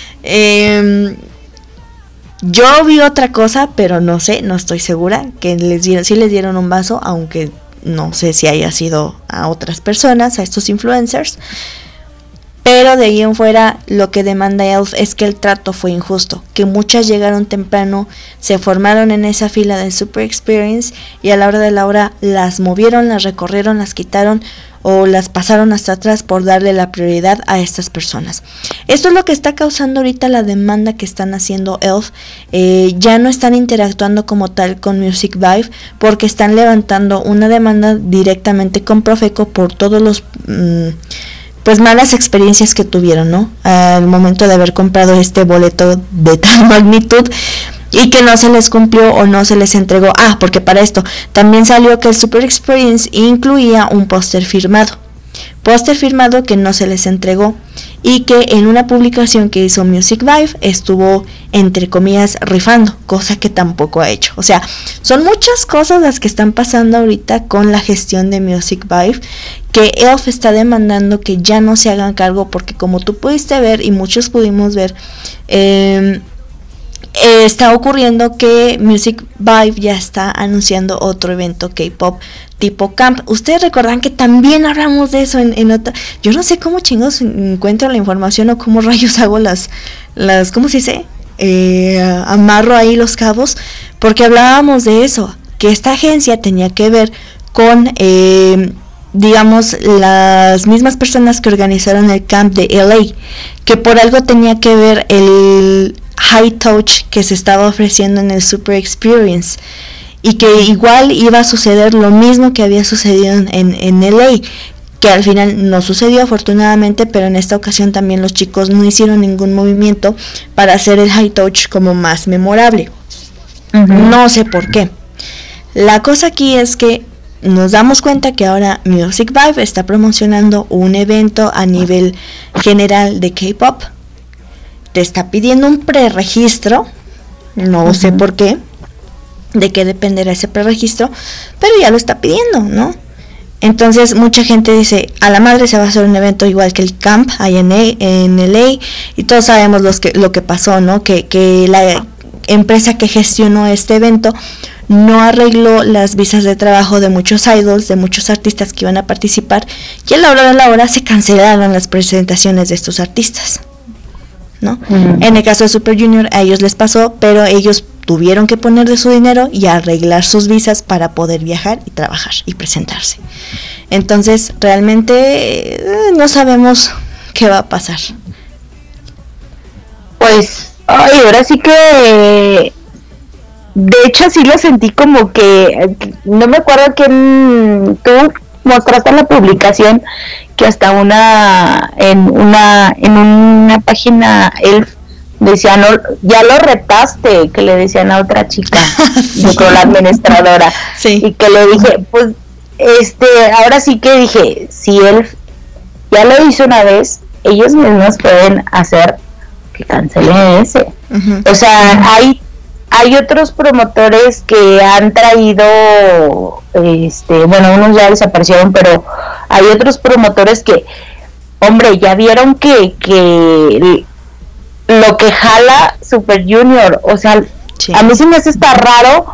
Yo vi otra cosa, pero no sé, no estoy segura, que sí les dieron un vaso, aunque no sé si haya sido a otras personas, a estos influencers. Pero de ahí en fuera, lo que demanda Elf es que el trato fue injusto, que muchas llegaron temprano, se formaron en esa fila del Super Experience y a la hora de la hora las movieron, las recorrieron, las quitaron o las pasaron hasta atrás por darle la prioridad a estas personas. Esto es lo que está causando ahorita la demanda que están haciendo Elf. Ya no están interactuando como tal con Music Vibe porque están levantando una demanda directamente con Profeco por todos los... pues malas experiencias que tuvieron, ¿no? Al momento de haber comprado este boleto de tal magnitud y que no se les cumplió o no se les entregó. Porque para esto también salió que el Super Experience incluía un póster firmado que no se les entregó y que en una publicación que hizo Music Vibe estuvo entre comillas rifando, cosa que tampoco ha hecho. O sea, son muchas cosas las que están pasando ahorita con la gestión de Music Vibe, que Elf está demandando que ya no se hagan cargo porque como tú pudiste ver y muchos pudimos ver, está ocurriendo que Music Vibe ya está anunciando otro evento K-pop tipo camp. Ustedes recordarán que también hablamos de eso en otra. Yo no sé cómo chingos encuentro la información o cómo rayos hago las ¿cómo se dice? Amarro ahí los cabos, porque hablábamos de eso, que esta agencia tenía que ver con digamos las mismas personas que organizaron el camp de LA, que por algo tenía que ver el High Touch que se estaba ofreciendo en el Super Experience y que igual iba a suceder lo mismo que había sucedido en LA, que al final no sucedió afortunadamente, pero en esta ocasión también los chicos no hicieron ningún movimiento para hacer el High Touch como más memorable. No sé por qué. La cosa aquí es que nos damos cuenta que ahora Music Vibe está promocionando un evento a nivel general de K-pop. Te está pidiendo un preregistro, no sé por qué, de qué dependerá ese preregistro, pero ya lo está pidiendo, ¿no? Entonces mucha gente dice, a la madre se va a hacer un evento igual que el camp ahí en LA, y todos sabemos lo que pasó, ¿no? Que la empresa que gestionó este evento no arregló las visas de trabajo de muchos idols, de muchos artistas que iban a participar, y a la hora de la hora se cancelaron las presentaciones de estos artistas, ¿no? En el caso de Super Junior a ellos les pasó, pero ellos tuvieron que poner de su dinero y arreglar sus visas para poder viajar y trabajar y presentarse. Entonces realmente no sabemos qué va a pasar.
Pues ahora sí que de hecho sí lo sentí como que no me acuerdo quién, tú mostraste en la publicación que hasta en una página Elf decían, no, ya lo retaste, que le decían a otra chica, yo creo la administradora,
sí.
Y que le dije, pues ahora sí que dije, si él ya lo hizo una vez, ellos mismos pueden hacer que cancelen ese. O sea, hay otros promotores que han traído, bueno, unos ya desaparecieron, pero hay otros promotores que, hombre, ya vieron que lo que jala Super Junior, o sea, sí. A mí sí me hace estar raro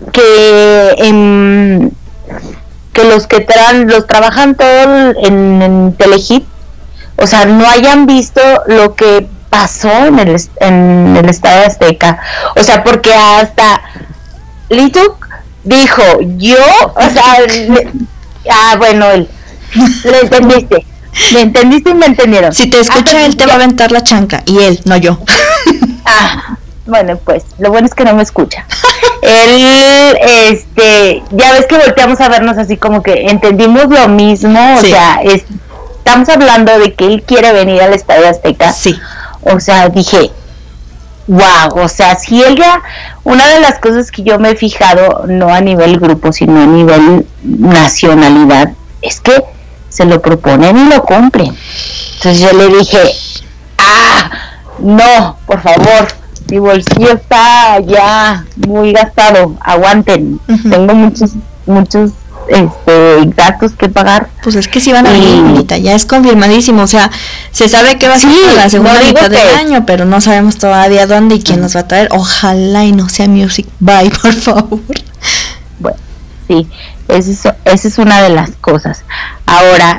que los que los trabajan todo en Telehit, o sea, no hayan visto lo que pasó en el Estadio Azteca, o sea, porque hasta Lituk dijo, yo, o sea, bueno, él, le entendiste y me entendieron.
Si te escucha él te va a aventar la chanca, y él, no yo.
Bueno, pues, lo bueno es que no me escucha. Él, ya ves que volteamos a vernos así como que entendimos lo mismo, sí. O sea, estamos hablando de que él quiere venir al Estadio Azteca.
Sí.
O sea, dije, wow, o sea, si él ya, una de las cosas que yo me he fijado, no a nivel grupo, sino a nivel nacionalidad, es que se lo proponen y lo cumplen. Entonces yo le dije, no, por favor, mi bolsillo está ya muy gastado, aguanten, tengo muchos gastos que pagar.
Pues es que sí van a ir, Anita, ya es confirmadísimo, o sea, se sabe que va a ser la segunda mitad del año, pero no sabemos todavía dónde y quién nos va a traer. Ojalá y no sea Music By, por favor.
Bueno, sí, esa es una de las cosas. Ahora,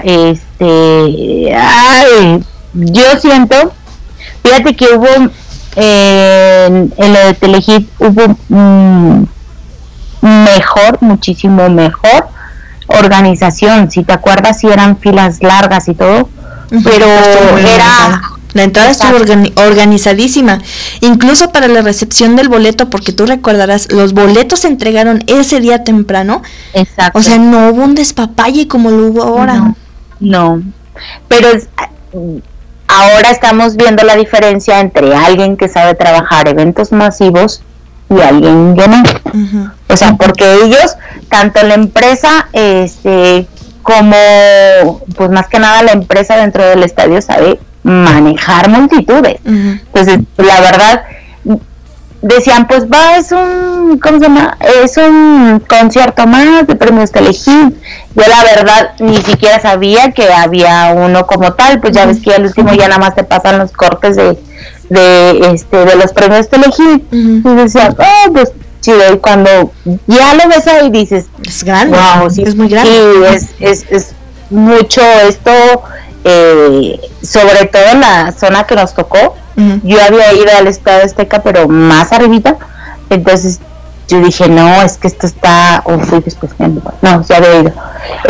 yo siento, fíjate que hubo en lo de Telehit hubo muchísimo mejor organización. Si te acuerdas, si eran filas largas y todo, pero
la entrada estuvo organizadísima, incluso para la recepción del boleto, porque tú recordarás, los boletos se entregaron ese día temprano.
Exacto.
O sea, no hubo un despapalle como lo hubo ahora.
No, pero ahora estamos viendo la diferencia entre alguien que sabe trabajar eventos masivos y alguien que no. O sea, porque ellos, tanto la empresa, como, pues más que nada la empresa dentro del estadio sabe manejar multitudes. Entonces, la verdad, decían, pues es un, ¿cómo se llama? Es un concierto más de premios Telehit. Yo la verdad ni siquiera sabía que había uno como tal, pues ya ves que al último ya nada más te pasan los cortes de los premios Telehit. Y decía, pues chido, y cuando ya lo ves ahí dices,
es grande,
wow, sí,
es muy grande.
Sí, es mucho esto, sobre todo en la zona que nos tocó. Yo había ido al Estadio Azteca, pero más arribita, entonces yo dije, no, es que esto está, fui después, no, ya había ido,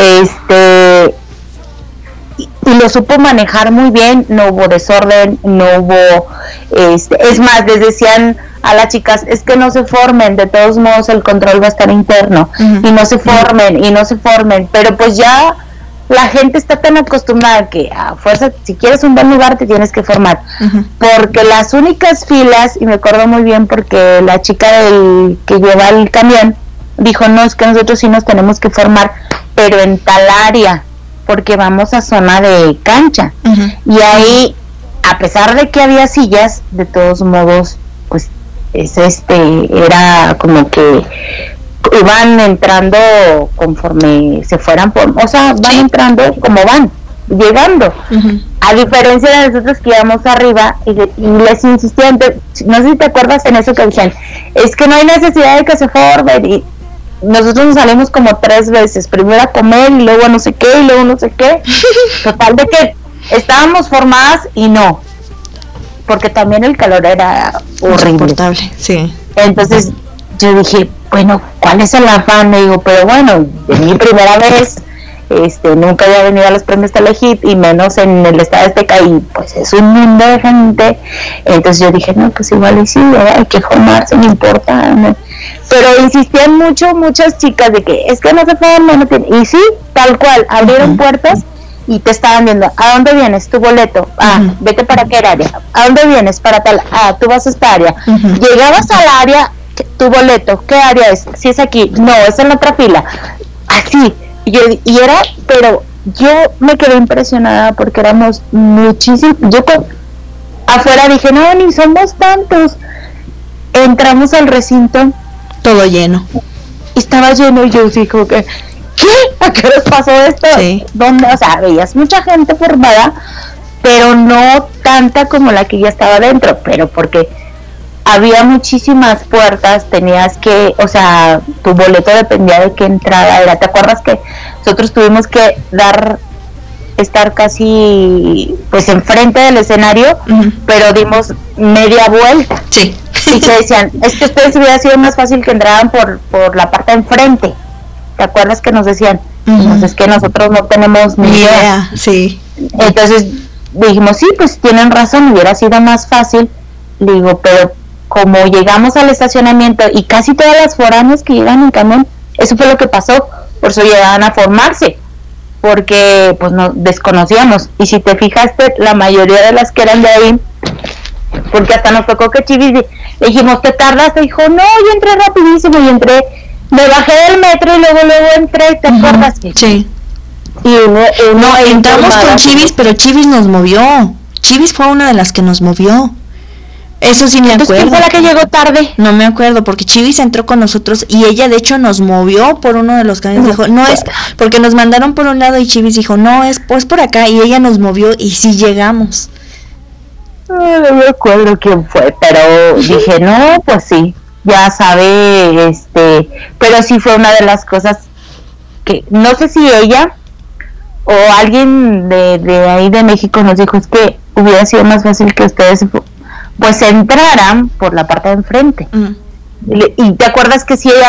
y lo supo manejar muy bien, no hubo desorden, no hubo, es más, les decían a las chicas, es que no se formen, de todos modos el control va a estar interno, y no se formen, pero pues ya la gente está tan acostumbrada que a fuerza, si quieres un buen lugar te tienes que formar, porque las únicas filas, y me acuerdo muy bien porque la chica que lleva el camión dijo, no, es que nosotros sí nos tenemos que formar, pero en tal área, porque vamos a zona de cancha, y ahí, a pesar de que había sillas, de todos modos, pues era como iban entrando conforme se fueran o sea, van entrando como van llegando. A diferencia de nosotros que íbamos arriba y les insistían, no sé si te acuerdas en eso que decían, es que no hay necesidad de que se formen, y nosotros nos salimos como 3 veces, primero a comer y luego no sé qué y luego no sé qué, total de que estábamos formadas y no, porque también el calor era horrible.
Insoportable, sí.
Entonces yo dije, bueno, ¿cuál es el afán? Me digo, pero bueno, es mi primera vez, nunca había venido a los premios Telehit y menos en el Estadio Azteca, y pues es un mundo de gente. Entonces yo dije, no, pues igual y sí, hay que formarse, no importa, ¿no? Pero insistían muchas chicas de que es que no se forman, no tiene, y sí, tal cual, abrieron puertas y te estaban viendo, ¿a dónde vienes? Tu boleto, vete para qué área, ¿a dónde vienes? Para tal, tú vas a esta área, llegabas al área, tu boleto, ¿qué área es? Si es aquí, no, es en la otra fila, así, y era, pero yo me quedé impresionada porque éramos muchísimos, yo afuera dije, no, ni somos tantos, entramos al recinto,
todo lleno,
y estaba lleno, y yo dije, ¿qué? ¿A qué les pasó esto?
Sí.
¿Dónde? O sea, veías mucha gente formada, pero no tanta como la que ya estaba dentro, pero porque había muchísimas puertas, tenías que, o sea, tu boleto dependía de qué entrada era. ¿Te acuerdas que nosotros tuvimos que estar casi pues enfrente del escenario, pero dimos media vuelta?
Sí.
Y que decían, es que ustedes hubiera sido más fácil que entraran por la parte de enfrente. ¿Te acuerdas que nos decían? Pues es que nosotros no tenemos ni idea.
Sí.
Entonces dijimos, sí, pues tienen razón, hubiera sido más fácil. Le digo, pero como llegamos al estacionamiento y casi todas las foráneas que llegan en camión, eso fue lo que pasó, por eso llegaban a formarse, porque pues no desconocíamos. Y si te fijaste, la mayoría de las que eran de ahí, porque hasta nos tocó que Chivis, le dijimos, ¿te tardaste? Dijo, no, yo entré rapidísimo, y entré, me bajé del metro y luego entré, ¿te acuerdas?
Sí.
Y
no, entramos con Chivis, pero Chivis nos movió. Chivis fue una de las que nos movió. Eso sí me acuerdo.
¿Quién fue la que llegó tarde?
No me acuerdo, porque Chivis entró con nosotros y ella de hecho nos movió por uno de los camiones. Dijo, no es, porque nos mandaron por un lado y Chivis dijo, no, es pues por acá, y ella nos movió y sí llegamos.
No me acuerdo quién fue, pero dije, no, pues sí, ya sabe, pero sí fue una de las cosas que, no sé si ella o alguien de ahí de México nos dijo, es que hubiera sido más fácil que ustedes pues entraran por la parte de enfrente. Y te acuerdas que sí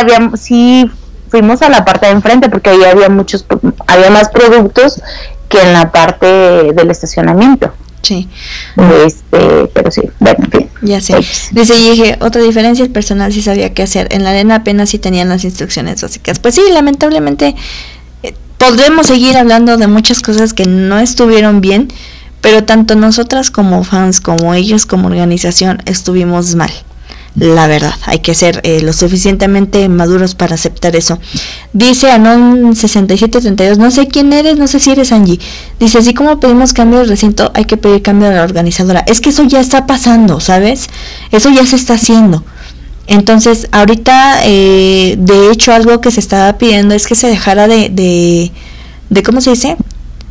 fuimos a la parte de enfrente porque ahí había más productos que en la parte del estacionamiento.
Sí.
Pero sí, bueno, bien.
Ya sé. Dice, y dije, otra diferencia, el personal sí sabía qué hacer. En la arena apenas sí tenían las instrucciones básicas. Pues sí, lamentablemente podremos seguir hablando de muchas cosas que no estuvieron bien, pero tanto nosotras como fans, como ellos como organización, estuvimos mal. La verdad, hay que ser lo suficientemente maduros para aceptar eso. Dice Anon 6732, no sé quién eres, no sé si eres Angie. Dice, así como pedimos cambio de recinto, hay que pedir cambio de la organizadora. Es que eso ya está pasando, ¿sabes? Eso ya se está haciendo. Entonces, ahorita, de hecho, algo que se estaba pidiendo es que se dejara de ¿cómo se dice?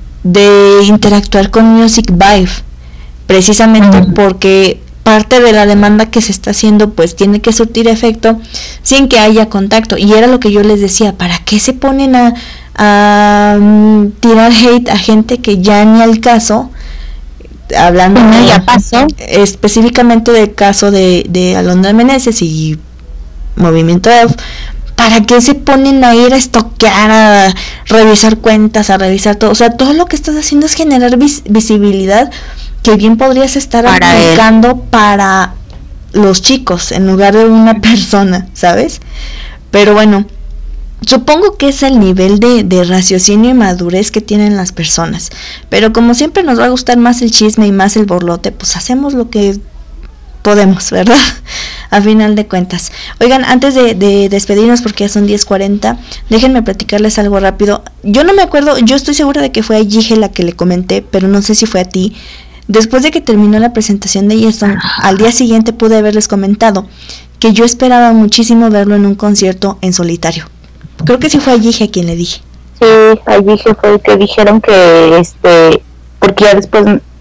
De interactuar con Music Vibe, precisamente porque parte de la demanda que se está haciendo pues tiene que surtir efecto sin que haya contacto, y era lo que yo les decía, ¿para qué se ponen a tirar hate a gente que ya ni al caso? Hablando
ya pasó
específicamente del caso de Alondra Meneses y Movimiento F. ¿Para qué se ponen a ir a estoquear, a revisar cuentas, a revisar todo? O sea, todo lo que estás haciendo es generar visibilidad que bien podrías estar aplicando para los chicos en lugar de una persona, ¿sabes? Pero bueno, supongo que es el nivel de raciocinio y madurez que tienen las personas. Pero como siempre nos va a gustar más el chisme y más el borlote, pues hacemos lo que podemos, ¿verdad? A final de cuentas. Oigan, antes de despedirnos, porque ya son 10:40, déjenme platicarles algo rápido. Yo no me acuerdo, yo estoy segura de que fue a Gige la que le comenté, pero no sé si fue a ti. Después de que terminó la presentación de Yeston, al día siguiente pude haberles comentado
que yo esperaba muchísimo verlo en un concierto en solitario. Creo que sí fue a Gigi a quien le dije.
Sí, allí fue el que dijeron que porque ya después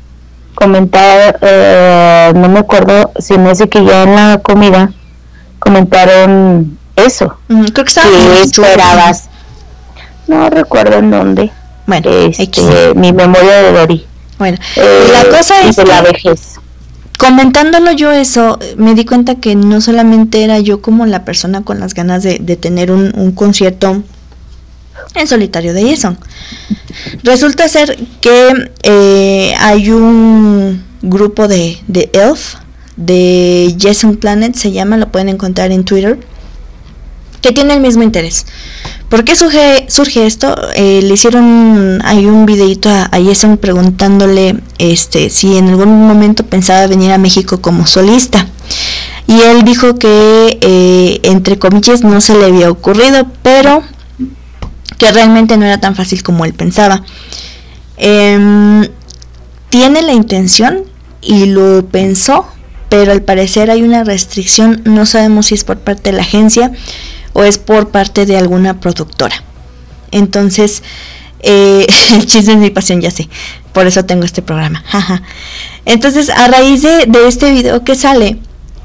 comentaba, no me acuerdo si me hace que ya en la comida comentaron eso.
Creo que estaba
que esperabas. No recuerdo en dónde.
Bueno,
mi memoria de Dory.
Bueno, la cosa es
de la vejez.
Comentándolo yo eso, me di cuenta que no solamente era yo como la persona con las ganas de tener un concierto en solitario de Jason. Resulta ser que hay un grupo de Elf, de Jason Planet se llama, lo pueden encontrar en Twitter, que tiene el mismo interés. ¿Por qué surge esto? Le hicieron hay un videito a Jason preguntándole si en algún momento pensaba venir a México como solista. Y él dijo que entre comillas no se le había ocurrido, pero que realmente no era tan fácil como él pensaba. Tiene la intención y lo pensó, pero al parecer hay una restricción, no sabemos si es por parte de la agencia o es por parte de alguna productora. Entonces, el chisme es mi pasión, ya sé, por eso tengo este programa. Entonces, a raíz de este video que sale,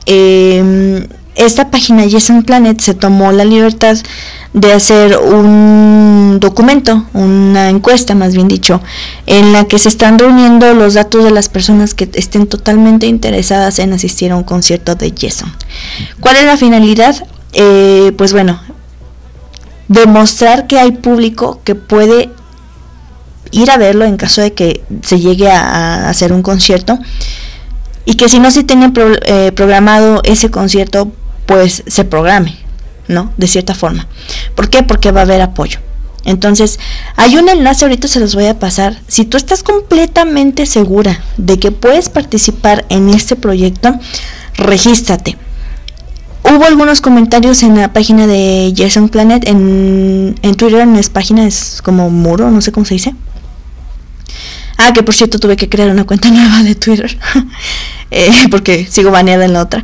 esta página Jason Planet se tomó la libertad de hacer un documento, una encuesta más bien dicho, en la que se están reuniendo los datos de las personas que estén totalmente interesadas en asistir a un concierto de Jason. ¿Cuál es la finalidad? Pues bueno, demostrar que hay público que puede ir a verlo en caso de que se llegue a hacer un concierto, y que si no se tiene programado ese concierto, pues se programe, ¿no? De cierta forma. ¿Por qué? Porque va a haber apoyo. Entonces, hay un enlace, ahorita se los voy a pasar. Si tú estás completamente segura de que puedes participar en este proyecto, regístrate. Hubo algunos comentarios en la página de Jason Planet, en Twitter, en las páginas como muro, no sé cómo se dice. Que por cierto tuve que crear una cuenta nueva de Twitter, porque sigo baneada en la otra.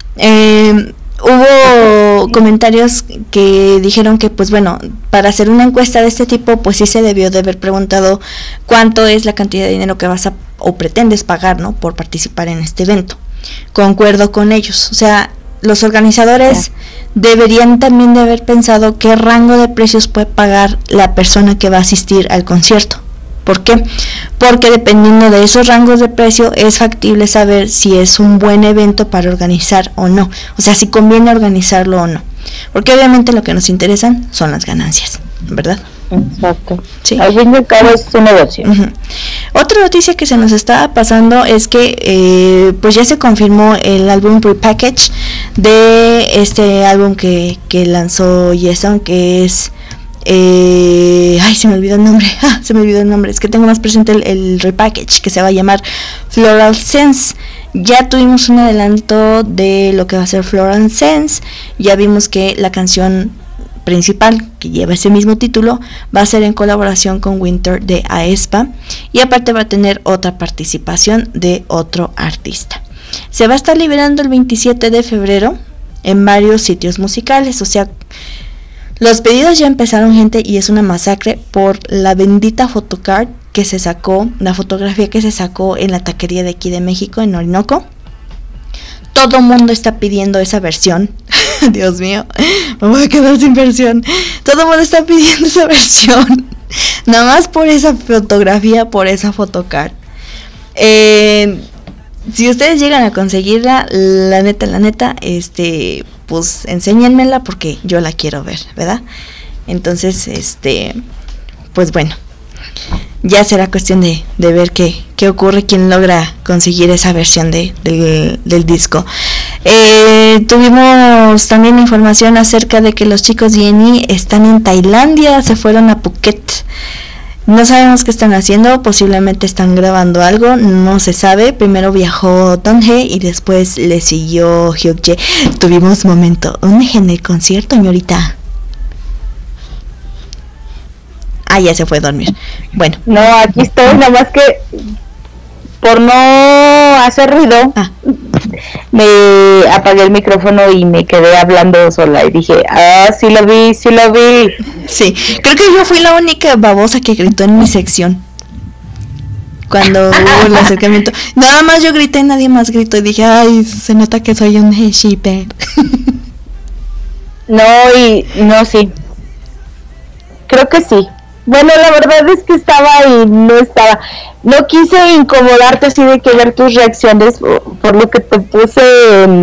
Hubo comentarios que dijeron que, pues bueno, para hacer una encuesta de este tipo, pues sí se debió de haber preguntado cuánto es la cantidad de dinero que vas a o pretendes pagar, ¿no? Por participar en este evento. Concuerdo con ellos. O sea, los organizadores deberían también de haber pensado qué rango de precios puede pagar la persona que va a asistir al concierto. ¿Por qué? Porque dependiendo de esos rangos de precio es factible saber si es un buen evento para organizar o no. O sea, si conviene organizarlo o no. Porque obviamente lo que nos interesan son las ganancias, ¿verdad?
Exacto.
Sí.
Al fin y al cabo es un negocio.
Otra noticia que se nos estaba pasando es que pues ya se confirmó el álbum Prepackaged de este álbum que lanzó Jason, que es se me olvidó el nombre, es que tengo más presente el repackage, que se va a llamar Floral Sense. Ya tuvimos un adelanto de lo que va a ser Floral Sense, ya vimos que la canción principal, que lleva ese mismo título, va a ser en colaboración con Winter de aespa, y aparte va a tener otra participación de otro artista. Se va a estar liberando el 27 de febrero en varios sitios musicales, o sea, los pedidos ya empezaron, gente, y es una masacre por la bendita photocard que se sacó, la fotografía que se sacó en la taquería de aquí de México, en Orinoco. Todo mundo está pidiendo esa versión. Dios mío, me voy a quedar sin versión. Todo mundo está pidiendo esa versión. Nada más por esa fotografía, por esa photocard. Si ustedes llegan a conseguirla, la neta, pues enséñenmela porque yo la quiero ver, ¿verdad? Entonces, pues bueno, ya será cuestión de ver qué ocurre, quién logra conseguir esa versión del disco. Tuvimos también información acerca de que los chicos de ENI están en Tailandia, se fueron a Phuket. No sabemos qué están haciendo, posiblemente están grabando algo, no se sabe. Primero viajó Donghae y después le siguió Hyukjae. Tuvimos momento, en el concierto, señorita. Ya se fue a dormir. Bueno.
No, aquí estoy, nada más que por no hacer ruido, me apagué el micrófono y me quedé hablando sola y dije, sí lo vi.
Sí, creo que yo fui la única babosa que gritó en mi sección. Cuando hubo el acercamiento. Nada más yo grité, nadie más gritó y dije, ay, se nota que soy un shipper.
No, sí. Creo que sí. Bueno, la verdad es que estaba y no estaba. No quise incomodarte así de que ver tus reacciones por lo que te puse en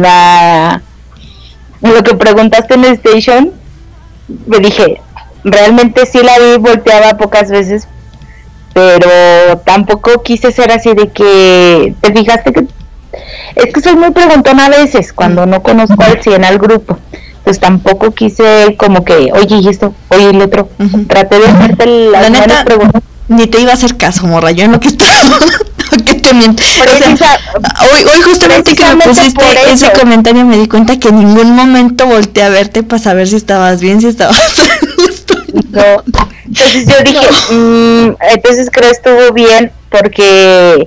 lo que preguntaste en el station. Me dije, realmente sí la vi, volteaba pocas veces, pero tampoco quise ser así de que te fijaste que es que soy muy preguntona a veces cuando no conozco al 100 al grupo. Pues tampoco quise como que, oye, y esto, oye, el otro. Traté de hacerte las buenas preguntas.
Ni te iba a hacer caso, morra, yo en lo que estaba, que te miento. O sea, hoy justamente que me pusiste ese comentario me di cuenta que en ningún momento volteé a verte para saber si estabas bien, si estabas
no. Entonces yo dije, entonces creo estuvo bien porque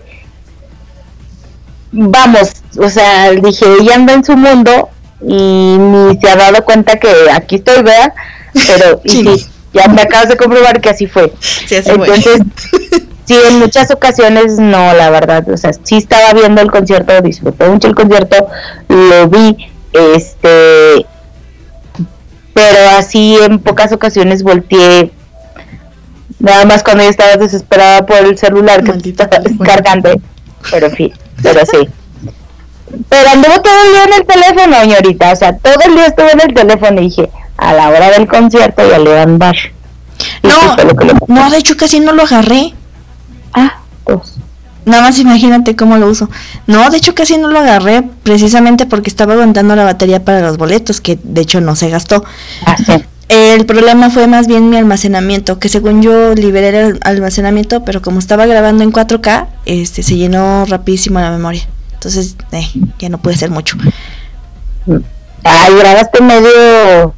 vamos, o sea, dije, ella anda en su mundo y ni se ha dado cuenta que aquí estoy, ¿verdad? Pero y sí, ya me acabas de comprobar que así fue.
Sí, así
entonces sí, en muchas ocasiones no, la verdad, o sea, sí estaba viendo el concierto, disfruté mucho el concierto, lo vi, pero así en pocas ocasiones volteé, nada más cuando yo estaba desesperada por el celular que estaba descargando, pero sí. Pero anduvo todo el día en el teléfono, señorita, o sea, todo el día estuve en el teléfono y dije, a la hora del concierto ya le van a dar.
No, de hecho casi no lo agarré.
Pues.
Nada más imagínate cómo lo uso. No, de hecho casi no lo agarré precisamente porque estaba aguantando la batería para los boletos, que de hecho no se gastó.
Sí.
El problema fue más bien mi almacenamiento, que según yo liberé el almacenamiento, pero como estaba grabando en 4K, se llenó rapidísimo la memoria. Entonces, ya no pude hacer mucho.
Grabaste medio,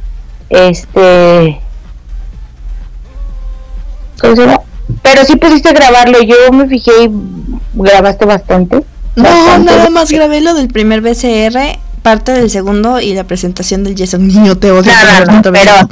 ¿cómo se llama? Pero sí pudiste grabarlo, yo me fijé y grabaste bastante.
No, nada más grabé lo del primer BCR, parte del segundo y la presentación del Jason Niño te odio.
Pero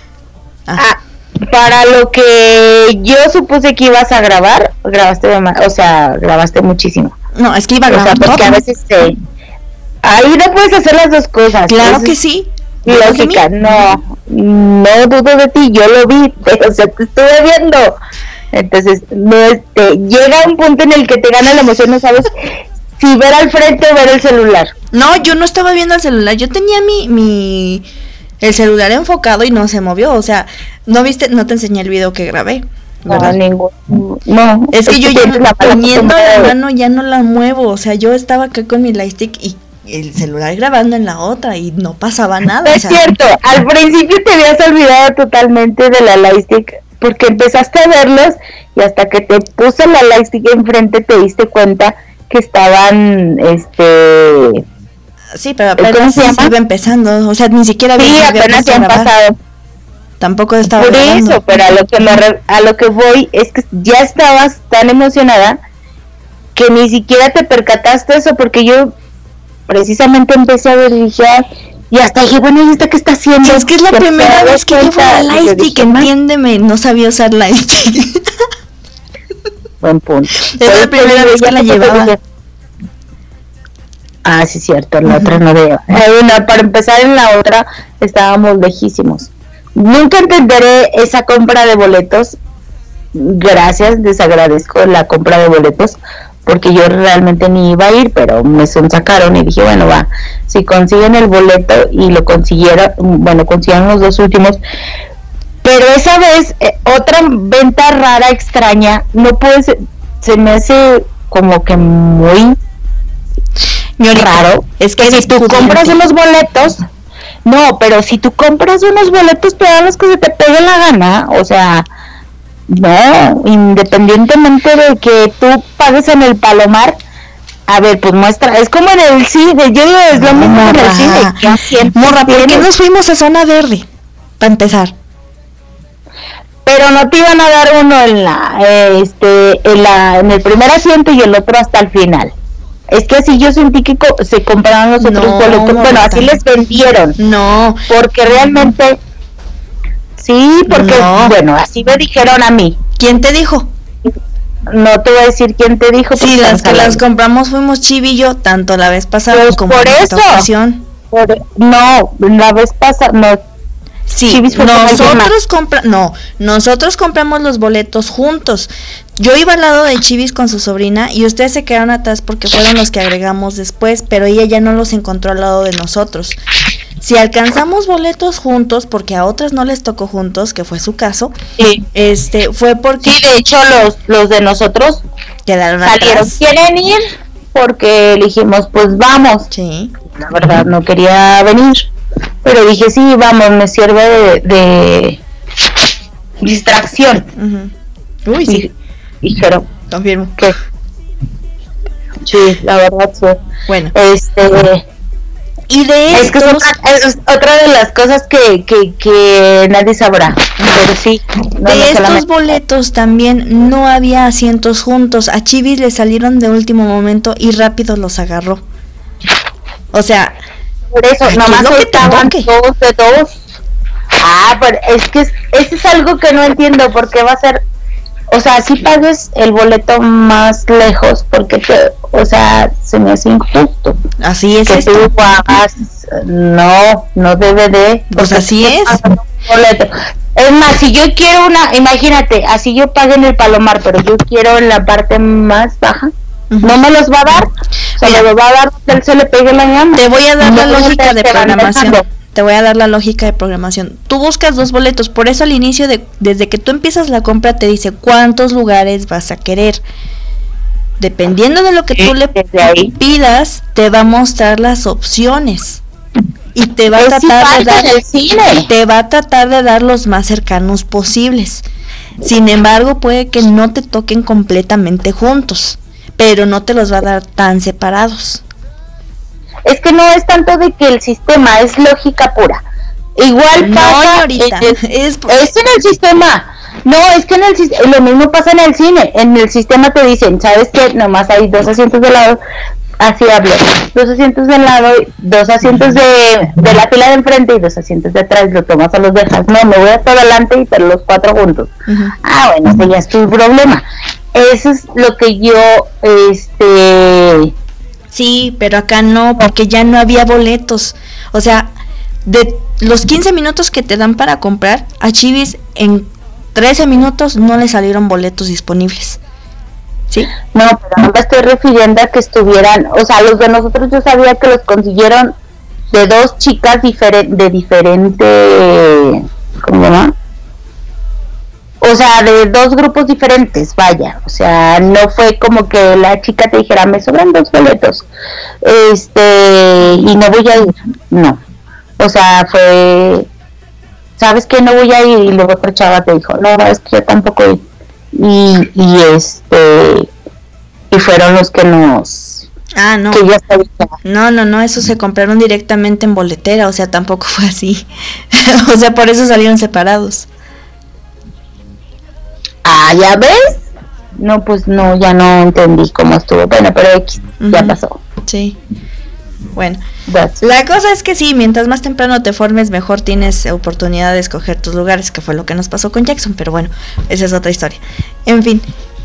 para lo que yo supuse que ibas a grabar, grabaste muchísimo.
No, es que iba a grabar
porque
todo.
A veces ahí no puedes hacer las dos cosas.
Claro que sí.
Lógica, no dudo de ti, yo lo vi, o sea, te estuve viendo. Entonces, llega un punto en el que te gana la emoción, no sabes si ver al frente o ver el celular. No,
yo no estaba viendo el celular, yo tenía el celular enfocado y no se movió, o sea, no te enseñé el video que grabé, ¿verdad?
No,
es que yo ya poniendo la mano ya no la muevo, o sea, yo estaba acá con mi lightstick y el celular grabando en la otra y no pasaba nada.
Es cierto, al principio te habías olvidado totalmente de la lightstick porque empezaste a verlos y hasta que te puse la lightstick enfrente te diste cuenta que estaban,
sí, pero apenas iba empezando, o sea, ni siquiera
apenas se han pasado.
Tampoco estaba
por
grabando.
Eso, pero a lo que voy es que ya estabas tan emocionada que ni siquiera te percataste eso, porque yo precisamente empecé a verificar y hasta dije, bueno, ¿y esta qué está haciendo?
Sí, es que es la primera vez que llevo la lightstick, entiéndeme, no sabía usar lightstick.
Buen punto.
Es la primera vez que la llevaba.
Sí, cierto, la otra no veo. Para empezar, en la otra estábamos lejísimos. Nunca entenderé esa compra de boletos. Gracias, les agradezco la compra de boletos, porque yo realmente ni iba a ir, pero me sacaron y dije, bueno, va, si consiguen el boleto, y lo consiguieron, consiguieron los dos últimos, pero esa vez, otra venta rara, extraña, no puedes, se me hace como que muy raro,
es que
si tú compras unos boletos, pero si tú compras unos boletos, te dan los que se te pegue la gana, o sea, no, independientemente de que tú pagues en el Palomar, a ver, pues muestra, es como en el cine, yo digo, es lo mismo en el cine.
Morra, ¿por qué nos fuimos a zona verde? Para empezar.
Pero no te iban a dar uno en el primer asiento y el otro hasta el final. Es que así yo sentí que se compraron los otros
No,
boletos. Bueno,
Morita.
así les vendieron.
No,
Porque realmente... Sí, porque,
No.
bueno, así me dijeron a mí.
¿quién te dijo?
No te voy a decir quién te dijo.
Sí,
porque
las
estamos
que las
hablando.
compramos fuimos Chivi y yo, tanto la vez pasada
Pues
como
por
en esta
eso.
ocasión.
No, la vez pasada, no.
Sí,
Chivis fue con alguien más.
nosotros compramos los boletos juntos. Yo iba al lado de Chivis con su sobrina y ustedes se quedaron atrás porque fueron los que agregamos después, pero ella ya no los encontró al lado de nosotros. Si alcanzamos boletos juntos, porque a otras no les tocó juntos, que fue su caso,
Sí.
fue porque
Sí, de hecho los de nosotros
quedaron
salieron.
atrás.
¿Quieren ir? Porque dijimos, pues vamos.
Sí.
La verdad no quería venir, pero dije, sí, vamos, me sirve de distracción.
Ujú. Uy, sí,
Y dijeron
confirmo.
que sí, la verdad sí.
Bueno, y de
Es que
estos,
es otra de las cosas que nadie sabrá, pero sí. No,
de
no
estos
solamente-
boletos también no había asientos juntos. A Chivis le salieron de último momento y rápido los agarró. O sea,
Por eso,
Ay,
nomás
¿qué es lo que te
estaban
toque?
dos de dos. Ah, pero es que eso es algo que no entiendo, porque va a ser, o sea, si pagues el boleto más lejos, porque o sea, se me hace injusto
así es
que
esto.
tú hagas, no debe de.
Pues
porque
así
tú
es.
pagas un boleto. Es más, si yo quiero imagínate, así yo pagué en el Palomar, pero yo quiero en la parte más baja,
Ujú.
no me los va a dar, o sea,
Mira.
me lo va a dar donde él se le pegue la gana.
Te voy a dar la
No,
lógica de
te van
programación.
dejando.
Te voy a dar la lógica de programación. Tú buscas dos boletos, por eso al inicio desde que tú empiezas la compra te dice cuántos lugares vas a querer. Dependiendo de lo que
Sí,
tú le
desde ahí.
pidas, te va a mostrar las opciones. Y te va a
Es
tratar de
igual
dar
que en el cine.
te va a tratar de dar los más cercanos posibles. Sin embargo, puede que no te toquen completamente juntos, pero no te los va a dar tan separados.
Es que no es tanto de que el sistema, es lógica pura. Igual
No,
pasa
señorita, es
en el sistema. No, es que en el lo mismo pasa en el cine. En el sistema te dicen, ¿sabes qué? Nomás hay 2 asientos de lado. Así hablo. 2 asientos de lado, 2 asientos de la fila de enfrente y 2 asientos de atrás. Lo tomas o los dejas. No, me voy hasta adelante y te los 4 juntos.
Ujú.
Ah, bueno, ese ya es tu problema. Eso es lo que yo,
Sí, pero acá no, porque ya no había boletos. O sea, de los 15 minutos que te dan para comprar, a Chivis en 13 minutos no le salieron boletos disponibles. ¿Sí?
No, pero no me estoy refiriendo a que estuvieran, o sea, los de nosotros yo sabía que los consiguieron de 2 chicas de diferente, ¿cómo se llama? O sea, de 2 grupos diferentes, vaya, o sea, no fue como que la chica te dijera, me sobran 2 boletos, y no voy a ir, no, o sea, fue, ¿sabes qué? No voy a ir, y luego otra chava te dijo, no, es que yo tampoco ir. Y fueron los que nos
Ah, no.
que ya sabía.
No, esos se compraron directamente en boletera, o sea, tampoco fue así. O sea, por eso salieron separados.
Ah, ¿ya ves? No, pues no, ya no entendí cómo estuvo. Bueno, pero X, ya
Ujú.
pasó.
Sí. Bueno,
That's-
la cosa es que sí, mientras más temprano te formes, mejor tienes oportunidad de escoger tus lugares, que fue lo que nos pasó con Jackson, pero bueno, esa es otra historia. En fin,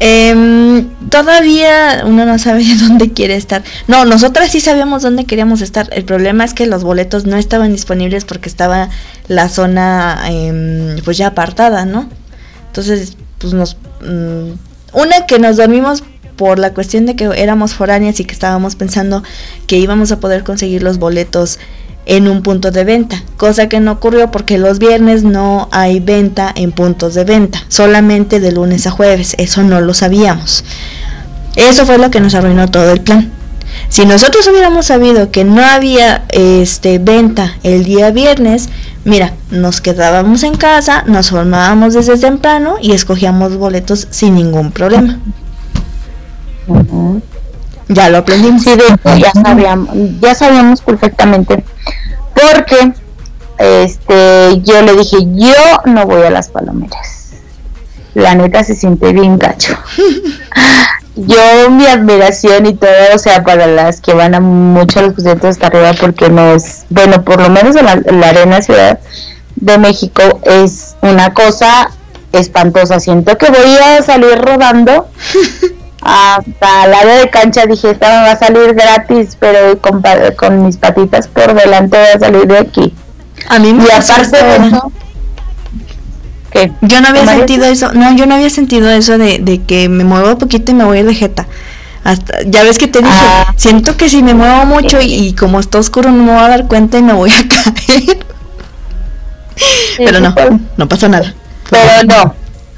todavía uno no sabe dónde quiere estar. No, nosotras sí sabíamos dónde queríamos estar. El problema es que los boletos no estaban disponibles porque estaba la zona pues ya apartada, ¿no? Entonces, pues una que nos dormimos por la cuestión de que éramos foráneas y que estábamos pensando que íbamos a poder conseguir los boletos en un punto de venta, cosa que no ocurrió porque los viernes no hay venta en puntos de venta, solamente de lunes a jueves, eso no lo sabíamos. Eso fue lo que nos arruinó todo el plan. Si nosotros hubiéramos sabido que no había venta el día viernes, mira, nos quedábamos en casa, nos formábamos desde temprano y escogíamos boletos sin ningún problema.
Ujú.
Ya lo aprendimos.
Sí, de hecho, ya sabíamos perfectamente, porque yo le dije, yo no voy a las palomeras. La neta se siente bien gacho. yo mi admiración y todo, o sea, para las que van a mucho a los conciertos hasta arriba, porque no es, bueno, por lo menos en la Arena Ciudad de México es una cosa espantosa. Siento que voy a salir rodando hasta el área de cancha. Dije, esta me va a salir gratis, pero con mis patitas por delante voy a salir de aquí.
A mí me
Y
pasó
aparte
esto.
de eso, ¿qué?
Yo no había
¿María?
sentido eso, no, yo no había sentido eso de que me muevo un poquito y me voy a ir de jeta. Hasta, ya ves que te dije, siento que si me muevo mucho y como está oscuro no me voy a dar cuenta y me voy a caer. Pero no, no pasó nada.
Pero no,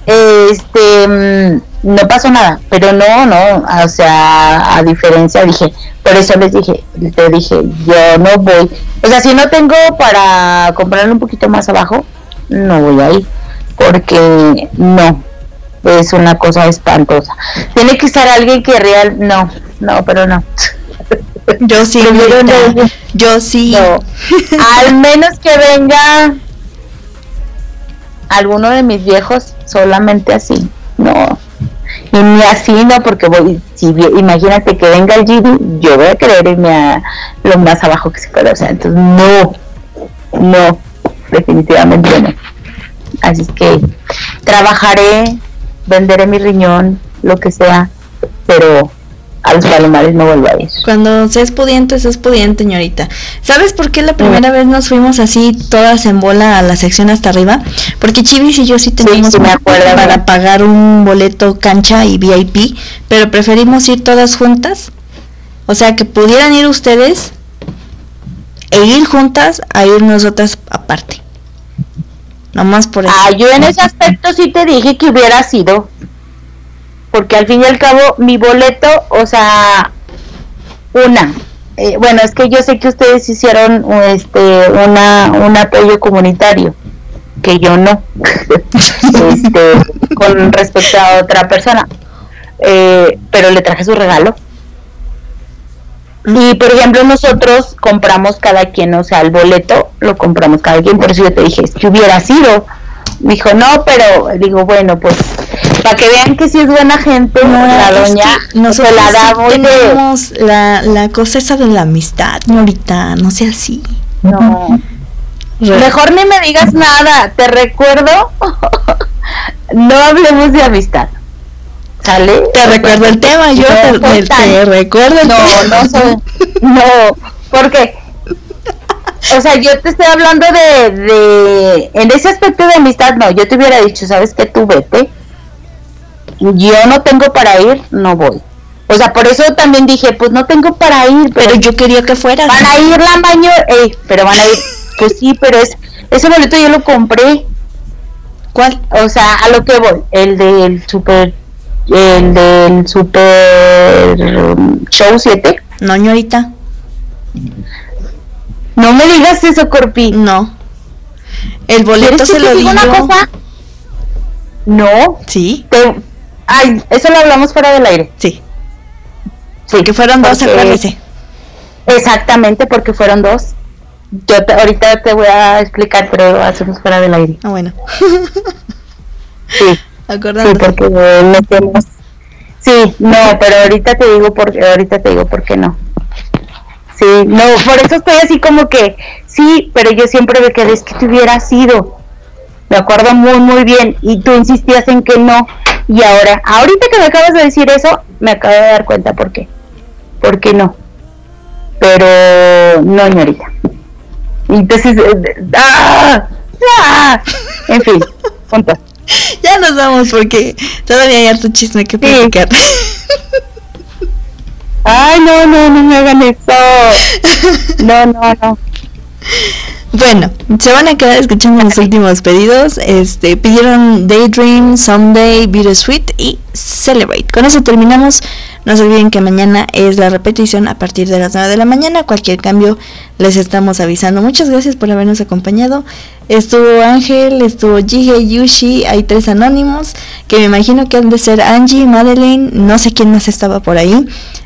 no pasó nada, pero no, o sea, a diferencia, dije, por eso te dije, yo no voy, o sea, si no tengo para comprarlo un poquito más abajo, no voy a ir, porque no, es una cosa espantosa. Tiene que estar alguien que no, pero no.
Yo sí, ahorita, yo sí.
No. Al menos que venga alguno de mis viejos, solamente así, no. Y ni así no, porque imagínate que venga el Gigi, yo voy a querer irme a lo más abajo que se pueda, o sea, entonces no, definitivamente no. Así es que trabajaré, venderé mi riñón, lo que sea, pero a los Palomares no vuelvo a ir.
Cuando seas pudiente, señorita. ¿Sabes por qué la primera vez nos fuimos así todas en bola a la sección hasta arriba? Porque Chivis y yo sí teníamos
me acuerdo,
para pagar un boleto cancha y VIP, pero preferimos ir todas juntas. O sea, que pudieran ir ustedes e ir juntas a ir nosotras aparte. Nomás por eso.
Yo en ese aspecto sí te dije que hubiera sido, porque al fin y al cabo mi boleto, o sea, bueno, es que yo sé que ustedes hicieron un apoyo comunitario, que yo no, con respecto a otra persona, pero le traje su regalo. Y por ejemplo nosotros compramos cada quien, o sea, el boleto lo compramos cada quien, por eso yo te dije, es que hubiera sido. Me dijo, no, pero digo, bueno, pues para que vean que sí es buena gente, la doña,
nosotros
se la da muy
tenemos la cosa esa de la amistad, ahorita, no sea así.
No. Mejor ni me digas nada, te recuerdo, no hablemos de amistad. ¿Sale?
Te recuerdo el tema, yo te recuerdo el tema.
No, porque, o sea, yo te estoy hablando en ese aspecto de amistad, no, yo te hubiera dicho, ¿sabes qué? Tú vete, yo no tengo para ir, no voy. O sea, por eso también dije, pues no tengo para ir,
pero yo quería que fueras.
Van a ir la mayor, pero van a ir, pues sí, pero ese boleto yo lo compré.
¿Cuál?
O sea, a lo que voy, el del Super Show 7.
No, señorita.
No me digas eso, Corpi.
No. El boleto se lo digo.
¿Una cosa? No.
Sí.
Eso lo hablamos fuera del aire.
Sí. Porque fueron dos, acuérdese.
Exactamente, porque fueron dos. Ahorita te voy a explicar, pero hacemos fuera del aire.
Ah, bueno.
Sí.
Acordando.
Sí, porque metemos. Sí, no, pero ahorita te digo por qué no. Sí, no, por eso estoy así como que sí, pero yo siempre me quedé, es que te hubiera sido. Me acuerdo muy muy bien y tú insistías en que no. Y ahorita que me acabas de decir eso, me acabo de dar cuenta por qué. ¿Por qué no? Pero no, señorita. Entonces, en fin, punto.
Ya nos vamos porque todavía hay harto chisme que platicar. Sí.
Ay, no me hagan eso. No.
Bueno, se van a quedar escuchando los últimos pedidos. Pidieron Daydream, Someday, Bittersweet y Celebrate. Con eso terminamos. No se olviden que mañana es la repetición a partir de las 9 de la mañana. Cualquier cambio les estamos avisando. Muchas gracias por habernos acompañado. Estuvo Ángel, estuvo Jige, Yushi, hay 3 anónimos que me imagino que han de ser Angie, Madeleine, no sé quién más estaba por ahí.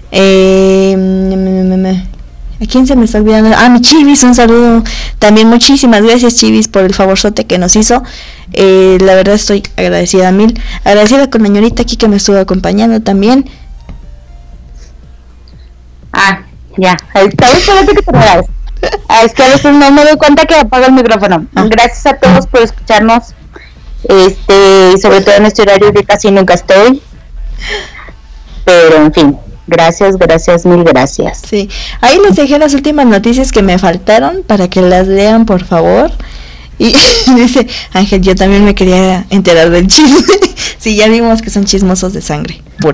¿A quién se me está olvidando? Mi Chivis, un saludo. También muchísimas gracias, Chivis, por el favorzote que nos hizo. La verdad estoy agradecida mil. Agradecida con la señorita aquí que me estuvo acompañando también.
Ya, espérate que terminas. Es que a veces no me doy cuenta que apago el micrófono. Gracias a todos por escucharnos. Sobre todo en este horario que casi nunca estoy. Pero en fin, gracias, mil gracias.
Sí, ahí les dejé las últimas noticias que me faltaron para que las lean, por favor. Y dice Ángel, yo también me quería enterar del chisme. Sí, ya vimos que son chismosos de sangre pura.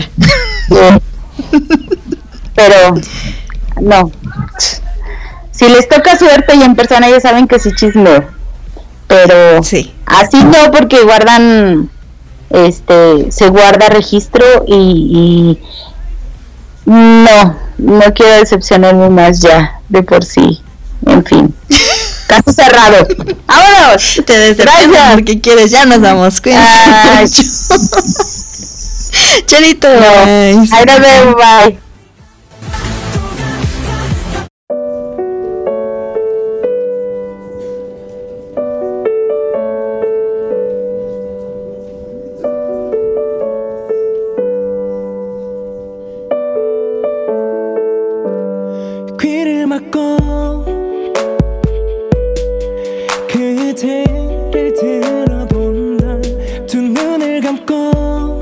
Pero no, si les toca suerte y en persona ya saben que sí chismeo, pero
sí,
así no, porque guardan, se guarda registro y no quiero decepcionarme más ya de por sí. En fin, caso cerrado. ¡Vámonos!
Te decepcionas porque quieres, ya nos vamos. Cuídense. Charito,
ahí nos vemos, bye.
귀를 막고 그대를 들어본다 두 눈을 감고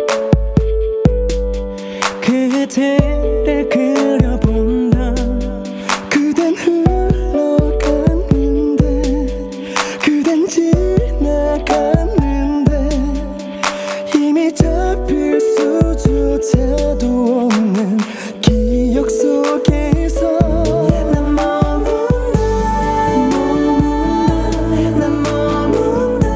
그대를 그려본다
그댄 흘러갔는데 그댄 지나갔는데 이미 잡힐 수조차도 없는 기억 속에서 난 머문다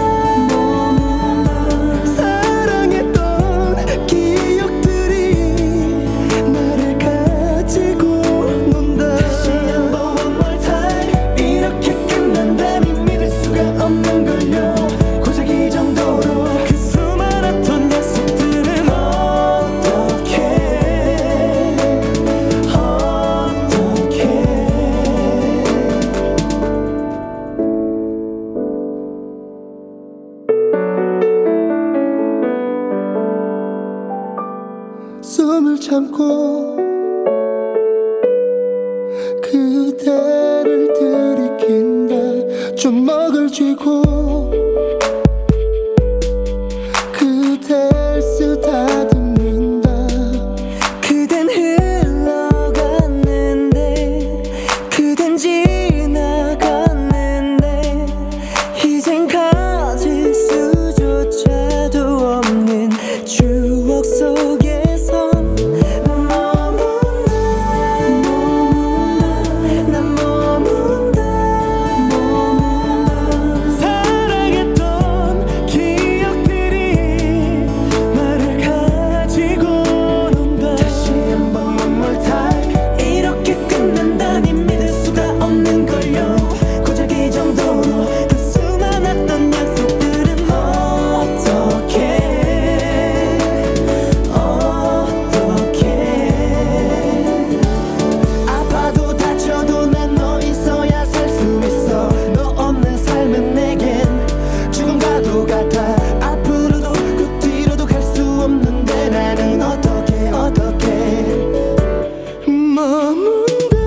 사랑했던 기억들이 나를 가지고 논다 다시 한번 one more time 이렇게 끝난다니 믿을 수가 없는 걸요 고작 이 정도로 그 수많았던 약속들은 숨을 참고 그대를 들이킨다 주먹을 쥐고 그댈 쓰다듬는다 그댄 흘러갔는데 그댄 지나갔는데 이젠 가질 수조차도 없는 추억 속에서 난 머문다 사랑했던 기억들이 나를 가지고 논다 다시 한번 one more time 이렇게 끝난다니 믿을 수가 없는 걸요 고작 이 정도로 그 수많았던 약속들은 어떡해 아파도 다쳐도 난 너 있어야 살 수 있어 너 없는 삶은 내겐 죽음과도 같아 앞으로도 그 뒤로도 갈 수 없는데 나는 어떡해 머문다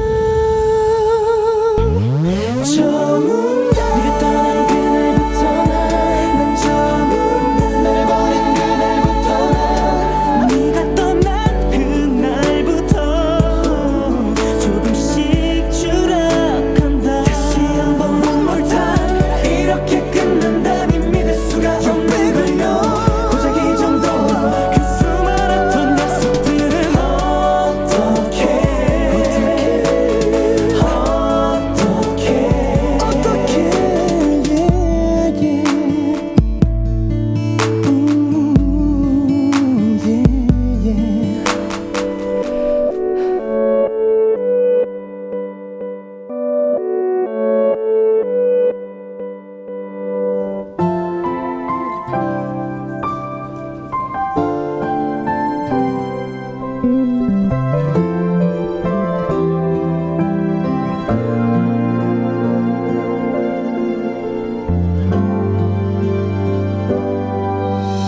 저문다 네가 떠난 그날부터 난 저문다 나를 버린 그날부터 네가 떠난 그날부터 조금씩 추락한다 다시 한번 one more time 이렇게 끝난다니 믿을 수가 없는 걸요 고작 이 정도로 그 수많았던 약속들은 어떡해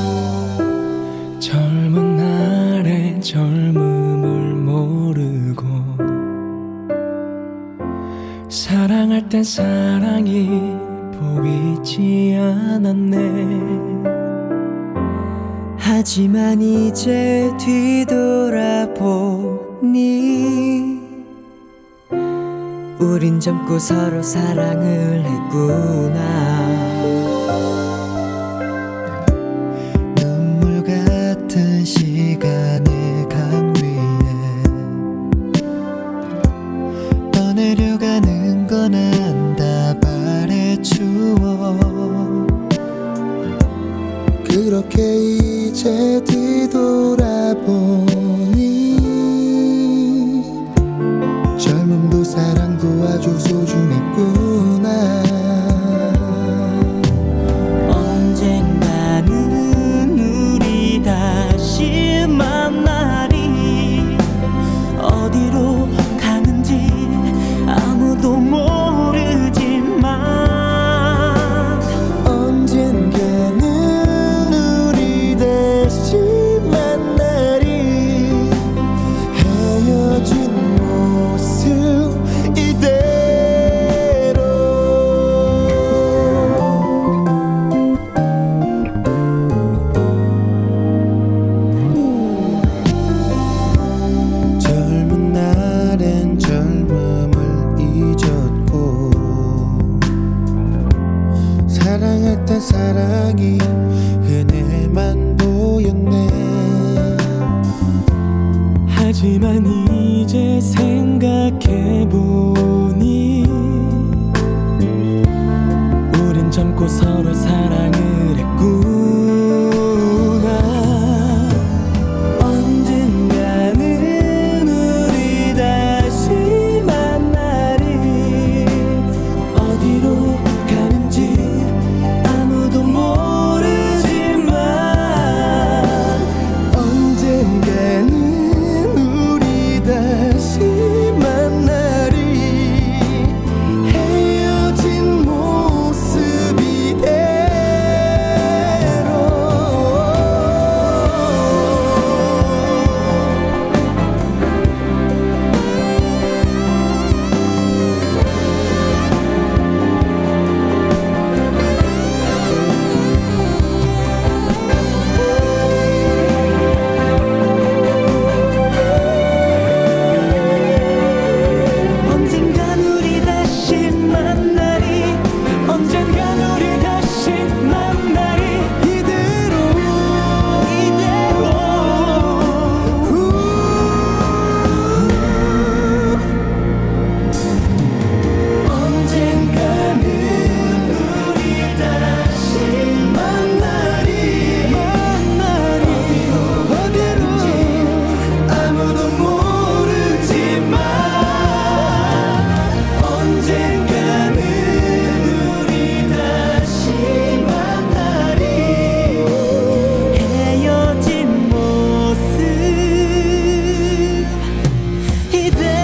젊은 날의 젊음을 모르고
사랑했던 사랑이 보이지 않았네.
하지만 이제 뒤돌아보니 우린 젊고 서로 사랑을 했구나. 눈물 같은 시간의 강 위에 떠내려가는 건 안다발의 추억. 그렇게 이제 뒤돌아보니 젊음도 사랑도 아주 소중했구나.
언젠가는 우리 다시 만나리. 어디로 가는지 아무도 모르지만
언젠가는 우리 다시 만나리. 헤어진 모습 이대로. 젊은 날엔 젊음을 잊었고 사랑했던 사랑이 흔해만 보였네.
하지만 이제 생각해보니 우린 젊고 서로 사랑을 했구나. 언젠가는 우리 다시 만나리. 어디로 가는지 아무도 모르지만
언젠가는 우리 다시 만나리. 헤어진 모습 이대로.
언젠간 우리 다시 만나리. 언젠간 우리 다시 만나리.
이대로
언젠가는 우리 다시 만나리.
어디로 아무도 모르지만
언젠가는 우리 다시 만나리. 헤어진 모습 이대로.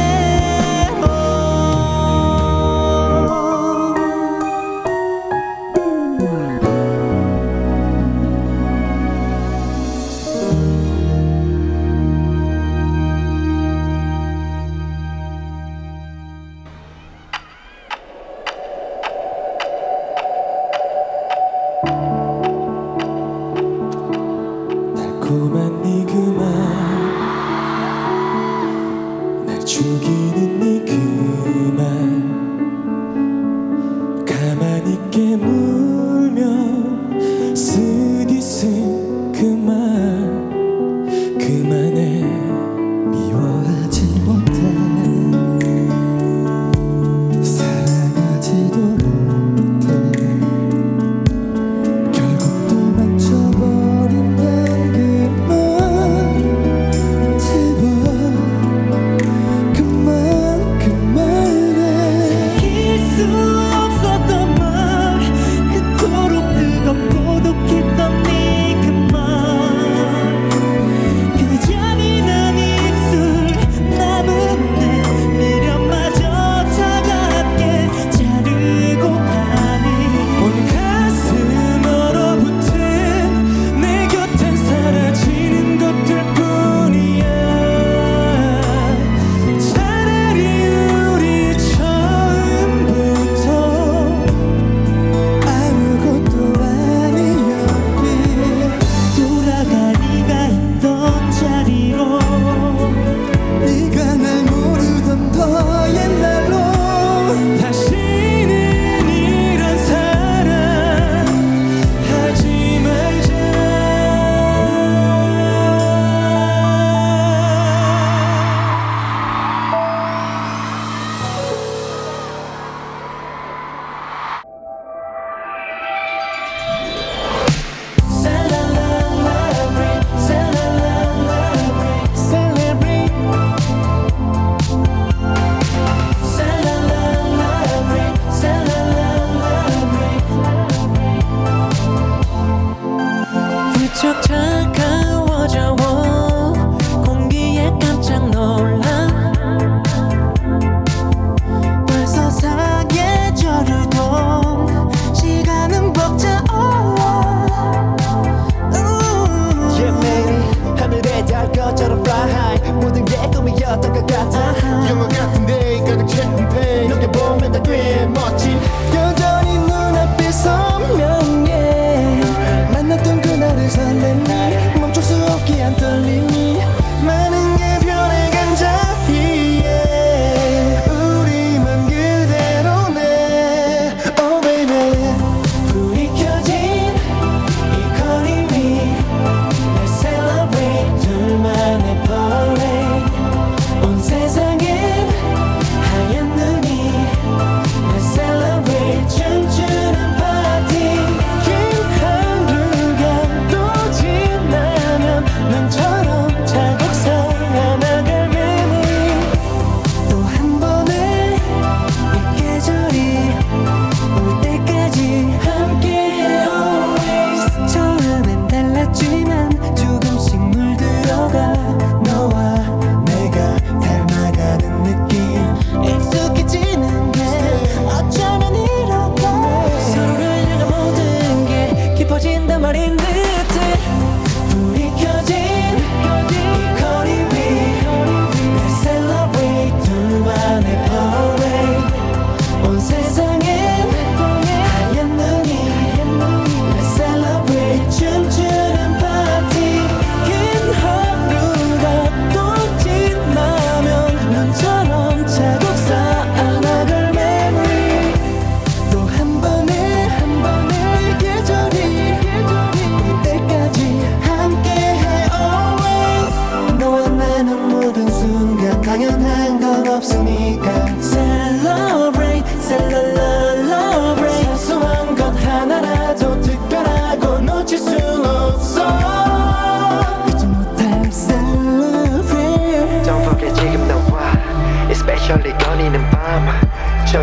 달콤한 네 그 말, 날 죽이는 네 그 말, 가만히 있게 물며 쓰디쓴 그 말, 그만해.
미워하지 못해 사랑하지도 못해 결국 또 맞춰버린단 그 말. 제발 그만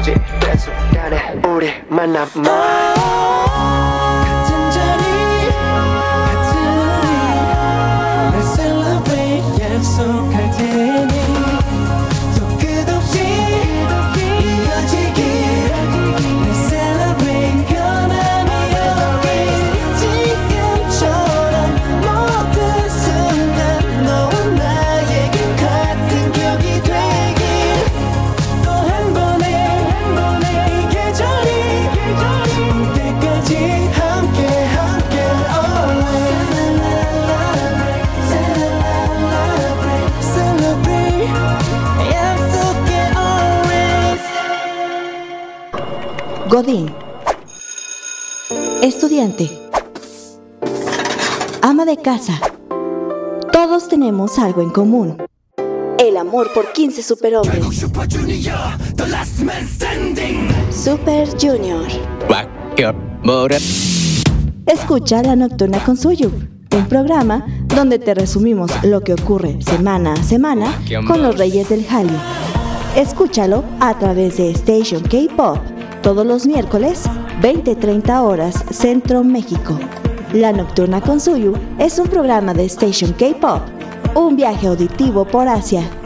거지 계속 간에 우리 만나 같은 자리 같은 우리 Let's celebrate 약속할 테니 또 끝없이 이어지길 Let's celebrate 변함이 없길 지금처럼 모든 순간 너와 나에게 같은 기억이 되길 또 한 번의 이 계절이 올 때까지 함께 always celebrate 약속해 always.
Godín. Estudiante. Ama de casa. Todos tenemos algo en común. El amor por 15 superhombres. Super Junior. Escucha La Nocturna con Suyu, un programa donde te resumimos lo que ocurre semana a semana con los Reyes del Hallyu. Escúchalo a través de Station K-Pop todos los miércoles, 20-30 horas Centro México. La Nocturna con Suyu es un programa de Station K-Pop, un viaje auditivo por Asia.